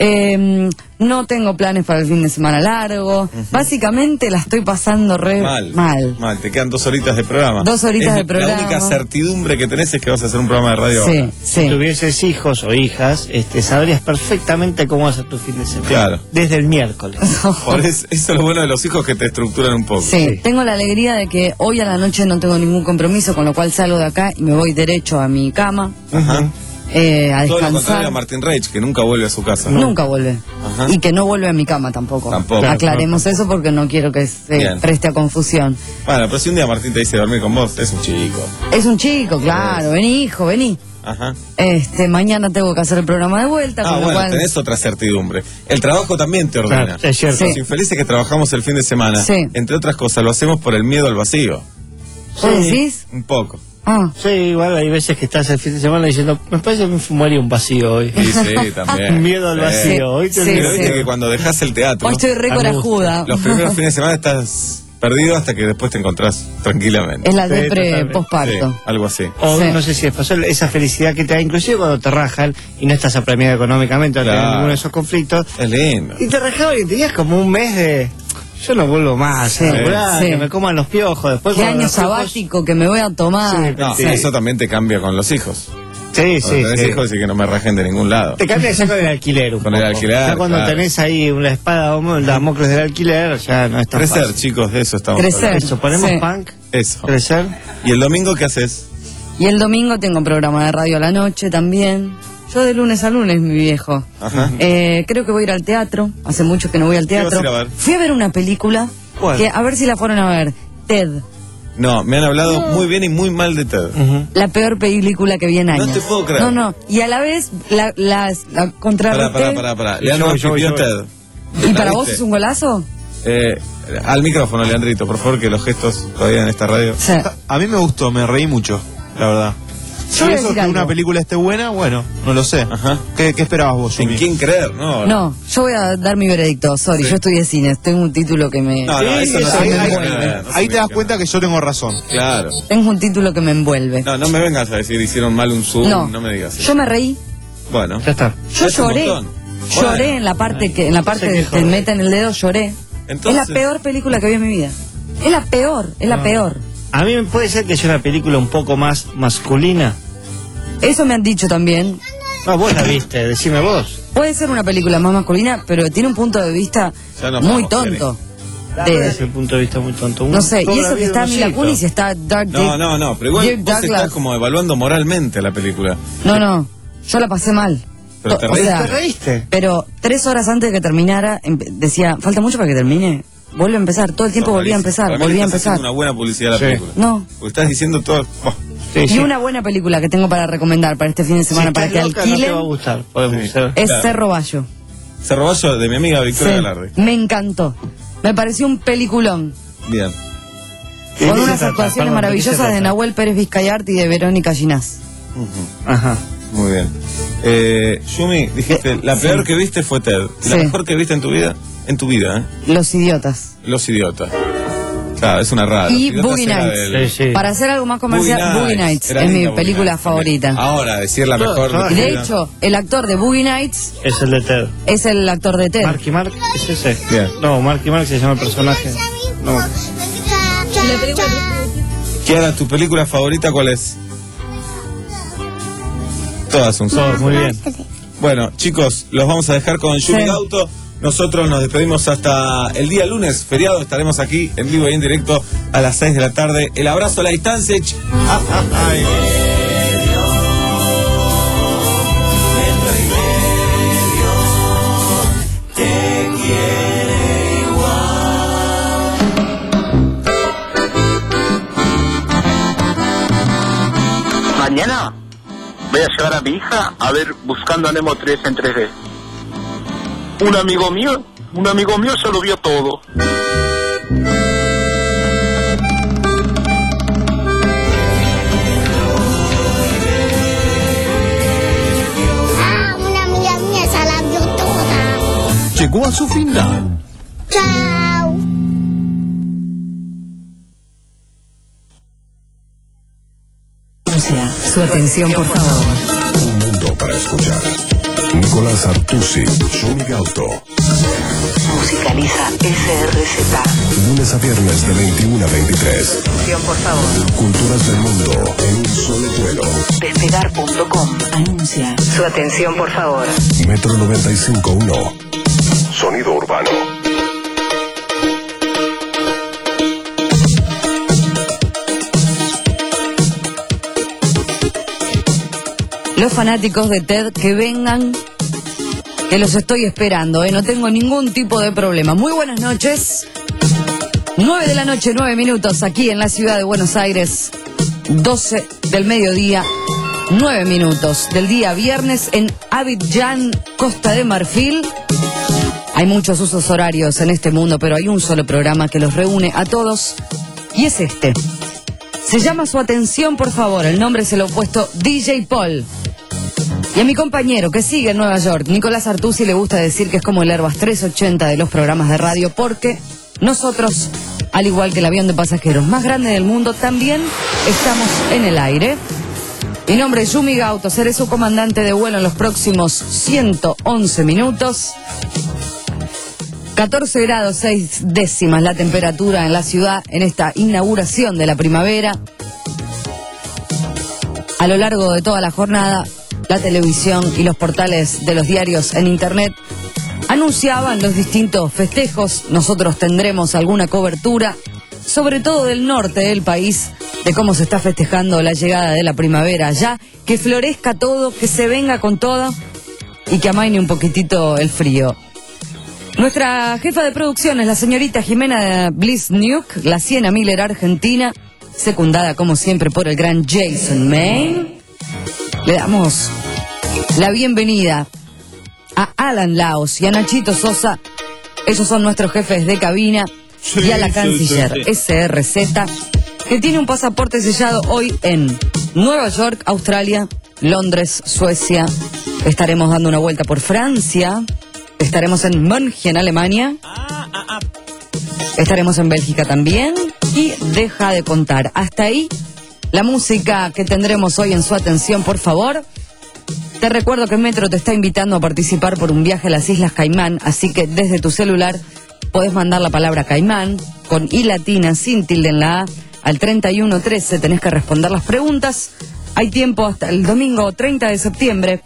Eh, no tengo planes para el fin de semana largo. Básicamente la estoy pasando re Mal. mal. Mal, te quedan dos horitas de programa. Dos horitas Es de programa. La única certidumbre que tenés es que vas a hacer un programa de radio Sí, ahora. Si sí. tuvieses hijos o hijas, este, sabrías perfectamente cómo va a ser tu fin de semana. Claro. Desde el miércoles. Por eso, eso es lo bueno de los hijos que te estructuran un poco. Sí, tengo la alegría de que hoy a la noche no tengo ningún compromiso, con lo cual salgo de acá y me voy derecho a mi cama Ajá. eh, a Todo lo contrario descansar. a Martín Reich, que nunca vuelve a su casa. Nunca vuelve. Ajá. Y que no vuelve a mi cama tampoco. Tampoco. Aclaremos eso porque no quiero que se Bien. preste a confusión. Bueno, pero si un día Martín te dice dormir con vos, es un chico. Es un chico, claro. Vení, hijo, vení. Ajá. Este, mañana tengo que hacer el programa de vuelta, Ah, con lo bueno, cual. tenés otra certidumbre. El trabajo también te ordena. Claro, es cierto. Sí. Los infelices que trabajamos el fin de semana, Sí. entre otras cosas, lo hacemos por el miedo al vacío. ¿Vos decís? Un poco. Ah. Sí, igual hay veces que estás el fin de semana diciendo, me parece que me fumaría un vacío hoy. Sí, sí, también. Miedo al Sí. vacío. Hoy te Sí, Pero sí. viste que cuando dejas el teatro, Hoy estoy re corajuda. los primeros fines de semana estás perdido hasta que después te encontrás tranquilamente. Es la Sí, depre totalmente. posparto. Sí, algo así. O Sí. no sé si les pasó esa felicidad que te da, inclusive cuando te rajan y no estás apremiado económicamente, no Claro. tenés ninguno de esos conflictos. Es lindo. Y te rajaban y tenías como un mes de... Yo no vuelvo más, Sí, ¿verdad? sí. Que me coman los piojos. Después Qué cuando año los piojos- sabático que me voy a tomar. No, Sí. eso también te cambia con los hijos. Sí, sí, Cuando tenés sí. hijos y que no me rajen de ningún lado. Te cambia ya con el alquiler un Con el poco. alquiler, Ya cuando claro. tenés ahí una espada, o la mocles del alquiler, ya no es tan Crecer, fácil. chicos, de eso estamos Crecer. hablando. Eso, ponemos Sí. punk, Eso. crecer. ¿Y el domingo qué haces? Y el domingo tengo programa de radio a la noche también. Yo de lunes a lunes, mi viejo. Ajá. Eh, creo que voy a ir al teatro. Hace mucho que no voy al ¿Qué vas a teatro. ir a ver? Fui a ver una película ¿Cuál? que a ver si la fueron a ver. Ted. No, me han hablado muy bien y muy mal de Ted. La peor película que vi en años. te puedo creer. No, no. Y a la vez la, la, la contrarresté. Pará, pará, pará, pará. Leandro Yo, yo, pidió yo. Ted. ¿Y ¿La para vos viste? es un golazo? Eh, al micrófono, Leandrito, por favor, que los gestos todavía en esta radio. Sí. A mí me gustó, me reí mucho, la verdad. Yo Si voy a eso decir que algo. una película esté buena, bueno, no lo sé. Ajá. ¿Qué, qué esperabas vos, ¿En Yumi? quién creer? No, No, yo voy a dar mi veredicto. Sorry, Sí. yo estudié cine. Tengo un título que me. No, no, Sí, eso no eso, se ahí, me ahí- envuelve, no se ahí me te das envuelve. cuenta que yo tengo razón. Claro. Tengo un título que me envuelve. No, no me vengas a decir hicieron mal un Zoom, no, No, me digas eso. yo me reí. Bueno. Ya está. Yo lloré. Lloré en la parte que en la parte de te meten el dedo, lloré. Entonces- Es la peor película que vi en mi vida. Es la peor, es la No. peor. A mí me puede ser que sea una película un poco más masculina. Eso me han dicho también. No, vos la viste, decime vos. Puede ser una película más masculina, pero tiene un punto de vista Ya nos muy vamos, tonto. ¿Cuál De- es el punto de vista muy tonto? Un- no sé, toda y la eso que vida está un Mila osito. Kunis y está Dark No, Dick- no, no, pero igual Dirk vos Douglas. estás como evaluando moralmente la película. No, no, yo la pasé mal. Pero te O reíste. sea, ¿Te reíste? Pero tres horas antes de que terminara, empe- decía, falta mucho para que termine. Vuelve a empezar, todo el tiempo No, volvía a malísimo. empezar, Para mí volvía a estás haciendo empezar. una buena publicidad de la Sí. película. No. Porque estás diciendo todo. Oh, Sí, Y sí. una buena película que tengo para recomendar para este fin de semana, Si para estás que loca, alquilen, no te va a gustar. Podemos Sí. ser. es Claro. Cerro Bayo. Cerro Bayo de mi amiga Victoria Sí, Galardi. me encantó. Me pareció un peliculón. Bien. ¿De Con qué se unas trata? actuaciones Perdón, ¿de qué se maravillosas de trata? Nahuel Pérez Vizcayart y de Verónica Ginás. Ujú. Ajá. Muy bien. Eh, Yumi, dijiste, la peor sí. que viste fue Ted. ¿La Sí. mejor que viste en tu vida? En tu vida, ¿eh? Los idiotas. Los idiotas. Claro, es una rara. Y Los idiotas Boogie era Nights. del- Sí, sí. Para hacer algo más comercial, Boogie Boogie Nights. Nights Era es mi linda Boogie película Nights también. favorita. Ahora, decir la Todo, mejor. todo. De película. hecho, el actor de Boogie Nights Es el de Ted. es el actor de Ted. Marky Mark, ¿es ese? Bien. No, Marky Mark se llama el personaje. No. Kiara, ¿tu película favorita cuál es? Todas son Todos, muy bien. Bueno, chicos, los vamos a dejar con Yumi Sí. Gauto. Nosotros nos despedimos hasta el día lunes, feriado. Estaremos aquí en vivo y en directo a las seis de la tarde. El abrazo a la distancia. Ch- Ah, ah, ay. Mañana voy a llevar a mi hija a ver Buscando a Nemo tres en tres D. Un amigo mío, un amigo mío se lo vio todo. Ah, una amiga mía se la vio toda. Llegó a su final. Chao. Su atención, por favor. Un mundo para escuchar. Nicolás Artusi, Yumi Gauto. Musicaliza S R Z. Lunes a viernes de veintiuno a veintitrés. Atención, por favor. Culturas del mundo en un solo vuelo. Despegar punto com anuncia. Su atención, por favor. Metro noventa y cinco punto uno. Sonido urbano. Los fanáticos de Ted que vengan, que los estoy esperando, ¿eh? No tengo ningún tipo de problema. Muy buenas noches. nueve de la noche, nueve minutos, aquí en la ciudad de Buenos Aires. doce del mediodía, nueve minutos del día viernes en Abidjan, Costa de Marfil. Hay muchos usos horarios en este mundo, pero hay un solo programa que los reúne a todos y es este. Se llama Su Atención, por favor. El nombre se lo he puesto D J Paul. Y a mi compañero que sigue en Nueva York, Nicolás Artusi, le gusta decir que es como el Airbus trescientos ochenta de los programas de radio, porque nosotros, al igual que el avión de pasajeros más grande del mundo, también estamos en el aire. Mi nombre es Yumi Gauto, seré su comandante de vuelo en los próximos ciento once minutos. catorce grados seis décimas la temperatura en la ciudad en esta inauguración de la primavera. A lo largo de toda la jornada, la televisión y los portales de los diarios en internet anunciaban los distintos festejos. Nosotros tendremos alguna cobertura, sobre todo del norte del país, de cómo se está festejando la llegada de la primavera allá, que florezca todo, que se venga con todo y que amaine un poquitito el frío. Nuestra jefa de producción es la señorita Jimena Blizniuk, la Siena Miller argentina, secundada como siempre por el gran Jason Main. Le damos la bienvenida a Alan Laos y a Nachito Sosa. Ellos son nuestros jefes de cabina. Sí, y a la sí, canciller sí, sí. S R Z, que tiene un pasaporte sellado hoy en Nueva York, Australia, Londres, Suecia. Estaremos dando una vuelta por Francia. Estaremos en München, Alemania. Estaremos en Bélgica también. Y deja de contar. Hasta ahí la música que tendremos hoy en Su Atención, por favor. Te recuerdo que Metro te está invitando a participar por un viaje a las Islas Caimán, así que desde tu celular podés mandar la palabra Caimán con I latina sin tilde en la A al treinta y uno trece. Tenés que responder las preguntas. Hay tiempo hasta el domingo treinta de septiembre.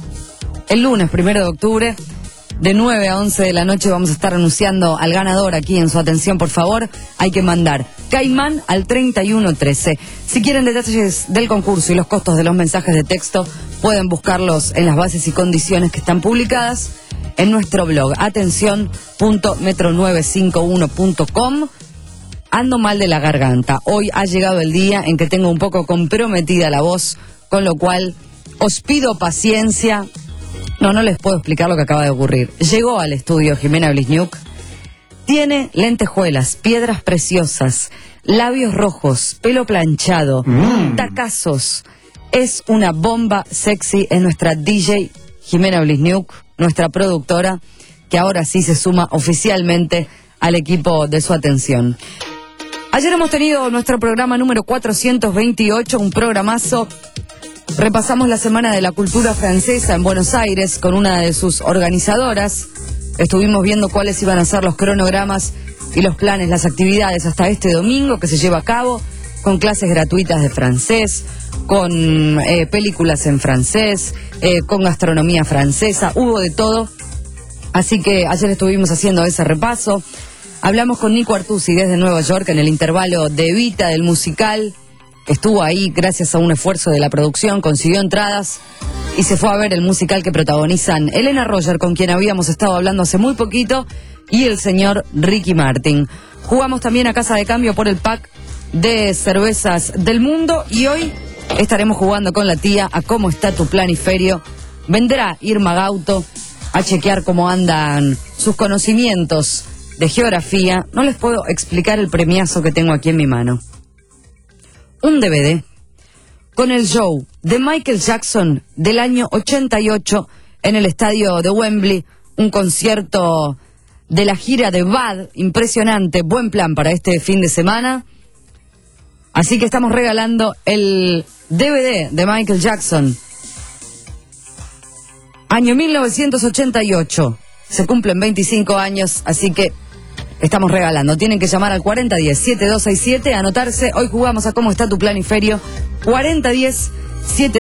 El lunes primero de octubre, de nueve a once de la noche, vamos a estar anunciando al ganador aquí en su atención, por favor. Hay que mandar Caimán al treinta y uno trece. Si quieren detalles del concurso y los costos de los mensajes de texto, pueden buscarlos en las bases y condiciones que están publicadas en nuestro blog, atención punto metro nueve cinco uno punto com. Ando mal de la garganta. Hoy ha llegado el día en que tengo un poco comprometida la voz, con lo cual os pido paciencia. No, no les puedo explicar lo que acaba de ocurrir. Llegó al estudio Jimena Blizniuk. Tiene lentejuelas, piedras preciosas, labios rojos, pelo planchado, mm. tacazos. Es una bomba sexy, es nuestra D J Jimena Blizniuk, nuestra productora, que ahora sí se suma oficialmente al equipo de su atención. Ayer hemos tenido nuestro programa número cuatrocientos veintiocho, un programazo. Repasamos la Semana de la Cultura Francesa en Buenos Aires con una de sus organizadoras. Estuvimos viendo cuáles iban a ser los cronogramas y los planes, las actividades hasta este domingo que se lleva a cabo, con clases gratuitas de francés, con eh, películas en francés, eh, con gastronomía francesa, hubo de todo. Así que ayer estuvimos haciendo ese repaso. Hablamos con Nico Artusi desde Nueva York en el intervalo de Evita del musical. Estuvo ahí gracias a un esfuerzo de la producción, consiguió entradas y se fue a ver el musical que protagonizan Elena Roger, con quien habíamos estado hablando hace muy poquito, y el señor Ricky Martin. Jugamos también a Casa de Cambio por el pack de cervezas del mundo y hoy estaremos jugando con la tía a cómo está tu planiferio. Vendrá Irma Gauto a chequear cómo andan sus conocimientos de geografía. No les puedo explicar el premiazo que tengo aquí en mi mano. Un D V D con el show de Michael Jackson del año ochenta y ocho en el estadio de Wembley, un concierto de la gira de Bad, impresionante, buen plan para este fin de semana. Así que estamos regalando el D V D de Michael Jackson, año mil novecientos ochenta y ocho. Se cumplen veinticinco años, así que estamos regalando. Tienen que llamar al cuarenta diez, setenta y dos sesenta y siete, anotarse. Hoy jugamos a cómo está tu planiferio. cuarenta diez, setenta